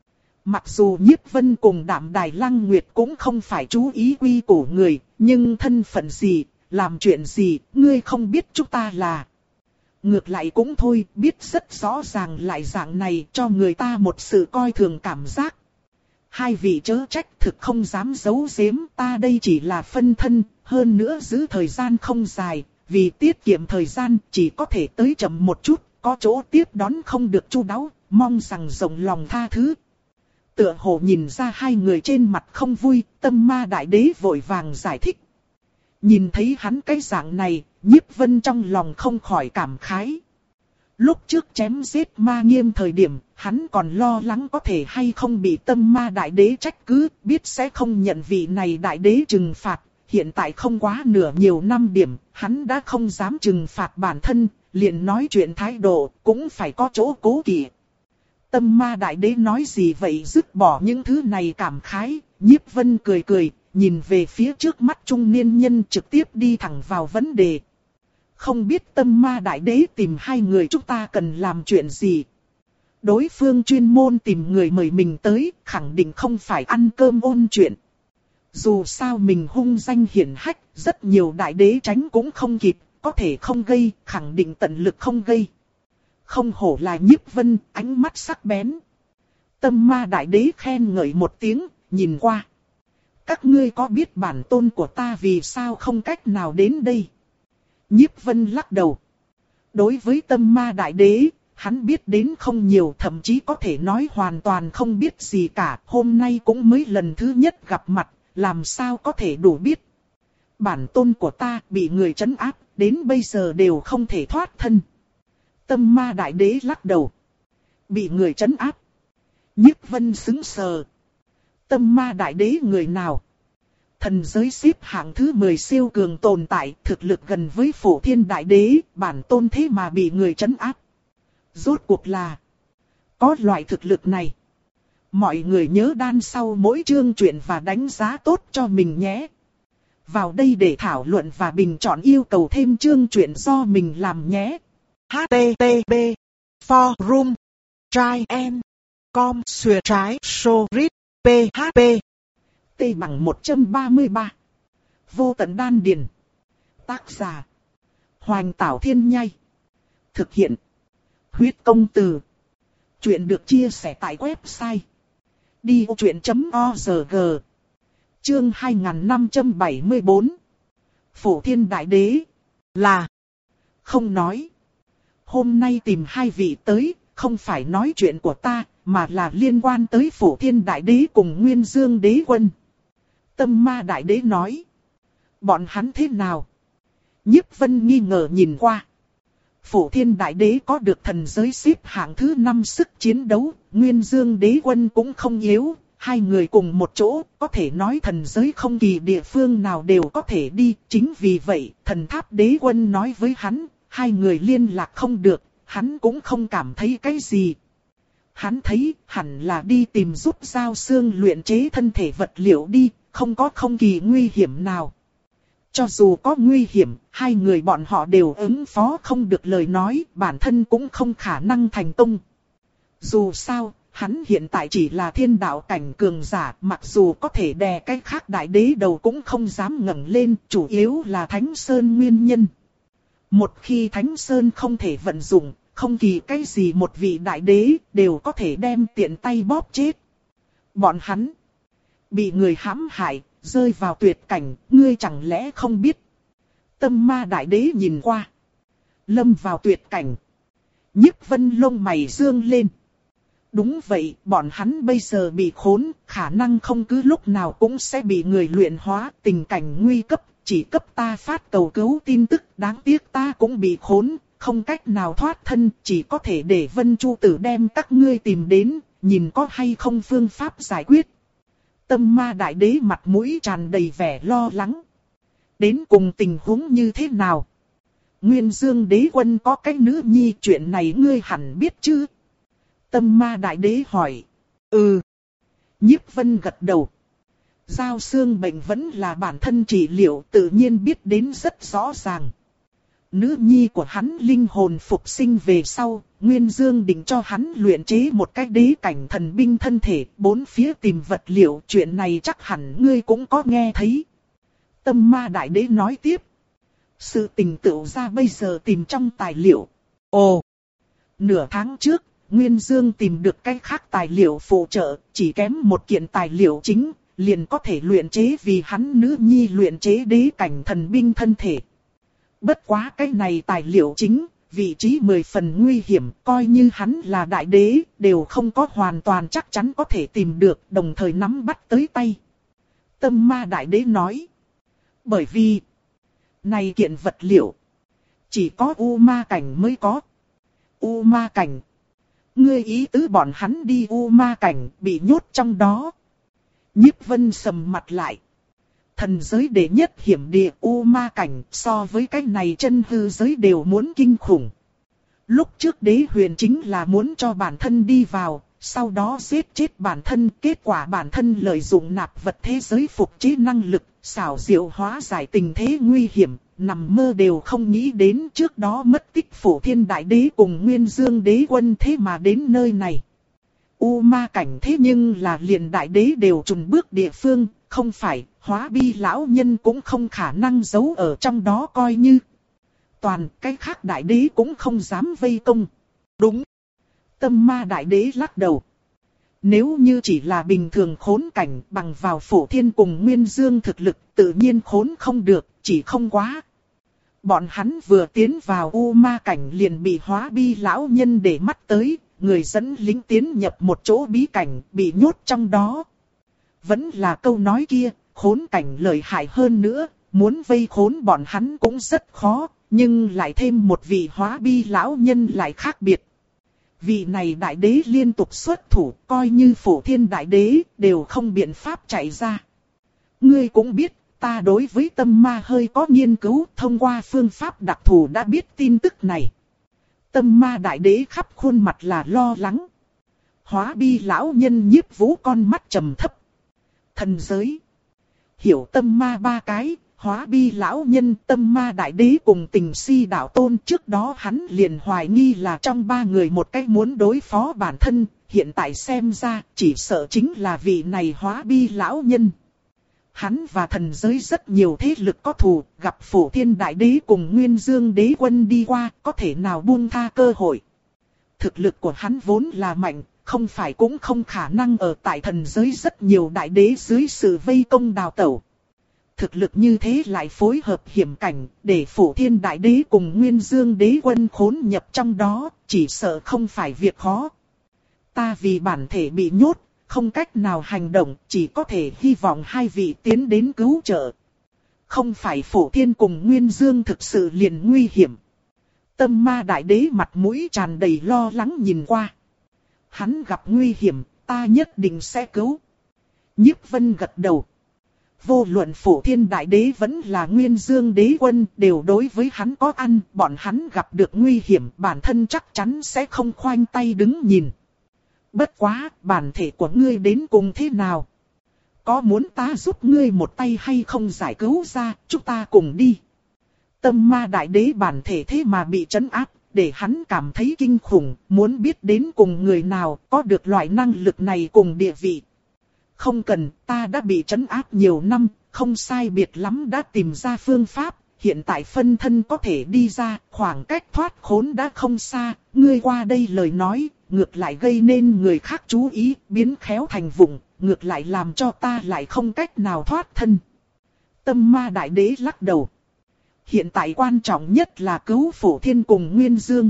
S1: Mặc dù Nhiếp Vân cùng Đạm Đài Lăng Nguyệt cũng không phải chú ý quy củ người, nhưng thân phận gì, làm chuyện gì, ngươi không biết chúng ta là. Ngược lại cũng thôi, biết rất rõ ràng lại dạng này cho người ta một sự coi thường cảm giác. Hai vị chớ trách thực không dám giấu giếm, ta đây chỉ là phân thân, hơn nữa giữ thời gian không dài, vì tiết kiệm thời gian chỉ có thể tới chậm một chút, có chỗ tiếp đón không được chu đáo, mong rằng rộng lòng tha thứ. Tựa hồ nhìn ra hai người trên mặt không vui, Tâm Ma Đại Đế vội vàng giải thích. Nhìn thấy hắn cái dạng này, Nhiếp Vân trong lòng không khỏi cảm khái. Lúc trước chém giết Ma Nghiêm thời điểm, hắn còn lo lắng có thể hay không bị Tâm Ma Đại Đế trách cứ, biết sẽ không nhận vị này Đại Đế trừng phạt. Hiện tại không quá nửa nhiều năm điểm, hắn đã không dám trừng phạt bản thân, liền nói chuyện thái độ, cũng phải có chỗ cố kỵ. Tâm Ma Đại Đế nói gì vậy, dứt bỏ những thứ này cảm khái, Nhiếp Vân cười cười, nhìn về phía trước mắt trung niên nhân trực tiếp đi thẳng vào vấn đề. Không biết Tâm Ma Đại Đế tìm hai người chúng ta cần làm chuyện gì? Đối phương chuyên môn tìm người mời mình tới, khẳng định không phải ăn cơm ôn chuyện. Dù sao mình hung danh hiển hách, rất nhiều đại đế tránh cũng không kịp, có thể không gây, khẳng định tận lực không gây. Không hổ là Nhiếp Vân, ánh mắt sắc bén. Tâm Ma Đại Đế khen ngợi một tiếng, nhìn qua. Các ngươi có biết bản tôn của ta vì sao không cách nào đến đây? Nhiếp Vân lắc đầu. Đối với Tâm Ma Đại Đế, hắn biết đến không nhiều, thậm chí có thể nói hoàn toàn không biết gì cả. Hôm nay cũng mới lần thứ nhất gặp mặt, làm sao có thể đủ biết. Bản tôn của ta bị người trấn áp, đến bây giờ đều không thể thoát thân. Tâm Ma Đại Đế lắc đầu. Bị người trấn áp. Nhiếp Vân sững sờ. Tâm Ma Đại Đế người nào? Thần giới xếp hạng thứ mười siêu cường tồn tại, thực lực gần với Phổ Thiên Đại Đế, bản tôn thế mà bị người trấn áp. Rốt cuộc là có loại thực lực này. Mọi người nhớ đan sau mỗi chương truyện và đánh giá tốt cho mình nhé. Vào đây để thảo luận và bình chọn yêu cầu thêm chương truyện do mình làm nhé.
S2: H T T P Forum Giant Com Xuyệt trái Sorit P H P
S1: T bằng một trăm ba mươi ba. Vô tận đan điền. Tác giả Hoành Tảo Thiên Nhai. Thực hiện Huyết Công Từ. Chuyện được chia sẻ tại website đi ô chuyện chấm org. Chương hai nghìn năm trăm bảy mươi bốn. Phổ Thiên Đại Đế là không nói. Hôm nay tìm hai vị tới, không phải nói chuyện của ta, mà là liên quan tới Phổ Thiên Đại Đế cùng Nguyên Dương Đế Quân. Tâm Ma Đại Đế nói. Bọn hắn thế nào? Nhiếp Vân nghi ngờ nhìn qua. Phổ Thiên Đại Đế có được thần giới xếp hạng thứ năm sức chiến đấu, Nguyên Dương Đế Quân cũng không yếu, hai người cùng một chỗ, có thể nói thần giới không kỳ địa phương nào đều có thể đi, chính vì vậy, thần tháp Đế Quân nói với hắn, hai người liên lạc không được, hắn cũng không cảm thấy cái gì. Hắn thấy hẳn là đi tìm giúp Giao Xương luyện chế thân thể vật liệu đi, không có không kỳ nguy hiểm nào. Cho dù có nguy hiểm, hai người bọn họ đều ứng phó không được lời nói, bản thân cũng không khả năng thành công. Dù sao, hắn hiện tại chỉ là thiên đạo cảnh cường giả, mặc dù có thể đè cái khác đại đế đầu cũng không dám ngẩng lên, chủ yếu là Thánh Sơn nguyên nhân. Một khi Thánh Sơn không thể vận dụng, không kỳ cái gì một vị đại đế đều có thể đem tiện tay bóp chết. Bọn hắn bị người hãm hại, rơi vào tuyệt cảnh, ngươi chẳng lẽ không biết? Tâm Ma Đại Đế nhìn qua. Lâm vào tuyệt cảnh. Nhiếp Vân lông mày dương lên. Đúng vậy, bọn hắn bây giờ bị khốn, khả năng không cứ lúc nào cũng sẽ bị người luyện hóa, tình cảnh nguy cấp, chỉ cấp ta phát cầu cứu tin tức, đáng tiếc ta cũng bị khốn, không cách nào thoát thân, chỉ có thể để Vân Chu Tử đem các ngươi tìm đến, nhìn có hay không phương pháp giải quyết. Tâm Ma Đại Đế mặt mũi tràn đầy vẻ lo lắng. Đến cùng tình huống như thế nào? Nguyên Dương Đế Quân có cái nữ nhi, chuyện này ngươi hẳn biết chứ? Tâm Ma Đại Đế hỏi. Ừ. Nhiếp Vân gật đầu. Giao xương bệnh vẫn là bản thân trị liệu, tự nhiên biết đến rất rõ ràng. Nữ nhi của hắn linh hồn phục sinh về sau, Nguyên Dương định cho hắn luyện chế một cái đế cảnh thần binh thân thể, bốn phía tìm vật liệu, chuyện này chắc hẳn ngươi cũng có nghe thấy. Tâm Ma Đại Đế nói tiếp. Sự tình tựu ra bây giờ tìm trong tài liệu. Ồ! Nửa tháng trước, Nguyên Dương tìm được cái khác tài liệu phụ trợ, chỉ kém một kiện tài liệu chính, liền có thể luyện chế vì hắn nữ nhi luyện chế đế cảnh thần binh thân thể. Bất quá cái này tài liệu chính, vị trí mười phần nguy hiểm, coi như hắn là đại đế, đều không có hoàn toàn chắc chắn có thể tìm được, đồng thời nắm bắt tới tay. Tâm Ma Đại Đế nói. Bởi vì, này kiện vật liệu, chỉ có U Ma Cảnh mới có. U Ma Cảnh. Ngươi ý tứ bọn hắn đi U Ma Cảnh, bị nhốt trong đó. Nhiếp Vân sầm mặt lại. Thần giới đệ nhất hiểm địa U Ma Cảnh, so với cái này chân hư giới đều muốn kinh khủng. Lúc trước Đế Huyền chính là muốn cho bản thân đi vào, sau đó giết chết bản thân, kết quả bản thân lợi dụng nạp vật thế giới phục chế năng lực, xảo diệu hóa giải tình thế nguy hiểm, nằm mơ đều không nghĩ đến trước đó mất tích Phổ Thiên Đại Đế cùng Nguyên Dương Đế Quân thế mà đến nơi này. U Ma Cảnh thế nhưng là liền đại đế đều trùng bước địa phương, không phải, Hóa Bi lão nhân cũng không khả năng giấu ở trong đó coi như. Toàn cái khác đại đế cũng không dám vây công. Đúng. Tâm Ma Đại Đế lắc đầu. Nếu như chỉ là bình thường khốn cảnh bằng vào Phổ Thiên cùng Nguyên Dương thực lực tự nhiên khốn không được, chỉ không quá. Bọn hắn vừa tiến vào U Ma Cảnh liền bị Hóa Bi lão nhân để mắt tới, người dẫn lính tiến nhập một chỗ bí cảnh bị nhốt trong đó. Vẫn là câu nói kia, khốn cảnh lợi hại hơn nữa, muốn vây khốn bọn hắn cũng rất khó, nhưng lại thêm một vị Hóa Bi lão nhân lại khác biệt. Vị này đại đế liên tục xuất thủ, coi như Phổ Thiên Đại Đế, đều không biện pháp chạy ra. Ngươi cũng biết, ta đối với tâm ma hơi có nghiên cứu, thông qua phương pháp đặc thù đã biết tin tức này. Tâm Ma Đại Đế khắp khuôn mặt là lo lắng. Hóa Bi lão nhân Nhiếp Vũ con mắt trầm thấp. Thần giới. Hiểu tâm ma ba cái, Hóa Bi lão nhân, Tâm Ma Đại Đế cùng Tình Si đạo tôn, trước đó hắn liền hoài nghi là trong ba người một cái muốn đối phó bản thân, hiện tại xem ra chỉ sợ chính là vị này Hóa Bi lão nhân. Hắn và thần giới rất nhiều thế lực có thù, gặp Phổ Thiên Đại Đế cùng Nguyên Dương Đế Quân đi qua, có thể nào buông tha cơ hội. Thực lực của hắn vốn là mạnh, không phải cũng không khả năng ở tại thần giới rất nhiều đại đế dưới sự vây công đào tẩu. thực lực như thế lại phối hợp hiểm cảnh, để Phổ Thiên Đại Đế cùng Nguyên Dương Đế Quân khốn nhập trong đó, chỉ sợ không phải việc khó. Ta vì bản thể bị nhốt, không cách nào hành động, chỉ có thể hy vọng hai vị tiến đến cứu trợ. Không phải Phổ Thiên cùng Nguyên Dương thực sự liền nguy hiểm. Tâm Ma Đại Đế mặt mũi tràn đầy lo lắng nhìn qua. Hắn gặp nguy hiểm, ta nhất định sẽ cứu. Nhiếp Vân gật đầu. Vô luận Phổ Thiên Đại Đế vẫn là Nguyên Dương Đế Quân đều đối với hắn có ăn, bọn hắn gặp được nguy hiểm bản thân chắc chắn sẽ không khoanh tay đứng nhìn. Bất quá, bản thể của ngươi đến cùng thế nào? Có muốn ta giúp ngươi một tay hay không giải cứu ra, chúng ta cùng đi. Tâm Ma Đại Đế bản thể thế mà bị trấn áp, để hắn cảm thấy kinh khủng, muốn biết đến cùng người nào có được loại năng lực này cùng địa vị. Không cần, ta đã bị trấn áp nhiều năm, không sai biệt lắm đã tìm ra phương pháp, hiện tại phân thân có thể đi ra, khoảng cách thoát khốn đã không xa, ngươi qua đây lời nói, ngược lại gây nên người khác chú ý, biến khéo thành vụng, ngược lại làm cho ta lại không cách nào thoát thân. Tâm Ma Đại Đế lắc đầu. Hiện tại quan trọng nhất là cứu Phổ Thiên cùng Nguyên Dương.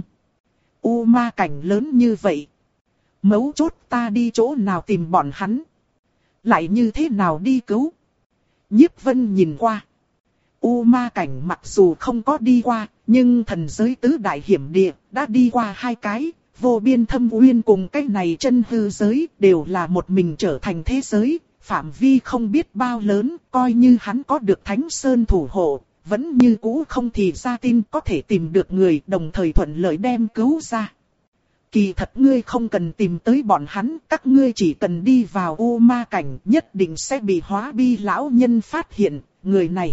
S1: U ma cảnh lớn như vậy. Mấu chốt ta đi chỗ nào tìm bọn hắn. Lại như thế nào đi cứu? Nhiếp Vân nhìn qua. U ma cảnh mặc dù không có đi qua, nhưng thần giới tứ đại hiểm địa đã đi qua hai cái. Vô biên thâm uyên cùng cái này chân hư giới đều là một mình trở thành thế giới. Phạm vi không biết bao lớn, coi như hắn có được Thánh Sơn thủ hộ. Vẫn như cũ không thì ra tin có thể tìm được người đồng thời thuận lợi đem cứu ra. Kỳ thật ngươi không cần tìm tới bọn hắn, các ngươi chỉ cần đi vào u ma cảnh nhất định sẽ bị Hóa Bi lão nhân phát hiện, người này.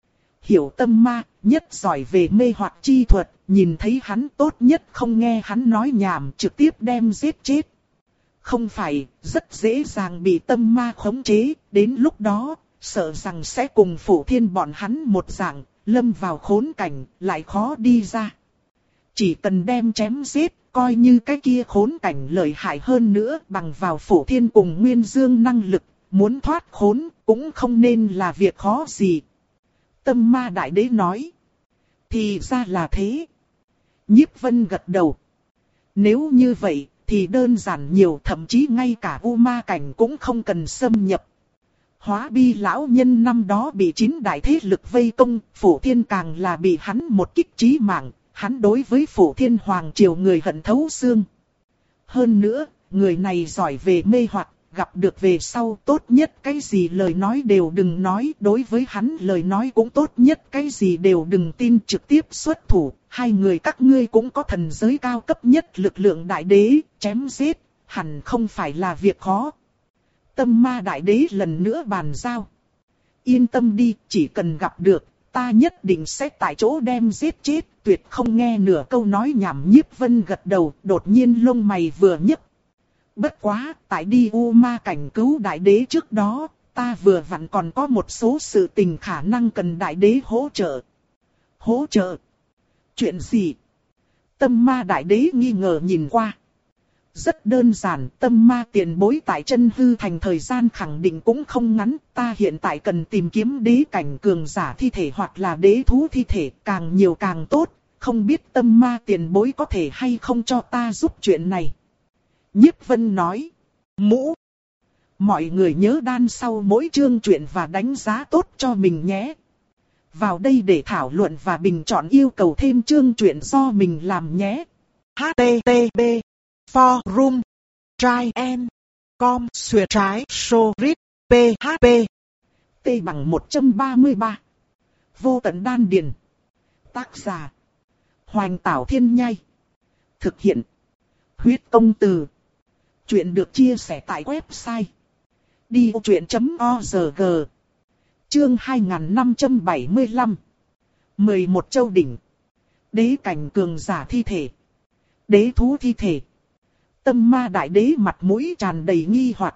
S1: Hiểu tâm ma, nhất giỏi về mê hoặc chi thuật, nhìn thấy hắn tốt nhất không nghe hắn nói nhảm trực tiếp đem giết chết. Không phải, rất dễ dàng bị tâm ma khống chế, đến lúc đó, sợ rằng sẽ cùng Phổ Thiên bọn hắn một dạng, lâm vào khốn cảnh, lại khó đi ra. Chỉ cần đem chém giết, coi như cái kia khốn cảnh lợi hại hơn nữa bằng vào Phổ Thiên cùng Nguyên Dương năng lực, muốn thoát khốn cũng không nên là việc khó gì. Tâm Ma Đại Đế nói. Thì ra là thế. Nhiếp Vân gật đầu. Nếu như vậy, thì đơn giản nhiều, thậm chí ngay cả u ma cảnh cũng không cần xâm nhập. Hóa Bi lão nhân năm đó bị chín đại thế lực vây công, Phổ Thiên càng là bị hắn một kích chí mạng, hắn đối với Phổ Thiên Hoàng Triều người hận thấu xương. Hơn nữa, người này giỏi về mê hoặc, gặp được về sau tốt nhất cái gì lời nói đều đừng nói, đối với hắn lời nói cũng tốt nhất cái gì đều đừng tin, trực tiếp xuất thủ, hai người các ngươi cũng có thần giới cao cấp nhất lực lượng đại đế, chém giết, hẳn không phải là việc khó. Tâm Ma Đại Đế lần nữa bàn giao. Yên tâm đi, chỉ cần gặp được, ta nhất định sẽ tại chỗ đem giết chết, tuyệt không nghe nửa câu nói nhảm. Nhiếp Vân gật đầu, đột nhiên lông mày vừa nhấc. Bất quá, tại đi u ma cảnh cứu Đại Đế trước đó, ta vừa vặn còn có một số sự tình khả năng cần Đại Đế hỗ trợ. Hỗ trợ? Chuyện gì? Tâm Ma Đại Đế nghi ngờ nhìn qua. Rất đơn giản, tâm ma tiền bối tại chân hư thành thời gian khẳng định cũng không ngắn, ta hiện tại cần tìm kiếm đế cảnh cường giả thi thể hoặc là đế thú thi thể, càng nhiều càng tốt, không biết tâm ma tiền bối có thể hay không cho ta giúp chuyện này. Nhiếp Vân nói, mũ. Mọi người nhớ đan sau mỗi chương truyện và đánh giá tốt cho mình nhé. Vào đây để thảo luận và bình chọn yêu cầu thêm chương truyện do mình làm nhé. hát tê tê pê Forum Trine Com Xuyệt trái Sorit pê hát pê T bằng một trăm ba mươi ba Vô tận đan điền. Tác giả Hoành Tảo Thiên Nhai. Thực hiện Huyết Công Từ. Chuyện được chia sẻ tại website đi ô chuyện chấm org. Chương hai nghìn năm trăm bảy mươi lăm. mười một châu đỉnh. Đế cảnh cường giả thi thể. Đế thú thi thể. Tâm Ma Đại Đế mặt mũi tràn đầy nghi hoặc.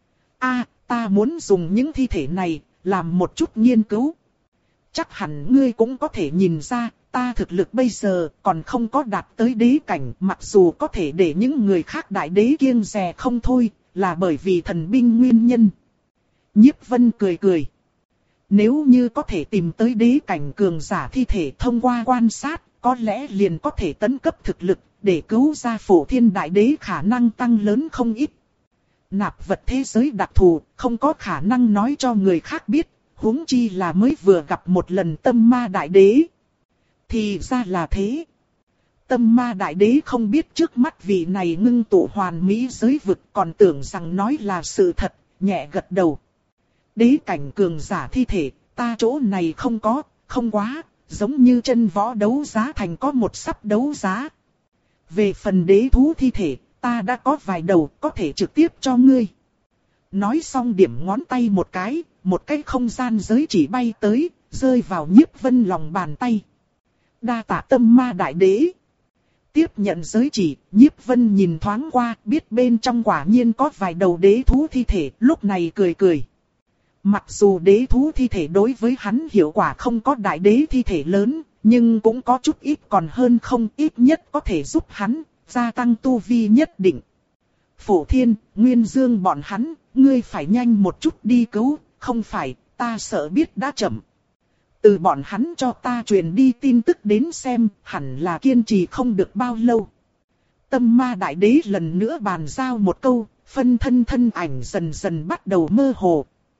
S1: A, ta muốn dùng những thi thể này, làm một chút nghiên cứu. Chắc hẳn ngươi cũng có thể nhìn ra, ta thực lực bây giờ còn không có đạt tới đế cảnh. Mặc dù có thể để những người khác đại đế kiêng dè không thôi, là bởi vì thần binh nguyên nhân. Nhiếp Vân cười cười. Nếu như có thể tìm tới đế cảnh cường giả thi thể thông qua quan sát, có lẽ liền có thể tấn cấp thực lực, để cứu ra Phổ Thiên Đại Đế khả năng tăng lớn không ít. Nạp vật thế giới đặc thù, không có khả năng nói cho người khác biết, huống chi là mới vừa gặp một lần Tâm Ma Đại Đế. Thì ra là thế. Tâm Ma Đại Đế không biết trước mắt vị này ngưng tụ hoàn mỹ giới vực, còn tưởng rằng nói là sự thật, nhẹ gật đầu. Đế cảnh cường giả thi thể, ta chỗ này không có, không quá, giống như chân võ đấu giá thành có một sắp đấu giá. Về phần đế thú thi thể, ta đã có vài đầu, có thể trực tiếp cho ngươi. Nói xong điểm ngón tay một cái, một cái không gian giới chỉ bay tới, rơi vào Nhiếp Vân lòng bàn tay. Đa tạ Tâm Ma Đại Đế. Tiếp nhận giới chỉ, Nhiếp Vân nhìn thoáng qua, biết bên trong quả nhiên có vài đầu đế thú thi thể, lúc này cười cười. Mặc dù đế thú thi thể đối với hắn hiệu quả không có đại đế thi thể lớn, nhưng cũng có chút ít còn hơn không, ít nhất có thể giúp hắn gia tăng tu vi nhất định. Phổ Thiên, Nguyên Dương bọn hắn, ngươi phải nhanh một chút đi cứu, không phải, ta sợ biết đã chậm. Từ bọn hắn cho ta truyền đi tin tức đến xem, hẳn là kiên trì không được bao lâu. Tâm Ma Đại Đế lần nữa bàn giao một câu, phân thân thân ảnh dần dần bắt đầu mơ hồ.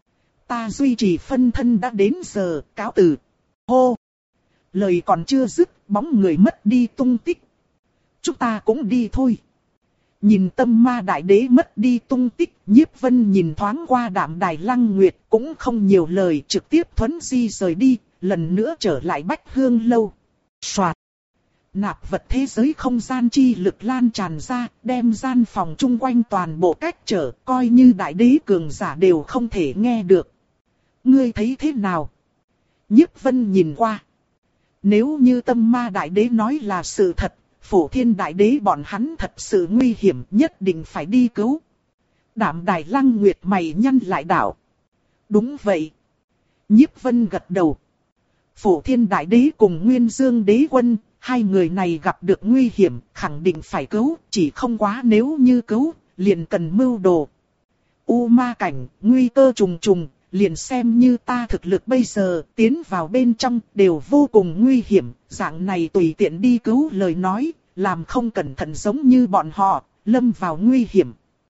S1: Ta duy trì phân thân đã đến giờ, cáo từ. Hô! Lời còn chưa dứt, bóng người mất đi tung tích. Chúng ta cũng đi thôi. Nhìn Tâm Ma Đại Đế mất đi tung tích, Nhiếp Vân nhìn thoáng qua Đạm Đài Lăng Nguyệt, cũng không nhiều lời, trực tiếp thuấn di rời đi, lần nữa trở lại Bách Hương Lâu. Soạt! Nạp vật thế giới không gian chi lực lan tràn ra, đem gian phòng chung quanh toàn bộ cách trở, coi như đại đế cường giả đều không thể nghe được. Ngươi thấy thế nào? Nhiếp Vân nhìn qua. Nếu như Tâm Ma Đại Đế nói là sự thật, Phổ Thiên Đại Đế bọn hắn thật sự nguy hiểm, nhất định phải đi cứu. Đạm Đài Lăng Nguyệt mày nhăn lại đạo. Đúng vậy. Nhiếp Vân gật đầu. Phổ Thiên Đại Đế cùng Nguyên Dương Đế Quân, hai người này gặp được nguy hiểm, khẳng định phải cứu, chỉ không quá nếu như cứu, liền cần mưu đồ. U ma cảnh, nguy cơ trùng trùng, liền xem như ta thực lực bây giờ, tiến vào bên trong, đều vô cùng nguy hiểm, dạng này tùy tiện đi cứu lời nói, làm không cẩn thận giống như bọn họ, lâm vào nguy hiểm.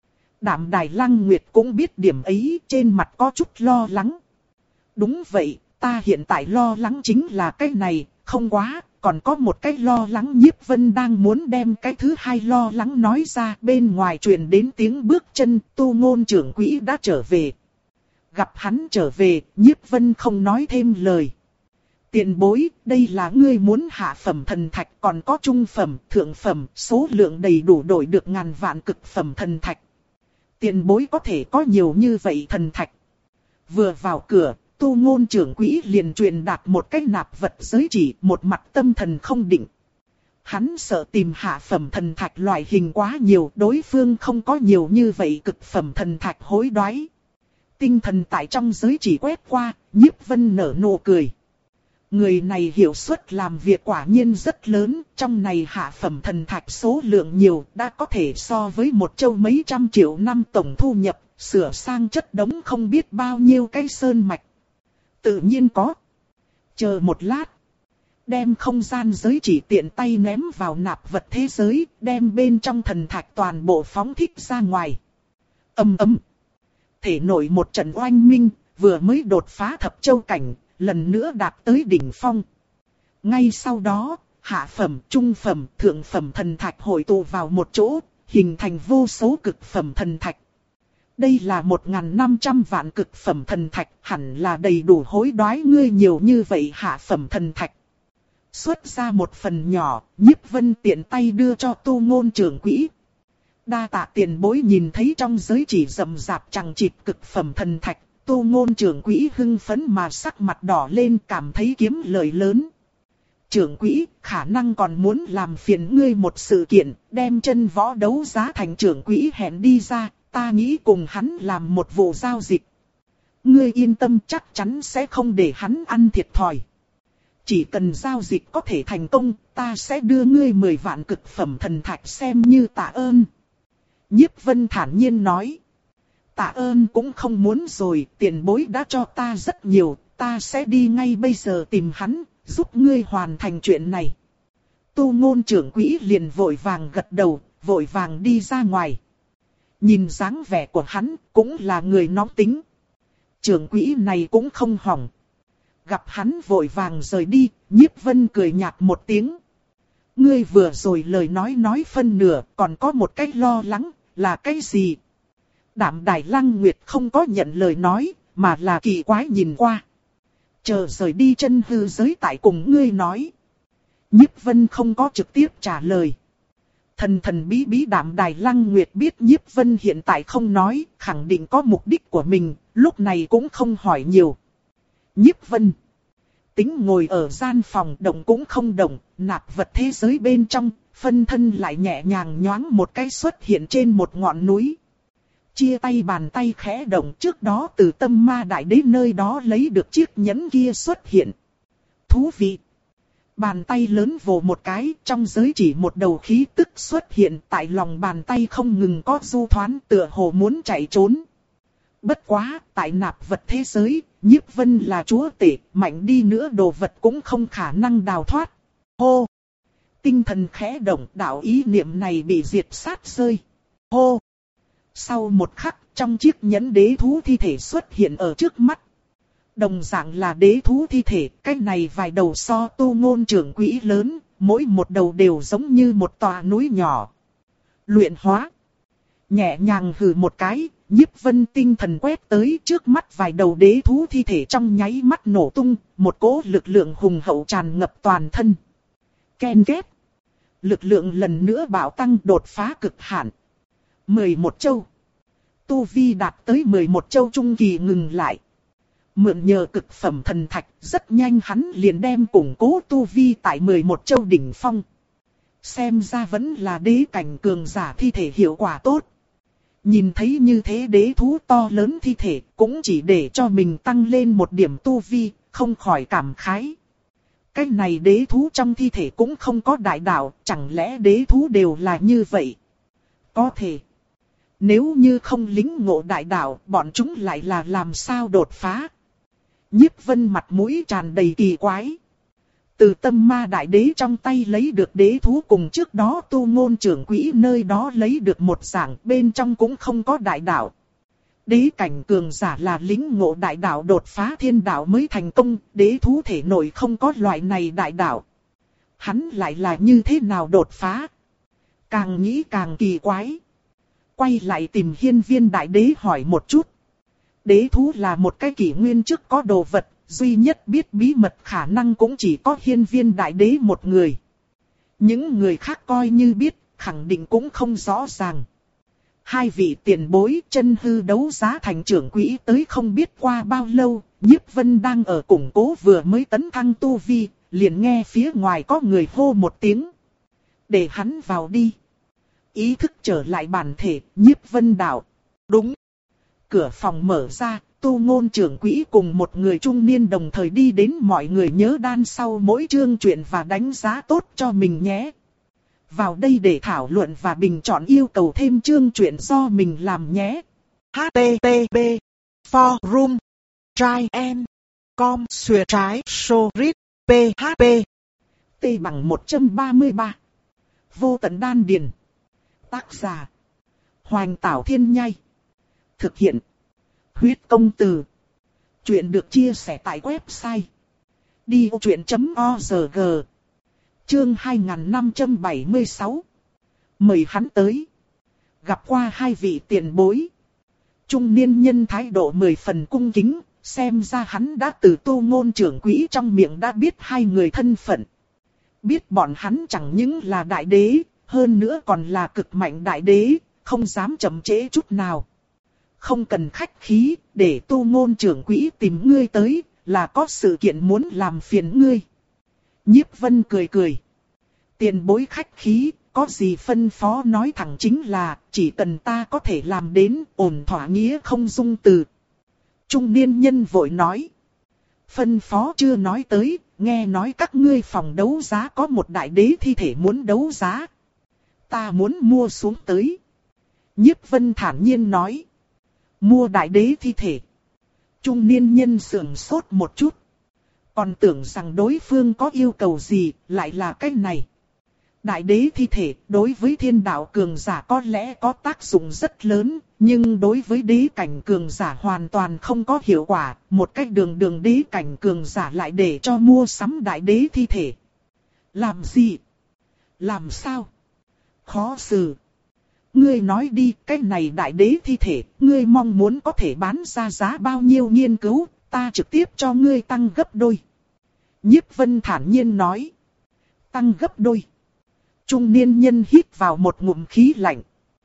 S1: Đạm Đài Lăng Nguyệt cũng biết điểm ấy, trên mặt có chút lo lắng. Đúng vậy, ta hiện tại lo lắng chính là cái này, không quá, còn có một cái lo lắng. Nhiếp Vân đang muốn đem cái thứ hai lo lắng nói ra, bên ngoài truyền đến tiếng bước chân, Tu Ngôn trưởng quỹ đã trở về. Gặp hắn trở về, Nhiếp Vân không nói thêm lời. Tiền bối, đây là ngươi muốn hạ phẩm thần thạch, còn có trung phẩm, thượng phẩm, số lượng đầy đủ đổi được ngàn vạn cực phẩm thần thạch. Tiền bối có thể có nhiều như vậy thần thạch. Vừa vào cửa, Tu Ngôn trưởng quỹ liền truyền đạt một cái nạp vật giới chỉ, một mặt tâm thần không định. Hắn sợ tìm hạ phẩm thần thạch loại hình quá nhiều, đối phương không có nhiều như vậy cực phẩm thần thạch hối đoái. Tinh thần tại trong giới chỉ quét qua, Nhiếp Vân nở nụ cười. Người này hiệu suất làm việc quả nhiên rất lớn, trong này hạ phẩm thần thạch số lượng nhiều, đã có thể so với một châu mấy trăm triệu năm tổng thu nhập, sửa sang chất đống không biết bao nhiêu cái sơn mạch. Tự nhiên có. Chờ một lát. Đem không gian giới chỉ tiện tay ném vào nạp vật thế giới, đem bên trong thần thạch toàn bộ phóng thích ra ngoài. Ầm ầm. Thể nổi một trận oanh minh, vừa mới đột phá thập châu cảnh, lần nữa đạt tới đỉnh phong. Ngay sau đó, hạ phẩm, trung phẩm, thượng phẩm thần thạch hội tụ vào một chỗ, hình thành vô số cực phẩm thần thạch. Đây là một nghìn năm trăm vạn cực phẩm thần thạch, hẳn là đầy đủ hối đoái ngươi nhiều như vậy hạ phẩm thần thạch. Xuất ra một phần nhỏ, Nhiếp Vân tiện tay đưa cho Tu Ngôn trưởng quỹ. Đa tạ tiền bối. Nhìn thấy trong giới chỉ rậm rạp chằng chịt cực phẩm thần thạch, Tu Ngôn trưởng quỹ hưng phấn mà sắc mặt đỏ lên, cảm thấy kiếm lời lớn. Trưởng quỹ, khả năng còn muốn làm phiền ngươi một sự kiện, đem chân võ đấu giá thành trưởng quỹ hẹn đi ra, ta nghĩ cùng hắn làm một vụ giao dịch. Ngươi yên tâm, chắc chắn sẽ không để hắn ăn thiệt thòi. Chỉ cần giao dịch có thể thành công, ta sẽ đưa ngươi mười vạn cực phẩm thần thạch xem như tạ ơn. Nhiếp Vân thản nhiên nói. Tạ ơn cũng không muốn rồi, tiền bối đã cho ta rất nhiều, ta sẽ đi ngay bây giờ tìm hắn, giúp ngươi hoàn thành chuyện này. Tu Ngôn trưởng quỹ liền vội vàng gật đầu, vội vàng đi ra ngoài. Nhìn dáng vẻ của hắn, cũng là người nóng tính. Trưởng quỹ này cũng không hỏng. Gặp hắn vội vàng rời đi, Nhiếp Vân cười nhạt một tiếng. Ngươi vừa rồi lời nói nói phân nửa, còn có một cái lo lắng, là cái gì? Đạm Đài Lăng Nguyệt không có nhận lời nói, mà là kỳ quái nhìn qua. Chờ rời đi chân hư giới tại cùng ngươi nói. Nhiếp Vân không có trực tiếp trả lời. Thần thần bí bí Đạm Đài Lăng Nguyệt biết Nhiếp Vân hiện tại không nói, khẳng định có mục đích của mình, lúc này cũng không hỏi nhiều. Nhiếp Vân tính ngồi ở gian phòng, động cũng không động, nạp vật thế giới bên trong, phân thân lại nhẹ nhàng nhoáng một cái xuất hiện trên một ngọn núi. Chia tay bàn tay khẽ động, trước đó từ Tâm Ma Đại Đế nơi đó lấy được chiếc nhẫn kia xuất hiện. Thú vị! Bàn tay lớn vồ một cái, trong giới chỉ một đầu khí tức xuất hiện, tại lòng bàn tay không ngừng có du thoán, tựa hồ muốn chạy trốn. Bất quá, tại nạp vật thế giới, Nhiếp Vân là chúa tể, mạnh đi nữa đồ vật cũng không khả năng đào thoát. Hô! Tinh thần khẽ động, đạo ý niệm này bị diệt sát rơi. Hô! Sau một khắc, trong chiếc nhẫn đế thú thi thể xuất hiện ở trước mắt. Đồng dạng là đế thú thi thể, cái này vài đầu so Tu Ngôn trưởng quỹ lớn, mỗi một đầu đều giống như một tòa núi nhỏ. Luyện hóa. Nhẹ nhàng hừ một cái, Nhiếp Vân tinh thần quét tới, trước mắt vài đầu đế thú thi thể trong nháy mắt nổ tung, một cỗ lực lượng hùng hậu tràn ngập toàn thân. Ken két. Lực lượng lần nữa bạo tăng, đột phá cực hạn. mười một châu. Tu vi đạt tới mười một châu trung kỳ ngừng lại. Mượn nhờ cực phẩm thần thạch, rất nhanh hắn liền đem củng cố tu vi tại mười một châu đỉnh phong. Xem ra vẫn là đế cảnh cường giả thi thể hiệu quả tốt. Nhìn thấy như thế đế thú to lớn thi thể, cũng chỉ để cho mình tăng lên một điểm tu vi, không khỏi cảm khái. Cái này đế thú trong thi thể cũng không có đại đạo, chẳng lẽ đế thú đều là như vậy? Có thể. Nếu như không lính ngộ đại đạo, bọn chúng lại là làm sao đột phá? Nhiếp Vân mặt mũi tràn đầy kỳ quái. Từ Tâm Ma Đại Đế trong tay lấy được đế thú cùng trước đó Tu Ngôn trưởng quỹ nơi đó lấy được một dạng, bên trong cũng không có đại đạo. Đế cảnh cường giả là lính ngộ đại đạo đột phá thiên đạo mới thành công, đế thú thể nội không có loại này đại đạo. Hắn lại là như thế nào đột phá? Càng nghĩ càng kỳ quái. Quay lại tìm Hiên Viên Đại Đế hỏi một chút. Đế thú là một cái kỷ nguyên trước có đồ vật, duy nhất biết bí mật khả năng cũng chỉ có Hiên Viên Đại Đế một người. Những người khác coi như biết, khẳng định cũng không rõ ràng. Hai vị tiền bối chân hư đấu giá thành trưởng quỹ tới không biết qua bao lâu, Nhiếp Vân đang ở củng cố vừa mới tấn thăng tu vi, liền nghe phía ngoài có người hô một tiếng. Để hắn vào đi. Ý thức trở lại bản thể, Nhiếp Vân đạo. Đúng. Cửa phòng mở ra, Tu Ngôn trưởng quỹ cùng một người trung niên đồng thời đi đến, mọi người nhớ đan sau mỗi chương truyện và đánh giá tốt cho mình nhé. Vào đây để thảo luận và bình chọn yêu cầu thêm chương truyện do mình làm nhé.
S2: H T T P Forum Try and Com Xuya trái Sorit P H P
S1: T bằng một trăm ba mươi ba. Vô tận đan điền. Tác giả Hoành Tảo Thiên Nhai. Thực hiện Huyết Công Từ. Chuyện được chia sẻ tại website đi ô chuyện chấm org. Chương hai nghìn năm trăm bảy mươi sáu. Mời hắn tới. Gặp qua hai vị tiền bối. Trung niên nhân thái độ mười phần cung kính, xem ra hắn đã từ Tu Ngôn trưởng quỹ trong miệng đã biết hai người thân phận. Biết bọn hắn chẳng những là đại đế, hơn nữa còn là cực mạnh đại đế, không dám chậm trễ chút nào. Không cần khách khí, để Tu Ngôn trưởng quỹ tìm ngươi tới, là có sự kiện muốn làm phiền ngươi. Nhiếp Vân cười cười. Tiền bối khách khí, có gì phân phó nói thẳng chính là, chỉ cần ta có thể làm đến, ổn thỏa nghĩa không dung từ. Trung niên nhân vội nói. Phân phó chưa nói tới, nghe nói các ngươi phòng đấu giá có một đại đế thi thể muốn đấu giá. Ta muốn mua xuống tới. Nhiếp Vân thản nhiên nói. Mua đại đế thi thể. Trung niên nhân sườn sốt một chút. Còn tưởng rằng đối phương có yêu cầu gì, lại là cái này. Đại đế thi thể đối với thiên đạo cường giả có lẽ có tác dụng rất lớn, nhưng đối với đế cảnh cường giả hoàn toàn không có hiệu quả. Một cách đường đường đế cảnh cường giả lại để cho mua sắm đại đế thi thể. Làm gì? Làm sao? Khó xử. Ngươi nói đi, cái này đại đế thi thể, ngươi mong muốn có thể bán ra giá bao nhiêu nghiên cứu, ta trực tiếp cho ngươi tăng gấp đôi. Nhiếp Vân thản nhiên nói. Tăng gấp đôi. Trung niên nhân hít vào một ngụm khí lạnh.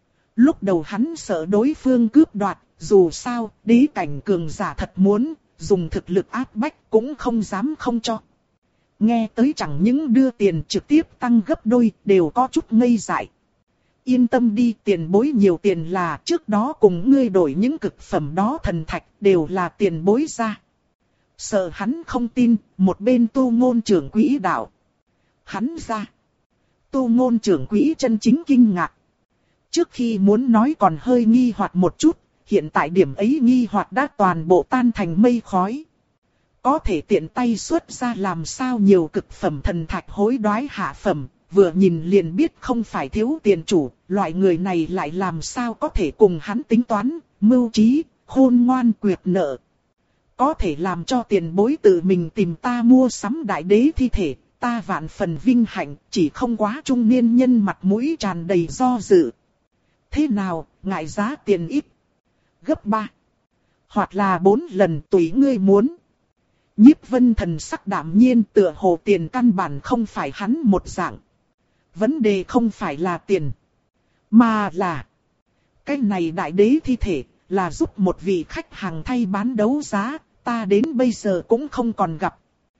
S1: Lúc đầu hắn sợ đối phương cướp đoạt, dù sao, đế cảnh cường giả thật muốn, dùng thực lực áp bách cũng không dám không cho. Nghe tới chẳng những đưa tiền trực tiếp tăng gấp đôi, đều có chút ngây dại. Yên tâm đi, tiền bối nhiều tiền là trước đó cùng ngươi đổi những cực phẩm đó thần thạch đều là tiền bối ra. Sợ hắn không tin, một bên Tu Ngôn trưởng quỹ đạo. Hắn ra. Tu Ngôn trưởng quỹ chân chính kinh ngạc. Trước khi muốn nói còn hơi nghi hoặc một chút, hiện tại điểm ấy nghi hoặc đã toàn bộ tan thành mây khói. Có thể tiện tay xuất ra làm sao nhiều cực phẩm thần thạch hối đoái hạ phẩm, vừa nhìn liền biết không phải thiếu tiền chủ, loại người này lại làm sao có thể cùng hắn tính toán, mưu trí, khôn ngoan quyệt nợ. Có thể làm cho tiền bối tự mình tìm ta mua sắm đại đế thi thể, ta vạn phần vinh hạnh, chỉ không quá trung niên nhân mặt mũi tràn đầy do dự. Thế nào, ngại giá tiền ít? Gấp ba. Hoặc là bốn lần tùy ngươi muốn. Nhiếp Vân thần sắc đạm nhiên tựa hồ tiền căn bản không phải hắn một dạng. Vấn đề không phải là tiền. Mà là. Cái này đại đế thi thể là giúp một vị khách hàng thay bán đấu giá. Ta đến bây giờ cũng không còn gặp.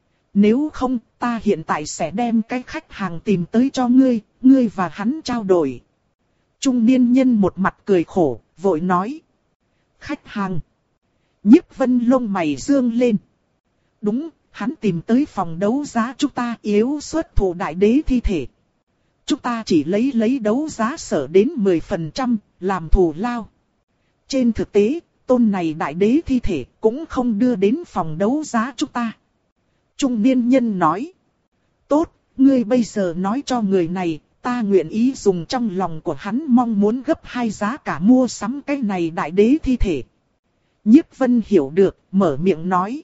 S1: Nếu không ta hiện tại sẽ đem cái khách hàng tìm tới cho ngươi. Ngươi và hắn trao đổi. Trung niên nhân một mặt cười khổ. Vội nói. Khách hàng. Nhiếp Vân lông mày dương lên. Đúng, hắn tìm tới phòng đấu giá chúng ta yếu xuất thủ đại đế thi thể. Chúng ta chỉ lấy lấy đấu giá sở đến mười phần trăm, làm thù lao. Trên thực tế, tôn này đại đế thi thể cũng không đưa đến phòng đấu giá chúng ta. Trung niên nhân nói. Tốt, ngươi bây giờ nói cho người này, ta nguyện ý dùng trong lòng của hắn mong muốn gấp hai giá cả mua sắm cái này đại đế thi thể. Nhiếp Vân hiểu được, mở miệng nói.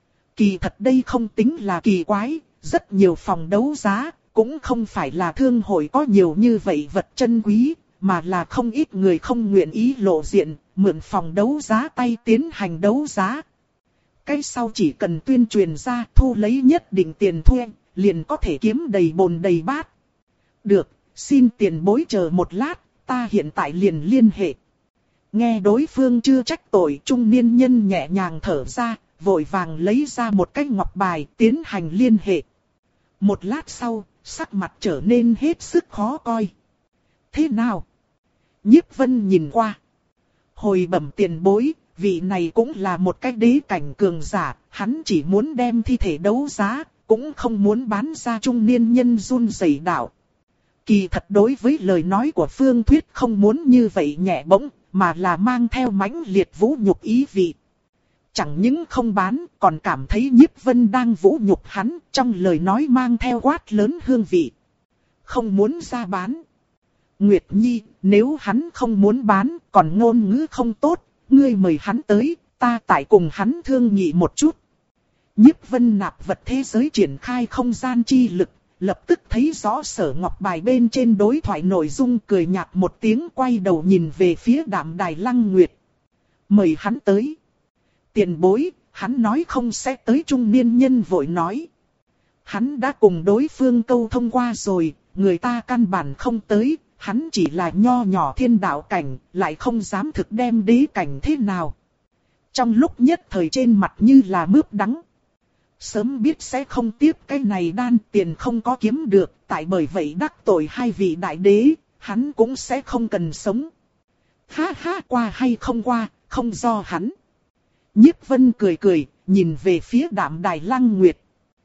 S1: Kỳ thật đây không tính là kỳ quái, rất nhiều phòng đấu giá, cũng không phải là thương hội có nhiều như vậy vật chân quý, mà là không ít người không nguyện ý lộ diện, mượn phòng đấu giá tay tiến hành đấu giá. Cái sau chỉ cần tuyên truyền ra thu lấy nhất định tiền thuê, liền có thể kiếm đầy bồn đầy bát. Được, xin tiền bối chờ một lát, ta hiện tại liền liên hệ. Nghe đối phương chưa trách tội, trung niên nhân nhẹ nhàng thở ra. Vội vàng lấy ra một cái ngọc bài tiến hành liên hệ. Một lát sau, sắc mặt trở nên hết sức khó coi. Thế nào? Nhiếp Vân nhìn qua. Hồi bẩm tiền bối, vị này cũng là một cái đế cảnh cường giả. Hắn chỉ muốn đem thi thể đấu giá, cũng không muốn bán ra. Trung niên nhân run rẩy đạo. Kỳ thật đối với lời nói của Phương Thuyết không muốn như vậy nhẹ bỗng, mà là mang theo mãnh liệt vũ nhục ý vị. Chẳng những không bán, còn cảm thấy Nhiếp Vân đang vũ nhục hắn, trong lời nói mang theo quát lớn hương vị. Không muốn ra bán. Nguyệt Nhi, nếu hắn không muốn bán, còn ngôn ngữ không tốt, ngươi mời hắn tới, ta tại cùng hắn thương nghị một chút. Nhiếp Vân nạp vật thế giới triển khai không gian chi lực, lập tức thấy rõ Sở Ngọc bài bên trên đối thoại nội dung, cười nhạt một tiếng, quay đầu nhìn về phía Đạm Đài Lăng Nguyệt. Mời hắn tới. Tiền bối, hắn nói không sẽ tới. Trung niên nhân vội nói. Hắn đã cùng đối phương câu thông qua rồi, người ta căn bản không tới, hắn chỉ là nho nhỏ thiên đạo cảnh, lại không dám thực đem đế cảnh thế nào. Trong lúc nhất thời trên mặt như là mướp đắng. Sớm biết sẽ không tiếp cái này đan, tiền không có kiếm được, tại bởi vậy đắc tội hai vị đại đế, hắn cũng sẽ không cần sống. Ha ha, qua hay không qua, không do hắn. Nhiếp Vân cười cười, nhìn về phía Đạm Đài Lăng Nguyệt.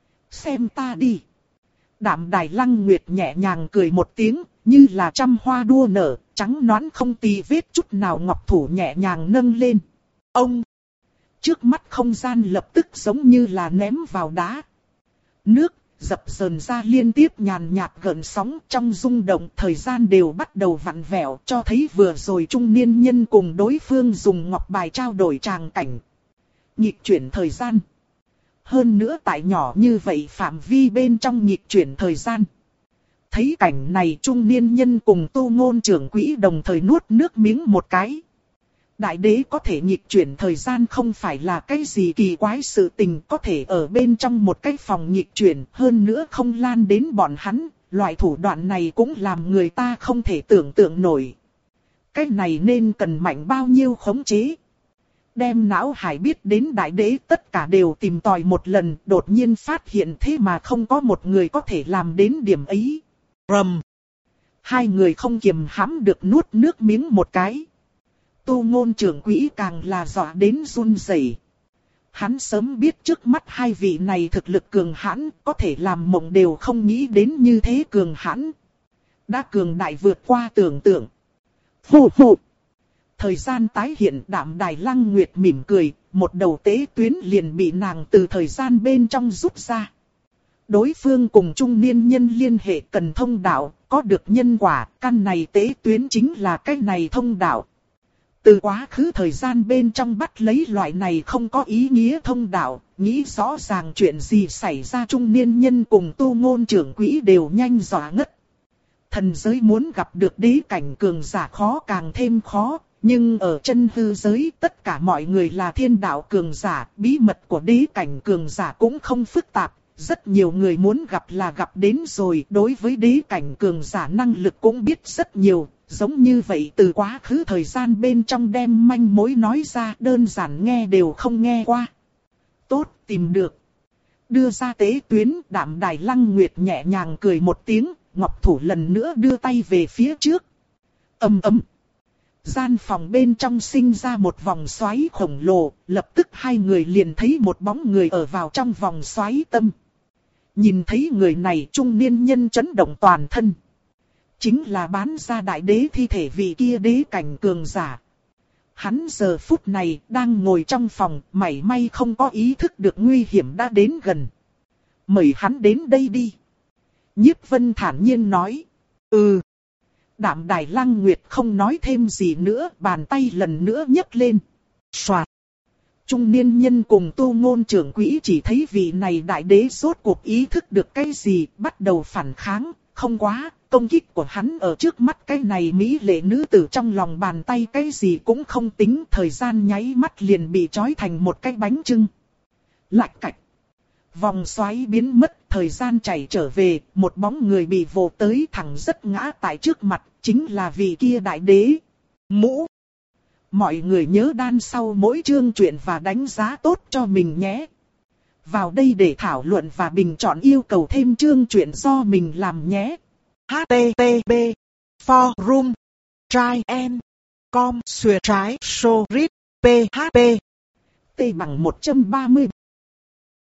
S1: Xem ta đi. Đạm Đài Lăng Nguyệt nhẹ nhàng cười một tiếng, như là trăm hoa đua nở, trắng nõn không tì vết chút nào, ngọc thủ nhẹ nhàng nâng lên. Ông! Trước mắt không gian lập tức giống như là ném vào đá. Nước dập dờn ra liên tiếp nhàn nhạt gợn sóng, trong rung động thời gian đều bắt đầu vặn vẹo, cho thấy vừa rồi trung niên nhân cùng đối phương dùng ngọc bài trao đổi tràng cảnh. Nhịp chuyển thời gian. Hơn nữa tại nhỏ như vậy phạm vi bên trong nhịp chuyển thời gian. Thấy cảnh này trung niên nhân cùng Tu Ngôn trưởng quỹ đồng thời nuốt nước miếng một cái. Đại đế có thể nhịp chuyển thời gian không phải là cái gì kỳ quái sự tình, có thể ở bên trong một cái phòng nhịp chuyển, hơn nữa không lan đến bọn hắn, loại thủ đoạn này cũng làm người ta không thể tưởng tượng nổi. Cái này nên cần mạnh bao nhiêu khống chế. Đem não hải biết đến đại đế tất cả đều tìm tòi một lần, đột nhiên phát hiện thế mà không có một người có thể làm đến điểm ấy. Rầm. Hai người không kiềm hãm được nuốt nước miếng một cái. Tu Ngôn trưởng quỹ càng là dọa đến run rẩy. Hắn sớm biết trước mắt hai vị này thực lực cường hãn, có thể làm mộng đều không nghĩ đến như thế cường hãn. Đã cường đại vượt qua tưởng tượng. Hù hù. Thời gian tái hiện, Đạm Đài Lăng Nguyệt mỉm cười, một đầu tế tuyến liền bị nàng từ thời gian bên trong rút ra. Đối phương cùng trung niên nhân liên hệ cần thông đạo, có được nhân quả, căn này tế tuyến chính là cái này thông đạo. Từ quá khứ thời gian bên trong bắt lấy loại này không có ý nghĩa thông đạo, nghĩ rõ ràng chuyện gì xảy ra trung niên nhân cùng Tu Ngôn trưởng quỹ đều nhanh dọa ngất. Thần giới muốn gặp được đế cảnh cường giả khó càng thêm khó, nhưng ở chân hư giới tất cả mọi người là thiên đạo cường giả, bí mật của đế cảnh cường giả cũng không phức tạp. Rất nhiều người muốn gặp là gặp đến rồi, đối với đế cảnh cường giả năng lực cũng biết rất nhiều, giống như vậy từ quá khứ thời gian bên trong đem manh mối nói ra đơn giản nghe đều không nghe qua. Tốt, tìm được. Đưa ra tế tuyến, Đạm Đài Lăng Nguyệt nhẹ nhàng cười một tiếng, ngọc thủ lần nữa đưa tay về phía trước. Ầm ầm. Gian phòng bên trong sinh ra một vòng xoáy khổng lồ, lập tức hai người liền thấy một bóng người ở vào trong vòng xoáy tâm. Nhìn thấy người này trung niên nhân chấn động toàn thân. Chính là bán ra đại đế thi thể vị kia đế cảnh cường giả. Hắn giờ phút này đang ngồi trong phòng, mảy may không có ý thức được nguy hiểm đã đến gần. Mời hắn đến đây đi. Nhiếp Vân thản nhiên nói. Ừ. Đạm Đài Lăng Nguyệt không nói thêm gì nữa, bàn tay lần nữa nhấc lên. Soạt. Trung niên nhân cùng Tu Ngôn trưởng quỹ chỉ thấy vị này đại đế rốt cuộc ý thức được cái gì, bắt đầu phản kháng, không quá, công kích của hắn ở trước mắt cái này mỹ lệ nữ tử trong lòng bàn tay cái gì cũng không tính, thời gian nháy mắt liền bị trói thành một cái bánh chưng. Lạch cạch. Vòng xoáy biến mất, thời gian chảy trở về, một bóng người bị vồ tới thẳng rất ngã tại trước mặt, chính là vị kia đại đế. Mũ. Mọi người nhớ đan sau mỗi chương truyện và đánh giá tốt cho mình nhé. Vào đây để thảo luận và bình chọn yêu cầu thêm chương truyện do mình làm nhé.
S2: H T T P Forum Try and Com Xuề trái So Read P H P
S1: T bằng một trăm ba mươi